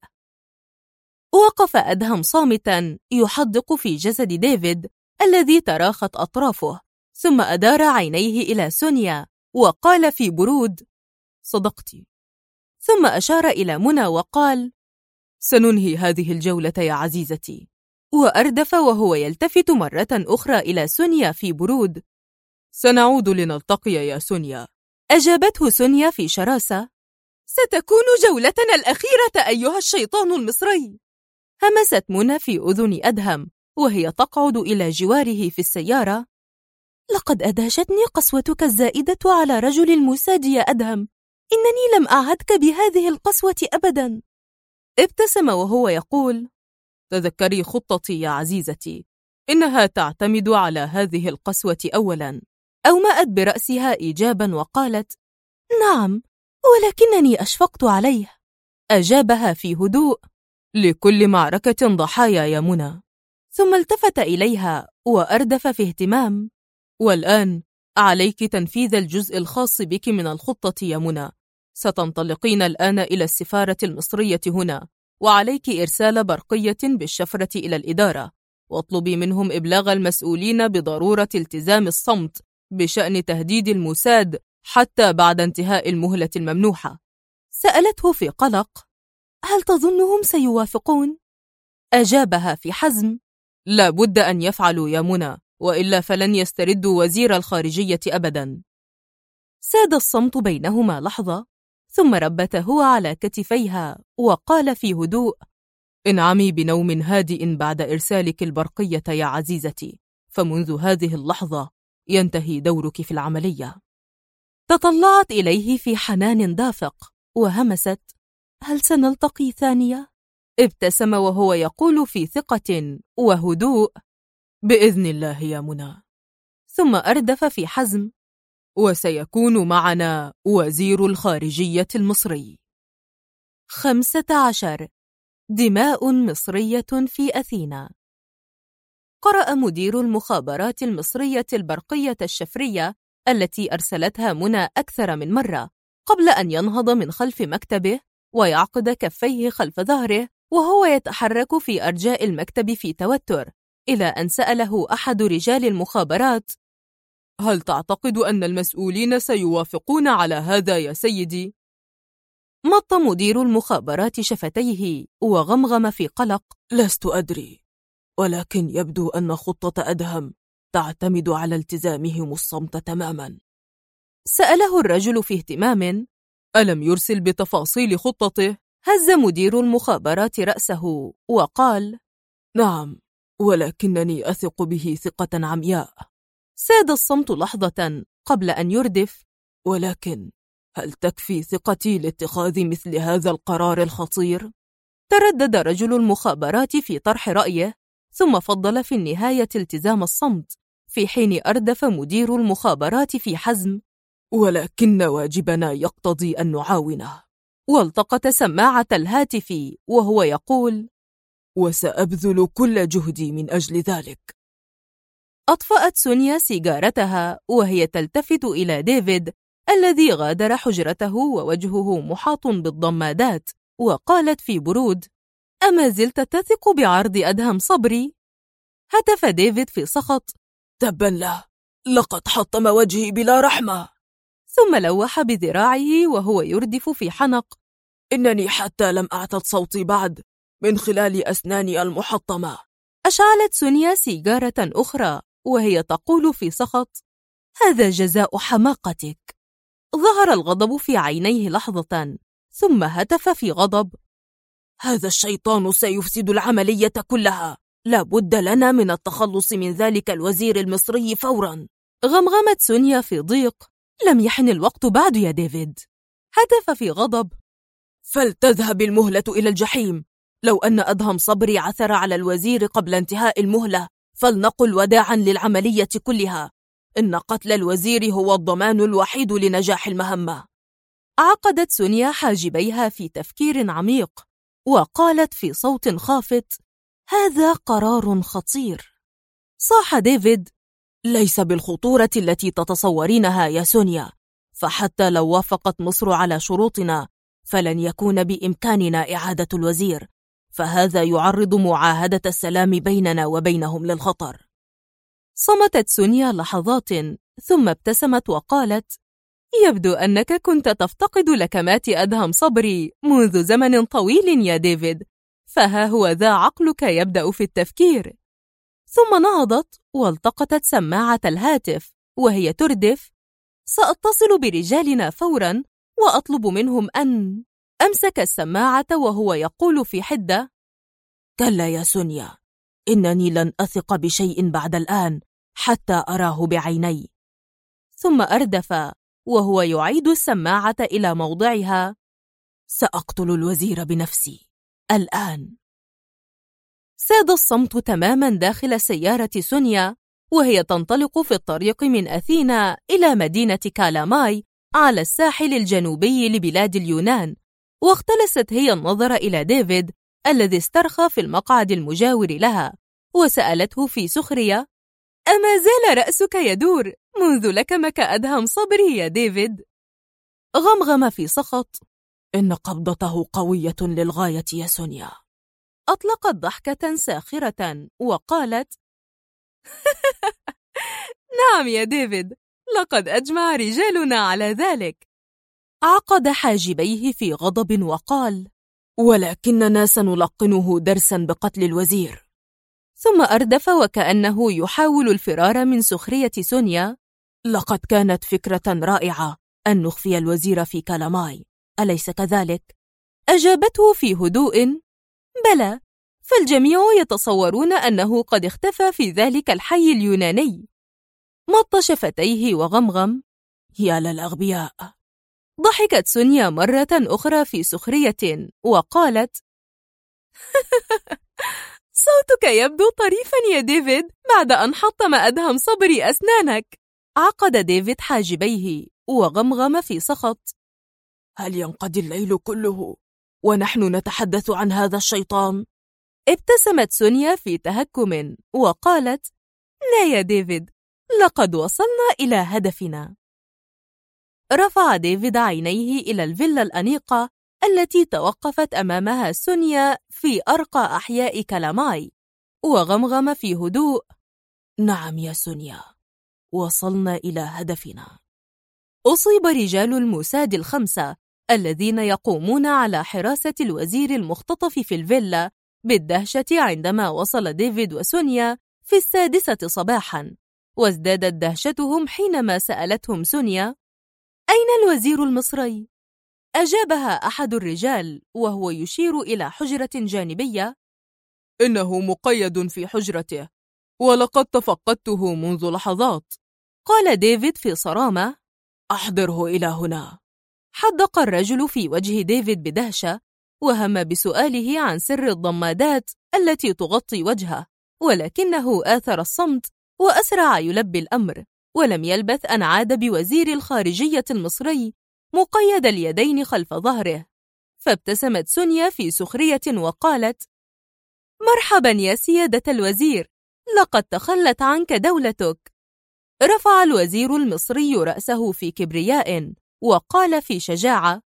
وقف أدهم صامتا يحدق في جسد ديفيد الذي تراخت أطرافه، ثم أدار عينيه إلى سونيا وقال في برود: صدقت. ثم أشار إلى منى وقال: سننهي هذه الجولة يا عزيزتي. وأردف وهو يلتفت مرة أخرى إلى سونيا في برود: سنعود لنلتقي يا سونيا. أجابته سونيا في شراسة: ستكون جولتنا الأخيرة أيها الشيطان المصري. همست منى في أذن أدهم وهي تقعد إلى جواره في السيارة: لقد أدهشتني قسوتك الزائدة على رجل الموساد يا أدهم، إنني لم أعهدك بهذه القسوة أبدا. ابتسم وهو يقول: تذكري خطتي يا عزيزتي، إنها تعتمد على هذه القسوة أولا. أومأت برأسها إيجابا وقالت: نعم، ولكنني أشفقت عليه. أجابها في هدوء: لكل معركة ضحايا يا منى. ثم التفت إليها وأردف في اهتمام: والآن عليك تنفيذ الجزء الخاص بك من الخطة يا منى. ستنطلقين الآن إلى السفارة المصرية هنا، وعليك إرسال برقية بالشفرة إلى الإدارة، واطلبي منهم إبلاغ المسؤولين بضرورة التزام الصمت بشأن تهديد الموساد حتى بعد انتهاء المهلة الممنوحة. سألته في قلق: هل تظنهم سيوافقون؟ أجابها في حزم: لا بد أن يفعلوا يا منى، وإلا فلن يستردوا وزير الخارجية أبدا. ساد الصمت بينهما لحظة، ثم ربته على كتفيها وقال في هدوء: انعمي بنوم هادئ بعد إرسالك البرقية يا عزيزتي، فمنذ هذه اللحظة ينتهي دورك في العملية. تطلعت إليه في حنان دافق وهمست: هل سنلتقي ثانية؟ ابتسم وهو يقول في ثقة وهدوء: بإذن الله يا منى. ثم أردف في حزم: وسيكون معنا وزير الخارجية المصري. 15. دماء مصرية في أثينا. قرأ مدير المخابرات المصرية البرقية الشفرية التي أرسلتها منى أكثر من مرة قبل أن ينهض من خلف مكتبه ويعقد كفيه خلف ظهره وهو يتحرك في أرجاء المكتب في توتر، إلى أن سأله أحد رجال المخابرات: هل تعتقد أن المسؤولين سيوافقون على هذا يا سيدي؟ مط مدير المخابرات شفتيه وغمغم في قلق: لست أدري، ولكن يبدو أن خطة أدهم تعتمد على التزامهم الصمت تماما. سأله الرجل في اهتمام: ألم يرسل بتفاصيل خطته؟ هز مدير المخابرات رأسه وقال: نعم، ولكنني أثق به ثقة عمياء. ساد الصمت لحظة قبل أن يردف: ولكن هل تكفي ثقتي لاتخاذ مثل هذا القرار الخطير؟ تردد رجل المخابرات في طرح رأيه، ثم فضل في النهاية التزام الصمت، في حين أردف مدير المخابرات في حزم: ولكن واجبنا يقتضي أن نعاونه. والتقط سماعة الهاتف وهو يقول: وسأبذل كل جهدي من أجل ذلك. أطفأت سونيا سيجارتها وهي تلتفت إلى ديفيد الذي غادر حجرته ووجهه محاط بالضمادات، وقالت في برود: أما زلت تثق بعرض أدهم صبري؟ هتف ديفيد في سخط: تبا له، لقد حطم وجهي بلا رحمة. ثم لوح بذراعه وهو يردف في حنق: إنني حتى لم أعتد صوتي بعد من خلال أسناني المحطمة. أشعلت سونيا سيجارة أخرى وهي تقول في سخط: هذا جزاء حماقتك. ظهر الغضب في عينيه لحظة، ثم هتف في غضب: هذا الشيطان سيفسد العملية كلها، لا بد لنا من التخلص من ذلك الوزير المصري فورا. غمغمت سونيا في ضيق: لم يحن الوقت بعد يا ديفيد. هتف في غضب: فلتذهب المهلة إلى الجحيم. لو أن أدهم صبري عثر على الوزير قبل انتهاء المهلة فلنقل وداعا للعملية كلها. إن قتل الوزير هو الضمان الوحيد لنجاح المهمة. عقدت سونيا حاجبيها في تفكير عميق وقالت في صوت خافت: هذا قرار خطير. صاح ديفيد: ليس بالخطورة التي تتصورينها يا سونيا، فحتى لو وافقت مصر على شروطنا فلن يكون بإمكاننا إعادة الوزير، فهذا يعرض معاهدة السلام بيننا وبينهم للخطر. صمتت سونيا لحظات ثم ابتسمت وقالت: يبدو أنك كنت تفتقد لكمات أدهم صبري منذ زمن طويل يا ديفيد، فها هو ذا عقلك يبدأ في التفكير. ثم نهضت والتقطت سماعة الهاتف وهي تردف: سأتصل برجالنا فورا وأطلب منهم أن... أمسك السماعة وهو يقول في حدة: كلا يا سونيا، إنني لن أثق بشيء بعد الآن حتى أراه بعيني. ثم أردف وهو يعيد السماعة إلى موضعها: سأقتل الوزير بنفسي الآن. ساد الصمت تماما داخل سيارة سونيا وهي تنطلق في الطريق من أثينا إلى مدينة كالاماي على الساحل الجنوبي لبلاد اليونان، واختلست هي النظر إلى ديفيد الذي استرخى في المقعد المجاور لها، وسألته في سخرية: أما زال رأسك يدور منذ لكمك أدهم صبري يا ديفيد؟ غمغم في سخط: إن قبضته قوية للغاية يا سونيا. أطلقت ضحكة ساخرة وقالت: نعم يا ديفيد، لقد أجمع رجالنا على ذلك. عقد حاجبيه في غضب وقال: ولكننا سنلقنه درسا بقتل الوزير. ثم أردف وكأنه يحاول الفرار من سخرية سونيا: لقد كانت فكرة رائعة أن نخفي الوزير في كالاماي، أليس كذلك؟ أجابته في هدوء: بلى، فالجميع يتصورون أنه قد اختفى في ذلك الحي اليوناني. مط شفتيه وغمغم: يا للأغبياء. ضحكت سونيا مرة أخرى في سخرية وقالت: صوتك يبدو طريفا يا ديفيد بعد أن حطم أدهم صبري أسنانك. عقد ديفيد حاجبيه وغمغم في سخط: هل ينقضي الليل كله ونحن نتحدث عن هذا الشيطان؟ ابتسمت سونيا في تهكم وقالت: لا يا ديفيد، لقد وصلنا إلى هدفنا. رفع ديفيد عينيه إلى الفيلا الأنيقة التي توقفت أمامها سونيا في أرقى أحياء كالاماي، وغمغم في هدوء: نعم يا سونيا، وصلنا إلى هدفنا. أصيب رجال الموساد الخمسة الذين يقومون على حراسة الوزير المختطف في الفيلا بالدهشة عندما وصل ديفيد وسونيا في 6 صباحا، وازدادت دهشتهم حينما سألتهم سونيا: أين الوزير المصري؟ أجابها أحد الرجال وهو يشير إلى حجرة جانبية: إنه مقيد في حجرته، ولقد تفقدته منذ لحظات. قال ديفيد في صرامة: أحضره إلى هنا. حدق الرجل في وجه ديفيد بدهشة وهم بسؤاله عن سر الضمادات التي تغطي وجهه، ولكنه آثر الصمت وأسرع يلبي الأمر، ولم يلبث أن عاد بوزير الخارجية المصري مقيد اليدين خلف ظهره. فابتسمت سونيا في سخرية وقالت: مرحبا يا سيادة الوزير، لقد تخلت عنك دولتك. رفع الوزير المصري رأسه في كبرياء وقال في شجاعة: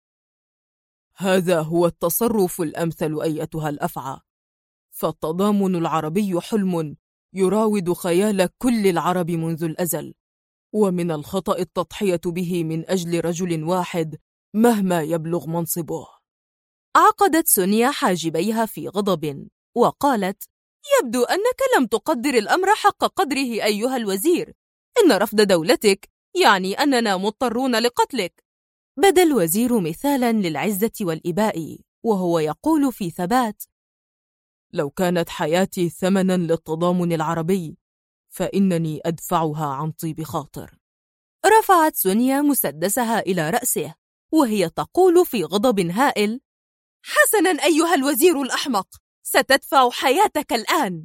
هذا هو التصرف الأمثل أيتها الأفعى، فالتضامن العربي حلم يراود خيال كل العرب منذ الأزل، ومن الخطأ التضحية به من أجل رجل واحد مهما يبلغ منصبه. عقدت سونيا حاجبيها في غضب وقالت: يبدو أنك لم تقدر الأمر حق قدره أيها الوزير، إن رفض دولتك يعني أننا مضطرون لقتلك. بدا الوزير مثالا للعزة والإباء وهو يقول في ثبات: لو كانت حياتي ثمنا للتضامن العربي فإنني أدفعها عن طيب خاطر. رفعت سونيا مسدسها إلى رأسه وهي تقول في غضب هائل: حسنا أيها الوزير الأحمق، ستدفع حياتك الآن.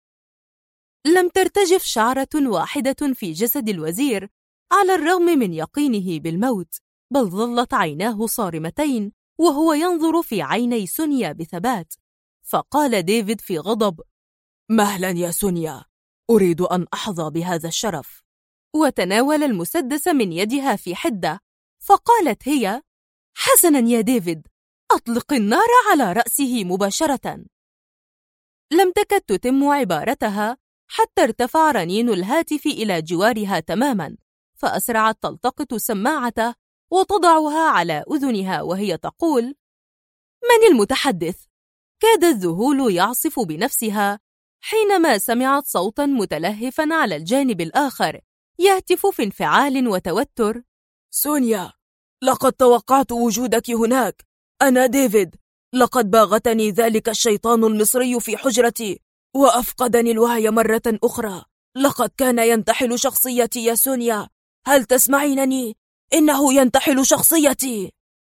لم ترتجف شعرة واحدة في جسد الوزير على الرغم من يقينه بالموت، بل ظلت عيناه صارمتين وهو ينظر في عيني سونيا بثبات. فقال ديفيد في غضب: مهلا يا سونيا، أريد أن أحظى بهذا الشرف. وتناول المسدس من يدها في حدة. فقالت هي: حسنا يا ديفيد، أطلق النار على رأسه مباشرة. لم تكد تتم عبارتها حتى ارتفع رنين الهاتف إلى جوارها تماما، فأسرعت تلتقط سماعته وتضعها على أذنها وهي تقول: من المتحدث؟ كاد الذهول يعصف بنفسها حينما سمعت صوتا متلهفا على الجانب الآخر يهتف في انفعال وتوتر: سونيا، لقد توقعت وجودك هناك. أنا ديفيد، لقد باغتني ذلك الشيطان المصري في حجرتي وأفقدني الوعي مرة أخرى. لقد كان ينتحل شخصيتي يا سونيا، هل تسمعينني؟ إنه ينتحل شخصيتي.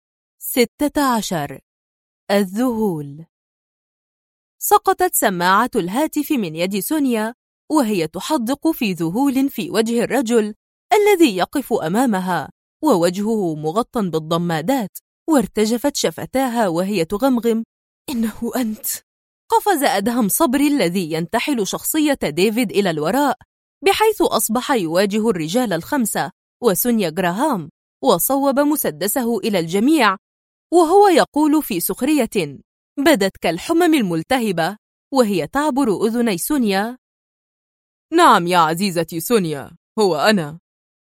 16. الذهول. سقطت سماعة الهاتف من يد سونيا وهي تحدق في ذهول في وجه الرجل الذي يقف أمامها ووجهه مغطى بالضمادات، وارتجفت شفتاها وهي تغمغم: إنه أنت. قفز أدهم صبري الذي ينتحل شخصية ديفيد إلى الوراء بحيث أصبح يواجه الرجال الخمسة وسونيا جراهام، وصوب مسدسه إلى الجميع وهو يقول في سخرية بدت كالحمم الملتهبة وهي تعبر أذني سونيا: نعم يا عزيزتي سونيا، هو أنا.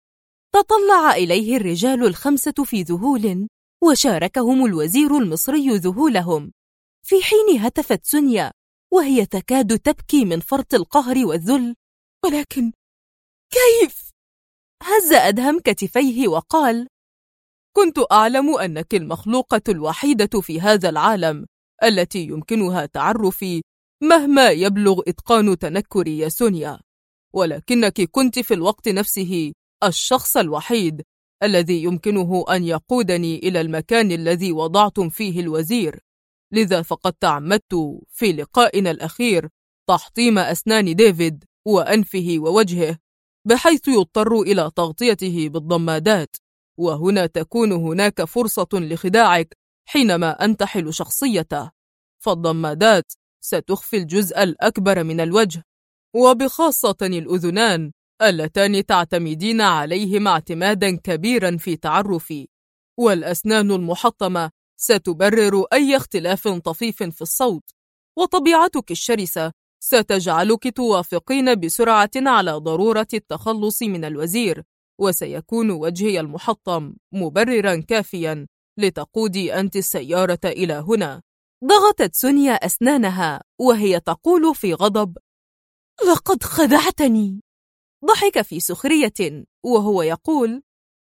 تطلع إليه الرجال الخمسة في ذهول وشاركهم الوزير المصري ذهولهم، في حين هتفت سونيا وهي تكاد تبكي من فرط القهر والذل: ولكن كيف؟ هز أدهم كتفيه وقال: كنت أعلم أنك المخلوقة الوحيدة في هذا العالم التي يمكنها تعرفي مهما يبلغ إتقان تنكري يا سونيا، ولكنك كنت في الوقت نفسه الشخص الوحيد الذي يمكنه أن يقودني إلى المكان الذي وضعتم فيه الوزير، لذا فقد تعمدت في لقائنا الأخير تحطيم أسنان ديفيد وأنفه ووجهه بحيث يضطر إلى تغطيته بالضمادات، وهنا تكون هناك فرصة لخداعك حينما أنتحل شخصيته، فالضمادات ستخفي الجزء الأكبر من الوجه، وبخاصة الأذنان اللتان تعتمدين عليهما اعتمادا كبيرا في تعرفي، والأسنان المحطمة ستبرر أي اختلاف طفيف في الصوت، وطبيعتك الشرسة ستجعلك توافقين بسرعة على ضرورة التخلص من الوزير، وسيكون وجهي المحطم مبررا كافيا لتقودي أنت السيارة إلى هنا. ضغطت سونيا أسنانها وهي تقول في غضب: لقد خدعتني. ضحك في سخرية وهو يقول: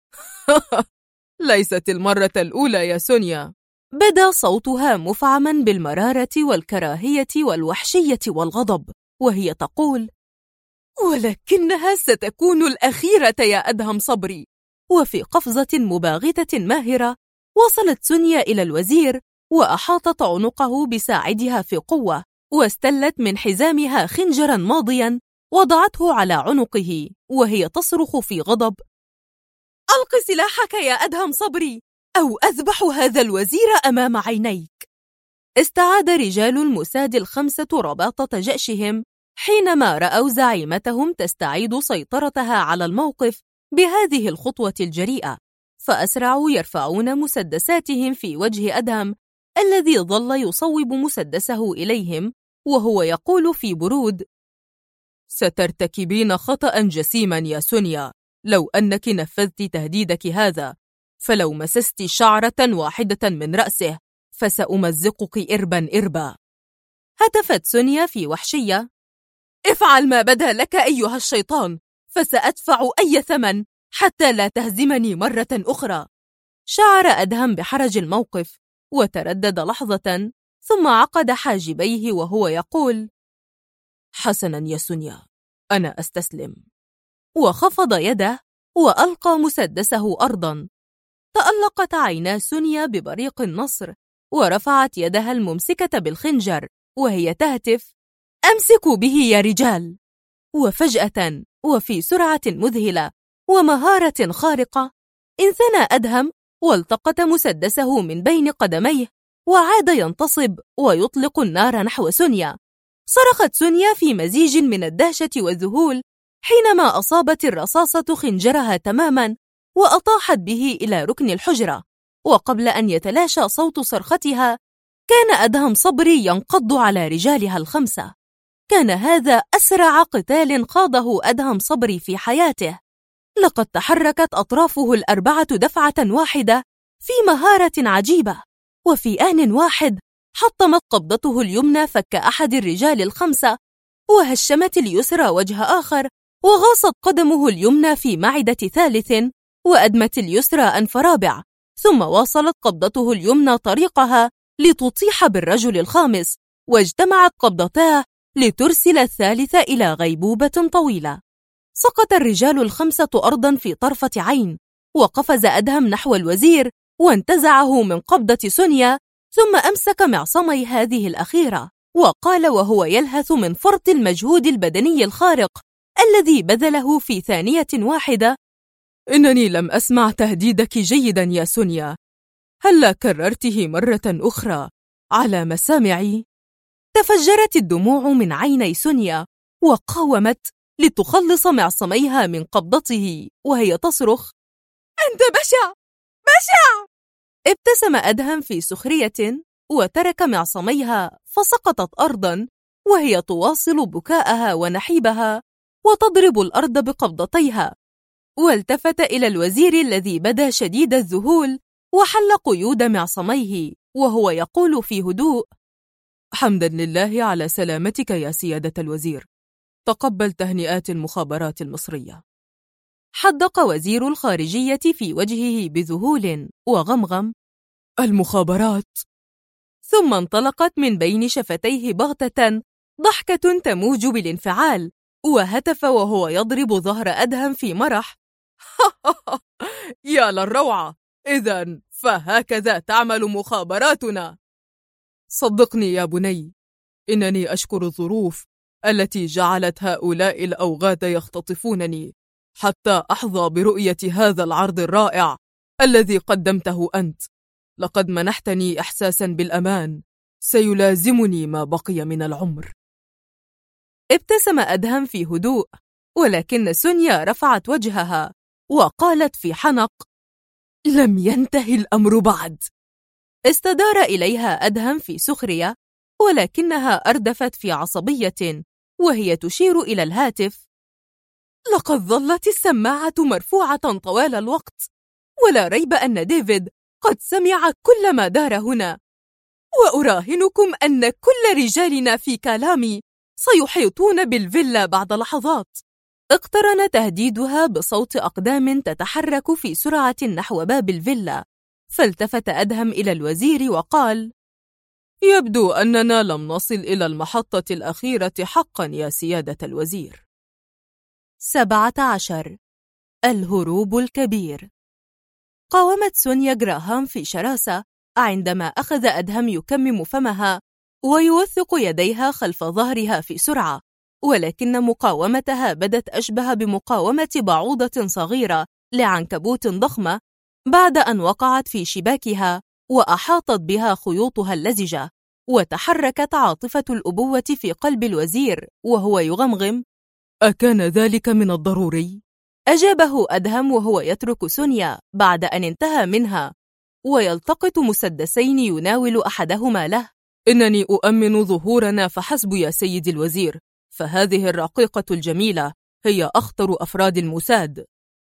ليست المرة الأولى يا سونيا. بدا صوتها مفعما بالمرارة والكراهية والوحشية والغضب وهي تقول: ولكنها ستكون الأخيرة يا أدهم صبري. وفي قفزة مباغتة ماهرة وصلت سونيا إلى الوزير وأحاطت عنقه بساعدها في قوة، واستلت من حزامها خنجرا ماضيا وضعته على عنقه وهي تصرخ في غضب: ألق سلاحك يا أدهم صبري أو أذبح هذا الوزير أمام عينيك. استعاد رجال الموساد الخمسة رباطة جأشهم حينما رأوا زعيمتهم تستعيد سيطرتها على الموقف بهذه الخطوة الجريئة، فأسرعوا يرفعون مسدساتهم في وجه أدهم الذي ظل يصوب مسدسه إليهم وهو يقول في برود: سترتكبين خطأ جسيما يا سونيا لو أنك نفذت تهديدك هذا، فلو مسست شعرة واحدة من رأسه فسأمزقك إربا إربا. هتفت سونيا في وحشية: افعل ما بدا لك أيها الشيطان، فسأدفع أي ثمن حتى لا تهزمني مرة أخرى. شعر أدهم بحرج الموقف وتردد لحظة ثم عقد حاجبيه وهو يقول: حسنا يا سونيا، أنا أستسلم. وخفض يده وألقى مسدسه أرضا. تألقت عينا سونيا ببريق النصر ورفعت يدها الممسكة بالخنجر وهي تهتف: أمسكوا به يا رجال. وفجأة وفي سرعة مذهلة ومهارة خارقة انثنى أدهم والتقط مسدسه من بين قدميه وعاد ينتصب ويطلق النار نحو سونيا. صرخت سونيا في مزيج من الدهشة والذهول حينما أصابت الرصاصة خنجرها تماما وأطاحت به إلى ركن الحجرة، وقبل أن يتلاشى صوت صرختها كان أدهم صبري ينقض على رجالها الخمسة. كان هذا أسرع قتال خاضه أدهم صبري في حياته. لقد تحركت أطرافه الأربعة دفعة واحدة في مهارة عجيبة، وفي آن واحد حطمت قبضته اليمنى فك أحد الرجال الخمسة، وهشمت اليسرى وجه آخر، وغاصت قدمه اليمنى في معدة ثالث، وأدمت اليسرى أنف رابع، ثم واصلت قبضته اليمنى طريقها لتطيح بالرجل الخامس، واجتمعت قبضتاه لترسل الثالث إلى غيبوبة طويلة. سقط الرجال الخمسة أرضا في طرفة عين، وقفز أدهم نحو الوزير وانتزعه من قبضة سونيا، ثم أمسك معصمي هذه الأخيرة وقال وهو يلهث من فرط المجهود البدني الخارق الذي بذله في ثانية واحدة: إنني لم أسمع تهديدك جيدا يا سونيا، هلا كررته مرة أخرى على مسامعي؟ تفجرت الدموع من عيني سونيا وقاومت لتخلص معصميها من قبضته وهي تصرخ: أنت بشع بشع. ابتسم أدهم في سخرية وترك معصميها فسقطت أرضا وهي تواصل بكاءها ونحيبها وتضرب الأرض بقبضتيها، والتفت إلى الوزير الذي بدا شديد الذهول وحل قيود معصميه وهو يقول في هدوء: حمدا لله على سلامتك يا سيادة الوزير، تقبل تهنئات المخابرات المصرية. حدق وزير الخارجية في وجهه بذهول وغمغم: المخابرات؟ ثم انطلقت من بين شفتيه بغتة ضحكة تموج بالانفعال، وهتف وهو يضرب ظهر أدهم في مرح: يا للروعة، إذن فهكذا تعمل مخابراتنا. صدقني يا بني، إنني أشكر الظروف التي جعلت هؤلاء الأوغاد يختطفونني حتى أحظى برؤية هذا العرض الرائع الذي قدمته أنت. لقد منحتني إحساسا بالأمان سيلازمني ما بقي من العمر. ابتسم أدهم في هدوء، ولكن سونيا رفعت وجهها وقالت في حنق: لم ينتهي الأمر بعد. استدار إليها أدهم في سخرية، ولكنها أردفت في عصبية وهي تشير إلى الهاتف: لقد ظلت السماعة مرفوعة طوال الوقت، ولا ريب أن ديفيد قد سمع كل ما دار هنا، وأراهنكم أن كل رجالنا في كالامي سيحيطون بالفيلا بعد لحظات. اقترن تهديدها بصوت أقدام تتحرك في سرعة نحو باب الفيلا، فالتفت أدهم إلى الوزير وقال: يبدو أننا لم نصل إلى المحطة الأخيرة حقا يا سيادة الوزير. 17. الهروب الكبير. قاومت سونيا جراهام في شراسة عندما أخذ أدهم يكمم فمها ويوثق يديها خلف ظهرها في سرعة، ولكن مقاومتها بدت أشبه بمقاومة بعوضة صغيرة لعنكبوت ضخمة بعد أن وقعت في شباكها وأحاطت بها خيوطها اللزجة، وتحركت عاطفة الأبوة في قلب الوزير وهو يغمغم: أكان ذلك من الضروري؟ أجابه أدهم وهو يترك سونيا بعد أن انتهى منها ويلتقط مسدسين يناول أحدهما له: إنني أؤمن ظهورنا فحسب يا سيدي الوزير، فهذه الرقيقة الجميلة هي أخطر أفراد الموساد.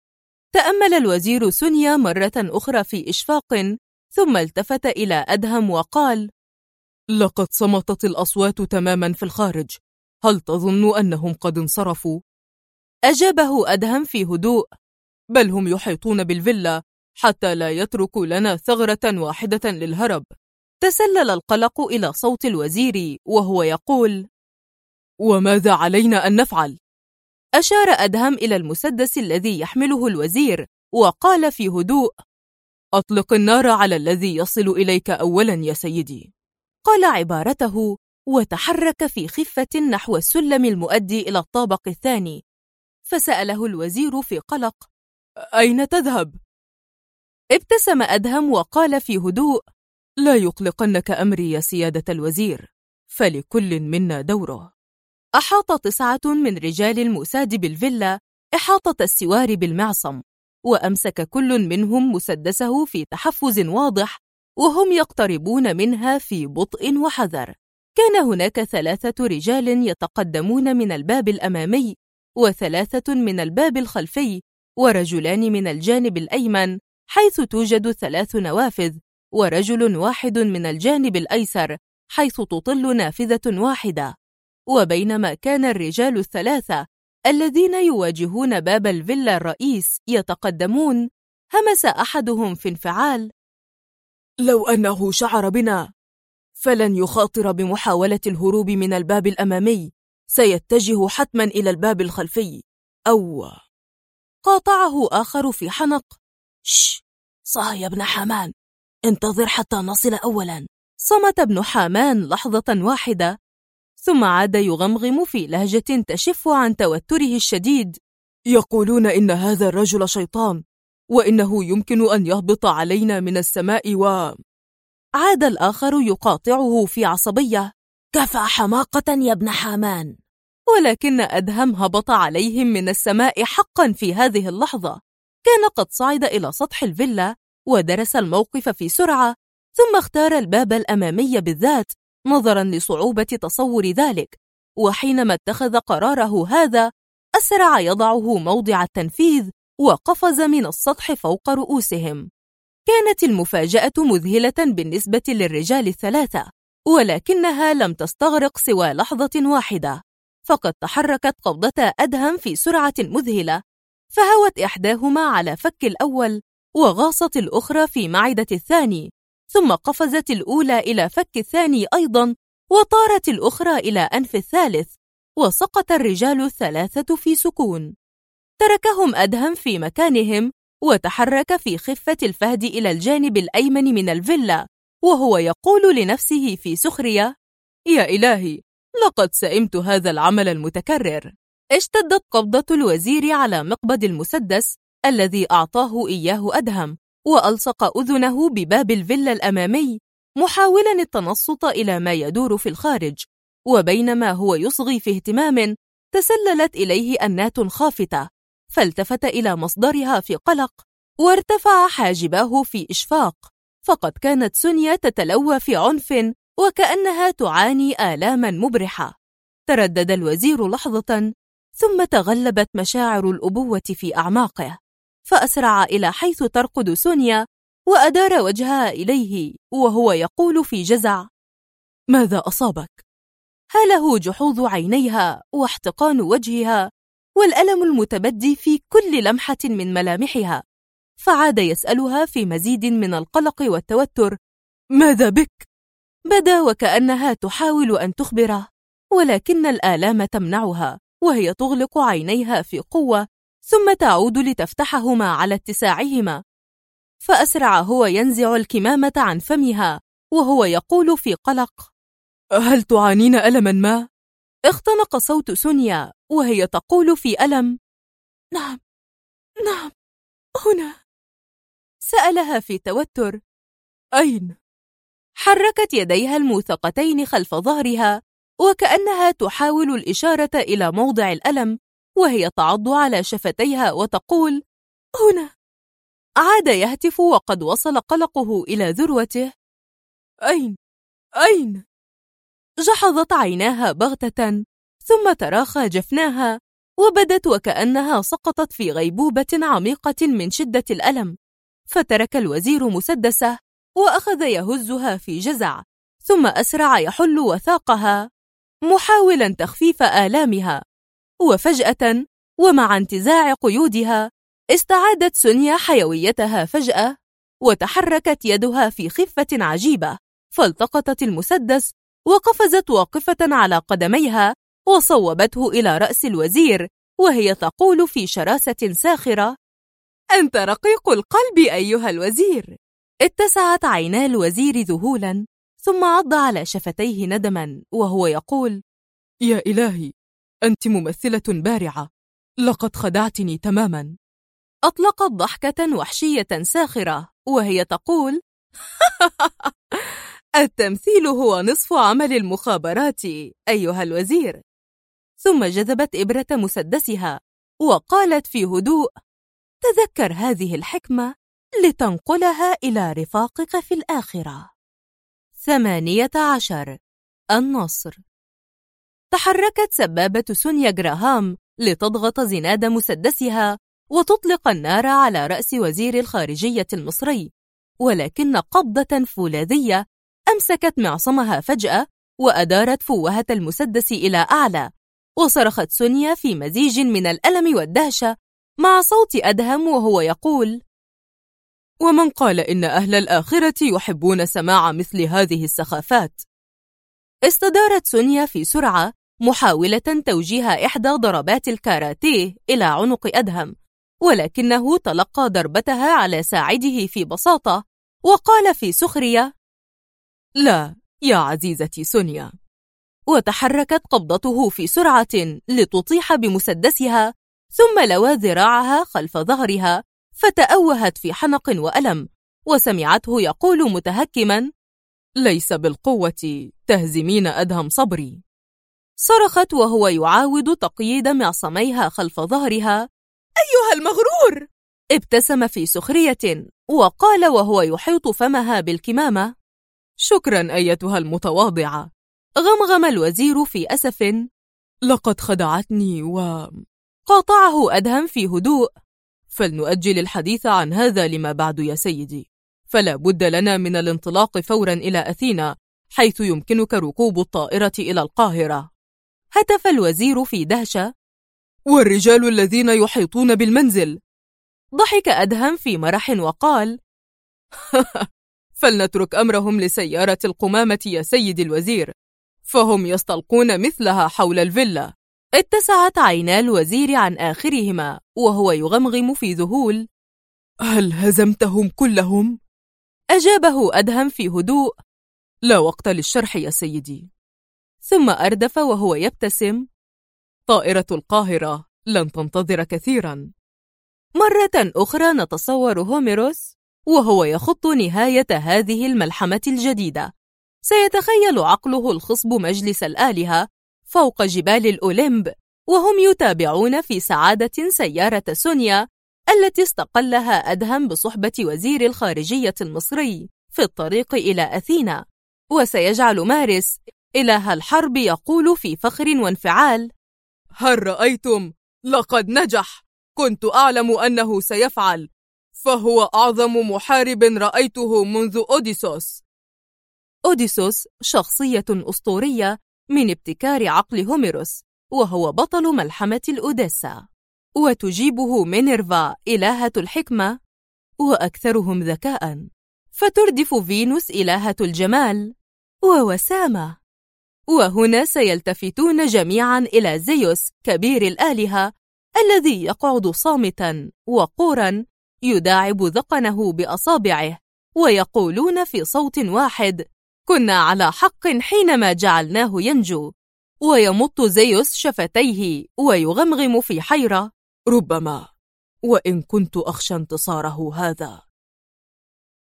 تأمل الوزير سونيا مرة أخرى في إشفاق، ثم التفت إلى أدهم وقال: لقد صمتت الأصوات تماما في الخارج، هل تظن أنهم قد انصرفوا؟ أجابه أدهم في هدوء: بل هم يحيطون بالفيلا حتى لا يتركوا لنا ثغرة واحدة للهرب. تسلل القلق إلى صوت الوزير وهو يقول: وماذا علينا أن نفعل؟ أشار أدهم إلى المسدس الذي يحمله الوزير وقال في هدوء: أطلق النار على الذي يصل إليك أولا يا سيدي. قال عبارته وتحرك في خفة نحو السلم المؤدي إلى الطابق الثاني، فسأله الوزير في قلق: أين تذهب؟ ابتسم أدهم وقال في هدوء: لا يقلقنك أمري يا سيادة الوزير، فلكل منا دوره. أحاط 9 من رجال الموساد بالفيلا إحاطة السوار بالمعصم، وأمسك كل منهم مسدسه في تحفز واضح، وهم يقتربون منها في بطء وحذر. كان هناك 3 رجال يتقدمون من الباب الأمامي، و3 من الباب الخلفي، ورجلان من الجانب الأيمن حيث توجد 3 نوافذ، ورجل واحد من الجانب الأيسر حيث تطل نافذة واحدة. وبينما كان الرجال 3 الذين يواجهون باب الفيلا الرئيس يتقدمون، همس أحدهم في انفعال: لو أنه شعر بنا فلن يخاطر بمحاولة الهروب من الباب الأمامي، سيتجه حتما إلى الباب الخلفي. أو قاطعه آخر في حنق: صح يا ابن حامان، انتظر حتى نصل أولا. صمت ابن حامان لحظة واحدة، ثم عاد يغمغم في لهجة تشف عن توتره الشديد: يقولون إن هذا الرجل شيطان، وإنه يمكن أن يهبط علينا من السماء عاد الآخر يقاطعه في عصبية: كفى حماقة يا ابن حامان. ولكن أدهم هبط عليهم من السماء حقا في هذه اللحظة. كان قد صعد إلى سطح الفيلا ودرس الموقف في سرعة، ثم اختار الباب الأمامي بالذات نظرا لصعوبة تصور ذلك، وحينما اتخذ قراره هذا أسرع يضعه موضع التنفيذ وقفز من السطح فوق رؤوسهم. كانت المفاجأة مذهلة بالنسبة للرجال 3، ولكنها لم تستغرق سوى لحظة واحدة، فقد تحركت قبضة أدهم في سرعة مذهلة، فهوت إحداهما على فك الأول وغاصت الأخرى في معدة الثاني، ثم قفزت الأولى إلى فك الثاني أيضا، وطارت الأخرى إلى أنف الثالث، وسقط الرجال 3 في سكون. تركهم أدهم في مكانهم وتحرك في خفة الفهد إلى الجانب الأيمن من الفيلا، وهو يقول لنفسه في سخرية: يا إلهي، لقد سئمت هذا العمل المتكرر. اشتدت قبضة الوزير على مقبض المسدس الذي أعطاه إياه أدهم، وألصق أذنه بباب الفيلا الأمامي محاولا التنصت إلى ما يدور في الخارج. وبينما هو يصغي في اهتمام، تسللت إليه أنات خافتة، فالتفت إلى مصدرها في قلق، وارتفع حاجباه في إشفاق، فقد كانت سونيا تتلوى في عنف وكأنها تعاني آلاما مبرحة. تردد الوزير لحظة، ثم تغلبت مشاعر الأبوة في أعماقه، فأسرع إلى حيث ترقد سونيا وأدار وجهها إليه وهو يقول في جزع: ماذا أصابك؟ هاله جحوظ عينيها واحتقان وجهها والألم المتبدي في كل لمحة من ملامحها، فعاد يسألها في مزيد من القلق والتوتر: ماذا بك؟ بدا وكأنها تحاول أن تخبره، ولكن الآلام تمنعها، وهي تغلق عينيها في قوة ثم تعود لتفتحهما على اتساعهما. فأسرع هو ينزع الكمامة عن فمها وهو يقول في قلق: هل تعانين ألما ما؟ اختنق صوت سونيا وهي تقول في ألم: نعم، هنا. سألها في توتر: أين؟ حركت يديها الموثقتين خلف ظهرها وكأنها تحاول الإشارة إلى موضع الألم، وهي تعض على شفتيها وتقول: هنا. عاد يهتف وقد وصل قلقه إلى ذروته: أين؟ أين؟ جحظت عيناها بغتة، ثم تراخى جفناها وبدت وكأنها سقطت في غيبوبة عميقة من شدة الألم. فترك الوزير مسدسه وأخذ يهزها في جزع، ثم أسرع يحل وثاقها محاولا تخفيف آلامها. وفجأة ومع انتزاع قيودها استعادت سونيا حيويتها فجأة، وتحركت يدها في خفة عجيبة، فالتقطت المسدس وقفزت واقفة على قدميها وصوبته إلى رأس الوزير، وهي تقول في شراسة ساخرة: أنت رقيق القلب أيها الوزير. اتسعت عينا الوزير ذهولا، ثم عض على شفتيه ندما وهو يقول: يا إلهي، أنت ممثلة بارعة، لقد خدعتني تماما. أطلقت ضحكة وحشية ساخرة وهي تقول: التمثيل هو نصف عمل المخابرات أيها الوزير. ثم جذبت إبرة مسدسها وقالت في هدوء: تذكر هذه الحكمة لتنقلها إلى رفاقك في الآخرة. 18. النصر. تحركت سبابة سونيا جراهام لتضغط زناد مسدسها وتطلق النار على رأس وزير الخارجية المصري، ولكن قبضة فولاذية أمسكت معصمها فجأة وأدارت فوهة المسدس إلى أعلى، وصرخت سونيا في مزيج من الألم والدهشة مع صوت أدهم وهو يقول: ومن قال إن أهل الآخرة يحبون سماع مثل هذه السخافات؟ استدارت سونيا في سرعة محاولة توجيه إحدى ضربات الكاراتيه إلى عنق أدهم، ولكنه تلقى ضربتها على ساعده في بساطة وقال في سخرية: لا يا عزيزتي سونيا. وتحركت قبضته في سرعة لتطيح بمسدسها، ثم لوى ذراعها خلف ظهرها فتأوهت في حنق وألم، وسمعته يقول متهكما: ليس بالقوة تهزمين أدهم صبري. صرخت وهو يعاود تقييد معصميها خلف ظهرها: أيها المغرور! ابتسم في سخرية وقال وهو يحيط فمها بالكمامة: شكرا أيتها المتواضعة. غمغم الوزير في أسف: لقد خدعتني قاطعه أدهم في هدوء: فلنؤجل الحديث عن هذا لما بعد يا سيدي، فلا بد لنا من الانطلاق فورا إلى أثينا، حيث يمكنك ركوب الطائرة إلى القاهرة. هتف الوزير في دهشة: والرجال الذين يحيطون بالمنزل؟ ضحك أدهم في مرح وقال: فلنترك أمرهم لسيارة القمامة يا سيدي الوزير، فهم يستلقون مثلها حول الفيلا. اتسعت عينا الوزير عن آخرهما وهو يغمغم في ذهول: هل هزمتهم كلهم؟ أجابه أدهم في هدوء: لا وقت للشرح يا سيدي. ثم أردف وهو يبتسم: طائرة القاهرة لن تنتظر كثيرا. مرة أخرى نتصور هوميروس وهو يخط نهاية هذه الملحمة الجديدة. سيتخيل عقله الخصب مجلس الآلهة فوق جبال الأوليمب، وهم يتابعون في سعادة سيارة سونيا التي استقلها أدهم بصحبة وزير الخارجية المصري في الطريق إلى أثينا. وسيجعل مارس إله الحرب يقول في فخر وانفعال: هل رأيتم؟ لقد نجح، كنت أعلم أنه سيفعل، فهو أعظم محارب رأيته منذ أوديسوس. أوديسوس شخصية أسطورية من ابتكار عقل هوميروس، وهو بطل ملحمة الأوديسا. وتجيبه مينيرفا إلهة الحكمة وأكثرهم ذكاء، فتردف فينوس إلهة الجمال ووسامة. وهنا سيلتفتون جميعا إلى زيوس كبير الآلهة الذي يقعد صامتا وقورا يداعب ذقنه بأصابعه، ويقولون في صوت واحد: كنا على حق حينما جعلناه ينجو. ويمط زيوس شفتيه ويغمغم في حيرة: ربما، وإن كنت أخشى انتصاره هذا.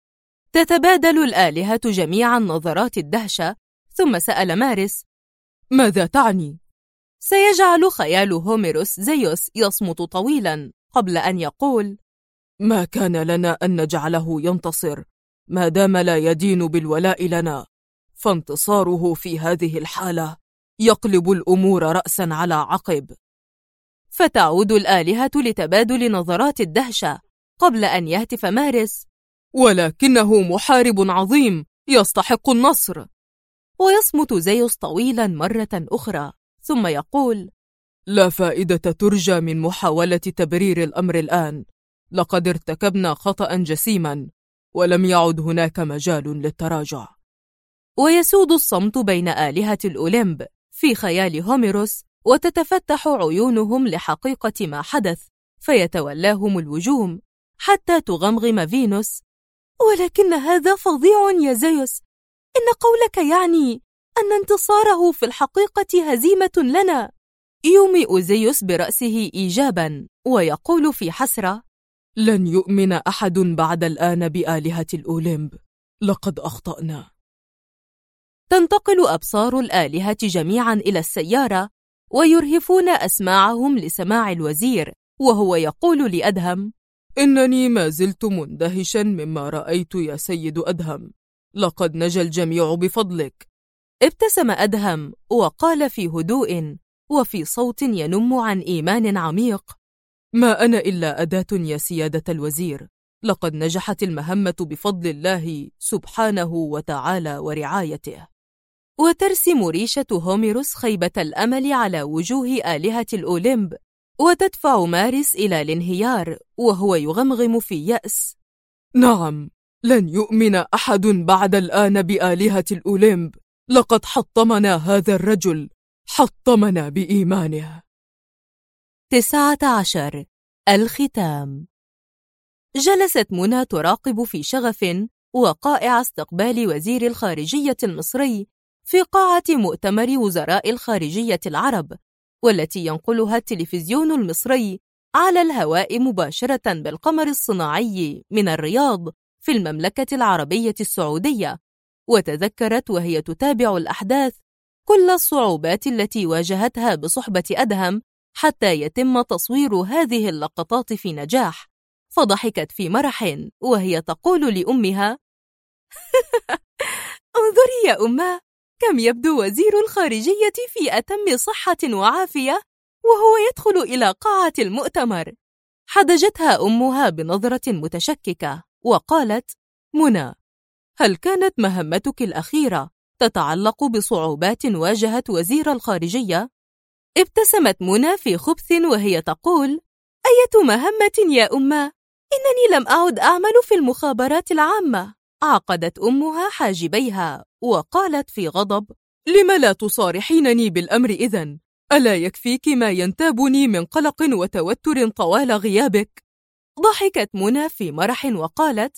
تتبادل الآلهة جميعا نظرات الدهشة، ثم سأل مارس: ماذا تعني؟ سيجعل خيال هوميروس زيوس يصمت طويلا قبل أن يقول: ما كان لنا أن نجعله ينتصر ما دام لا يدين بالولاء لنا، فانتصاره في هذه الحالة يقلب الأمور رأسا على عقب. فتعود الآلهة لتبادل نظرات الدهشة قبل أن يهتف مارس: ولكنه محارب عظيم يستحق النصر. ويصمت زيوس طويلا مرة أخرى، ثم يقول: لا فائدة ترجى من محاولة تبرير الأمر الآن، لقد ارتكبنا خطأ جسيما ولم يعد هناك مجال للتراجع. ويسود الصمت بين آلهة الأوليمب في خيال هوميروس، وتتفتح عيونهم لحقيقة ما حدث، فيتولاهم الوجوم حتى تغمغم فينوس: ولكن هذا فظيع يا زيوس، إن قولك يعني أن انتصاره في الحقيقة هزيمة لنا. يومئ زيوس برأسه إيجابا ويقول في حسرة: لن يؤمن أحد بعد الآن بآلهة الأوليمب، لقد أخطأنا. تنتقل أبصار الآلهة جميعا إلى السيارة، ويرهفون أسماعهم لسماع الوزير وهو يقول لأدهم: إنني ما زلت مندهشا مما رأيت يا سيد أدهم، لقد نجا الجميع بفضلك. ابتسم أدهم وقال في هدوء وفي صوت ينم عن إيمان عميق: ما أنا إلا أداة يا سيادة الوزير، لقد نجحت المهمة بفضل الله سبحانه وتعالى ورعايته. وترسم ريشة هوميروس خيبة الأمل على وجوه آلهة الأوليمب، وتدفع مارس إلى الانهيار وهو يغمغم في يأس: نعم، لن يؤمن أحد بعد الآن بآلهة الأوليمب، لقد حطمنا هذا الرجل، حطمنا بإيمانه. 19. الختام. جلست منى تراقب في شغف وقائع استقبال وزير الخارجية المصري في قاعة مؤتمر وزراء الخارجية العرب، والتي ينقلها التلفزيون المصري على الهواء مباشرة بالقمر الصناعي من الرياض في المملكة العربية السعودية. وتذكرت وهي تتابع الأحداث كل الصعوبات التي واجهتها بصحبة أدهم حتى يتم تصوير هذه اللقطات في نجاح، فضحكت في مرح وهي تقول لأمها: انظري يا أمه، كم يبدو وزير الخارجية في أتم صحة وعافية وهو يدخل إلى قاعة المؤتمر. حدجتها أمها بنظرة متشككة وقالت: منى، هل كانت مهمتك الأخيرة تتعلق بصعوبات واجهت وزير الخارجية؟ ابتسمت منى في خبث وهي تقول: أية مهمة يا أمه؟ إنني لم أعد أعمل في المخابرات العامة. عقدت أمها حاجبيها وقالت في غضب: لم لا تصارحينني بالأمر إذن؟ ألا يكفيك ما ينتابني من قلق وتوتر طوال غيابك؟ ضحكت منى في مرح وقالت: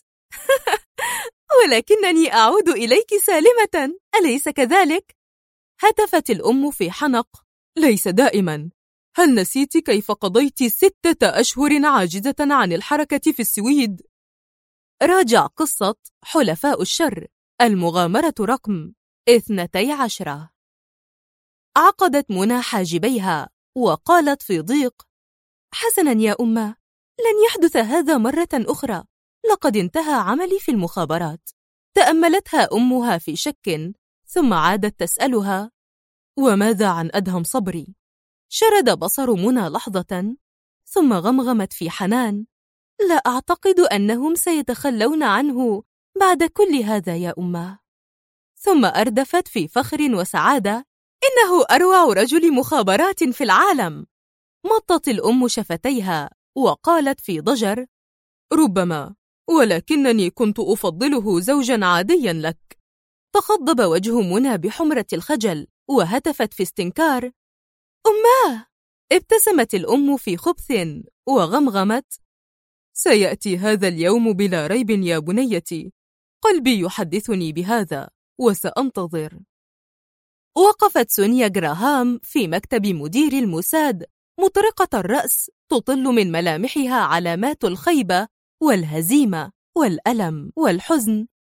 ولكنني أعود إليك سالمة، أليس كذلك؟ هتفت الأم في حنق: ليس دائما. هل نسيت كيف قضيت 6 أشهر عاجزة عن الحركة في السويد؟ راجع قصة حلفاء الشر، المغامرة رقم 12. عقدت منى حاجبيها وقالت في ضيق: حسنا يا أمه، لن يحدث هذا مرة أخرى، لقد انتهى عملي في المخابرات. تأملتها أمها في شك، ثم عادت تسألها: وماذا عن أدهم صبري؟ شرد بصر منى لحظة، ثم غمغمت في حنان: لا أعتقد أنهم سيتخلون عنه بعد كل هذا يا أمه. ثم أردفت في فخر وسعادة: إنه أروع رجل مخابرات في العالم. مطت الأم شفتيها وقالت في ضجر: ربما، ولكنني كنت أفضله زوجا عاديا لك. تخضب وجه منى بحمرة الخجل وهتفت في استنكار: أماه! ابتسمت الأم في خبث وغمغمت: سيأتي هذا اليوم بلا ريب يا بنيتي، قلبي يحدثني بهذا وسأنتظر. وقفت سونيا جراهام في مكتب مدير الموساد مطرقة الرأس، تطل من ملامحها علامات الخيبة والهزيمة والألم والحزن،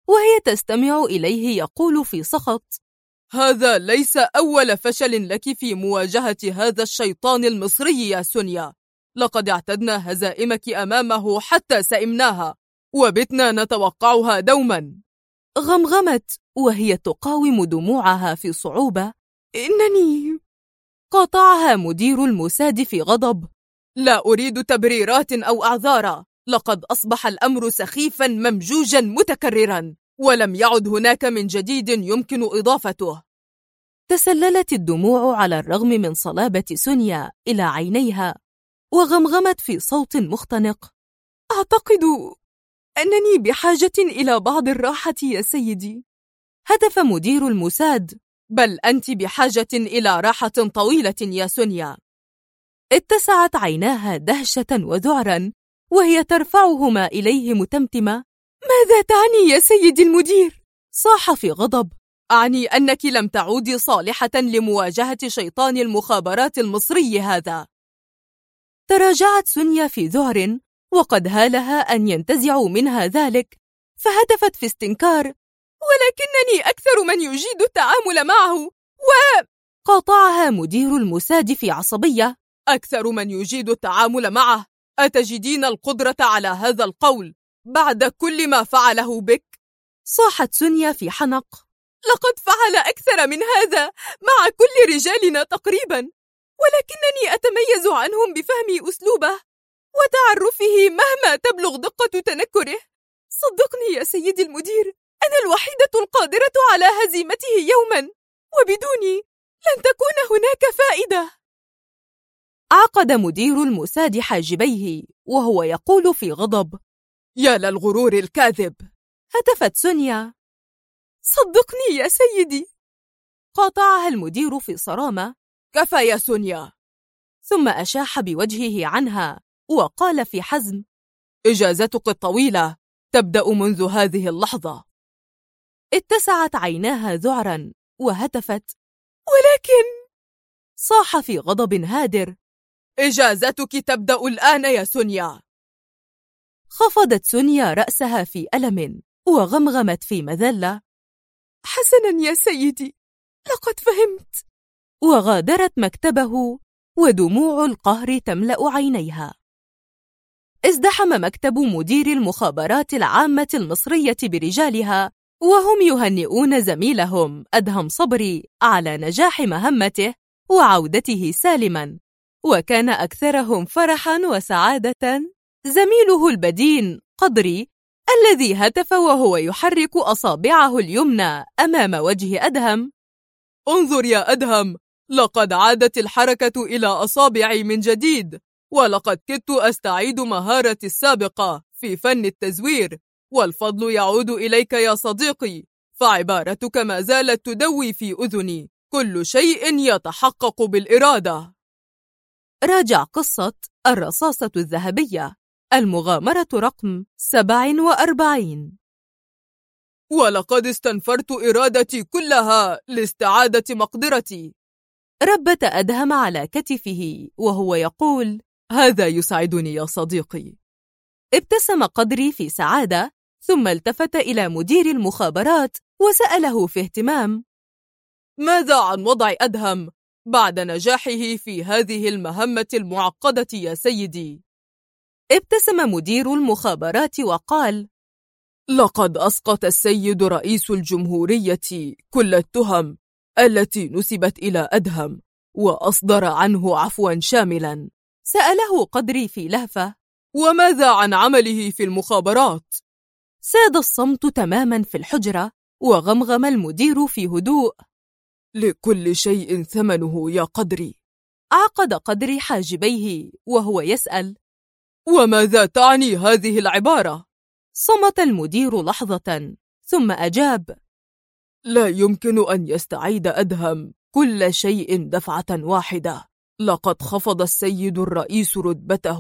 وهي تستمع إليه يقول في سخط: هذا ليس أول فشل لك في مواجهة هذا الشيطان المصري يا سونيا. لقد اعتدنا هزائمك أمامه حتى سئمناها، وبتنا نتوقعها دوما. غمغمت وهي تقاوم دموعها في صعوبة: إنني... قاطعها مدير الموساد في غضب: لا أريد تبريرات أو أعذارا، لقد أصبح الأمر سخيفا ممجوجا متكررا، ولم يعد هناك من جديد يمكن إضافته. تسللت الدموع على الرغم من صلابة سونيا إلى عينيها، وغمغمت في صوت مختنق: أعتقد أنني بحاجة إلى بعض الراحة يا سيدي. هتف مدير الموساد: بل أنت بحاجة إلى راحة طويلة يا سونيا. اتسعت عيناها دهشة وذعرا وهي ترفعهما إليه متمتمة: ماذا تعني يا سيدي المدير؟ صاح في غضب: أعني أنك لم تعودي صالحة لمواجهة شيطان المخابرات المصري هذا. تراجعت سونيا في ذعر، وقد هالها أن ينتزعوا منها ذلك، فهتفت في استنكار: ولكنني أكثر من يجيد التعامل معه. قاطعها مدير الموساد في عصبية: أكثر من يجيد التعامل معه؟ أتجدين القدرة على هذا القول بعد كل ما فعله بك؟ صاحت سونيا في حنق: لقد فعل أكثر من هذا مع كل رجالنا تقريبا، ولكنني أتميز عنهم بفهم أسلوبه وتعرفه مهما تبلغ دقة تنكره. صدقني يا سيدي المدير، أنا الوحيدة القادرة على هزيمته يوما، وبدوني لن تكون هناك فائدة. عقد مدير الموساد حاجبيه وهو يقول في غضب: يا للغرور الكاذب. هتفت سونيا: صدقني يا سيدي. قاطعها المدير في صرامة: كفى يا سونيا. ثم أشاح بوجهه عنها وقال في حزم: إجازتك الطويلة تبدأ منذ هذه اللحظة. اتسعت عيناها ذعرا وهتفت: ولكن... صاح في غضب هادر: إجازتك تبدأ الآن يا سونيا. خفضت سونيا رأسها في ألم وغمغمت في مذلة: حسنا يا سيدي، لقد فهمت. وغادرت مكتبه ودموع القهر تملأ عينيها. ازدحم مكتب مدير المخابرات العامة المصرية برجالها وهم يهنئون زميلهم أدهم صبري على نجاح مهمته وعودته سالما، وكان أكثرهم فرحا وسعادة زميله البدين قدري، الذي هتف وهو يحرك أصابعه اليمنى أمام وجه أدهم: انظر يا أدهم، لقد عادت الحركة إلى أصابعي من جديد، ولقد كدت أستعيد مهارتي السابقة في فن التزوير، والفضل يعود إليك يا صديقي، فعبارتك ما زالت تدوي في أذني: كل شيء يتحقق بالإرادة. راجع قصة الرصاصة الذهبية، المغامرة رقم 47. ولقد استنفرت إرادتي كلها لاستعادة مقدرتي. ربت أدهم على كتفه وهو يقول: هذا يسعدني يا صديقي. ابتسم قدري في سعادة، ثم التفت إلى مدير المخابرات وسأله في اهتمام: ماذا عن وضع أدهم بعد نجاحه في هذه المهمة المعقدة يا سيدي؟ ابتسم مدير المخابرات وقال: لقد أسقط السيد رئيس الجمهورية كل التهم التي نسبت إلى أدهم، وأصدر عنه عفوا شاملا. سأله قدري في لهفة: وماذا عن عمله في المخابرات؟ ساد الصمت تماما في الحجرة، وغمغم المدير في هدوء: لكل شيء ثمنه يا قدري. عقد قدري حاجبيه وهو يسأل: وماذا تعني هذه العبارة؟ صمت المدير لحظة ثم أجاب: لا يمكن أن يستعيد أدهم كل شيء دفعة واحدة، لقد خفض السيد الرئيس رتبته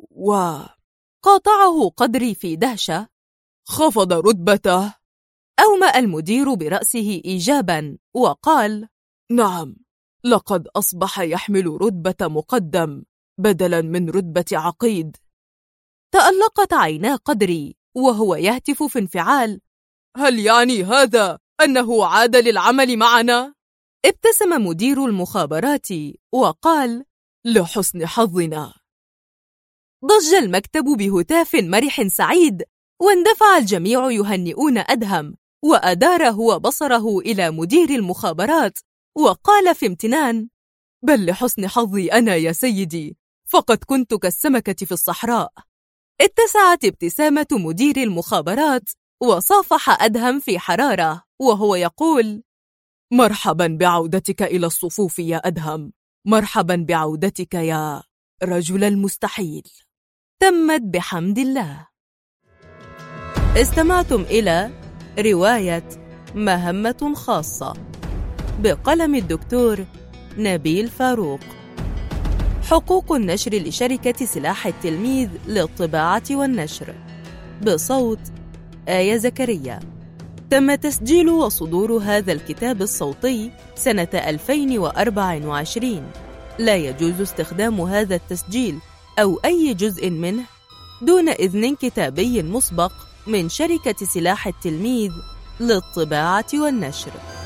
قاطعه قدري في دهشة: خفض رتبته؟ أومأ المدير برأسه إيجابا وقال: نعم، لقد أصبح يحمل رتبة مقدم بدلا من رتبة عقيد. تألقت عينا قدري وهو يهتف في انفعال: هل يعني هذا أنه عاد للعمل معنا؟ ابتسم مدير المخابرات وقال: لحسن حظنا. ضج المكتب بهتاف مرح سعيد، واندفع الجميع يهنئون أدهم، وأدار هو بصره إلى مدير المخابرات وقال في امتنان: بل لحسن حظي أنا يا سيدي، فقد كنت كالسمكة في الصحراء. اتسعت ابتسامة مدير المخابرات وصافح أدهم في حرارة وهو يقول: مرحبا بعودتك إلى الصفوف يا أدهم، مرحبا بعودتك يا رجل المستحيل. تمت بحمد الله. استمعتم إلى رواية مهمة خاصة بقلم الدكتور نبيل فاروق. حقوق النشر لشركة سلاح التلميذ للطباعة والنشر، بصوت آية زكريا. تم تسجيل وصدور هذا الكتاب الصوتي سنة 2024. لا يجوز استخدام هذا التسجيل أو أي جزء منه دون إذن كتابي مسبق من شركة سلاح التلميذ للطباعة والنشر.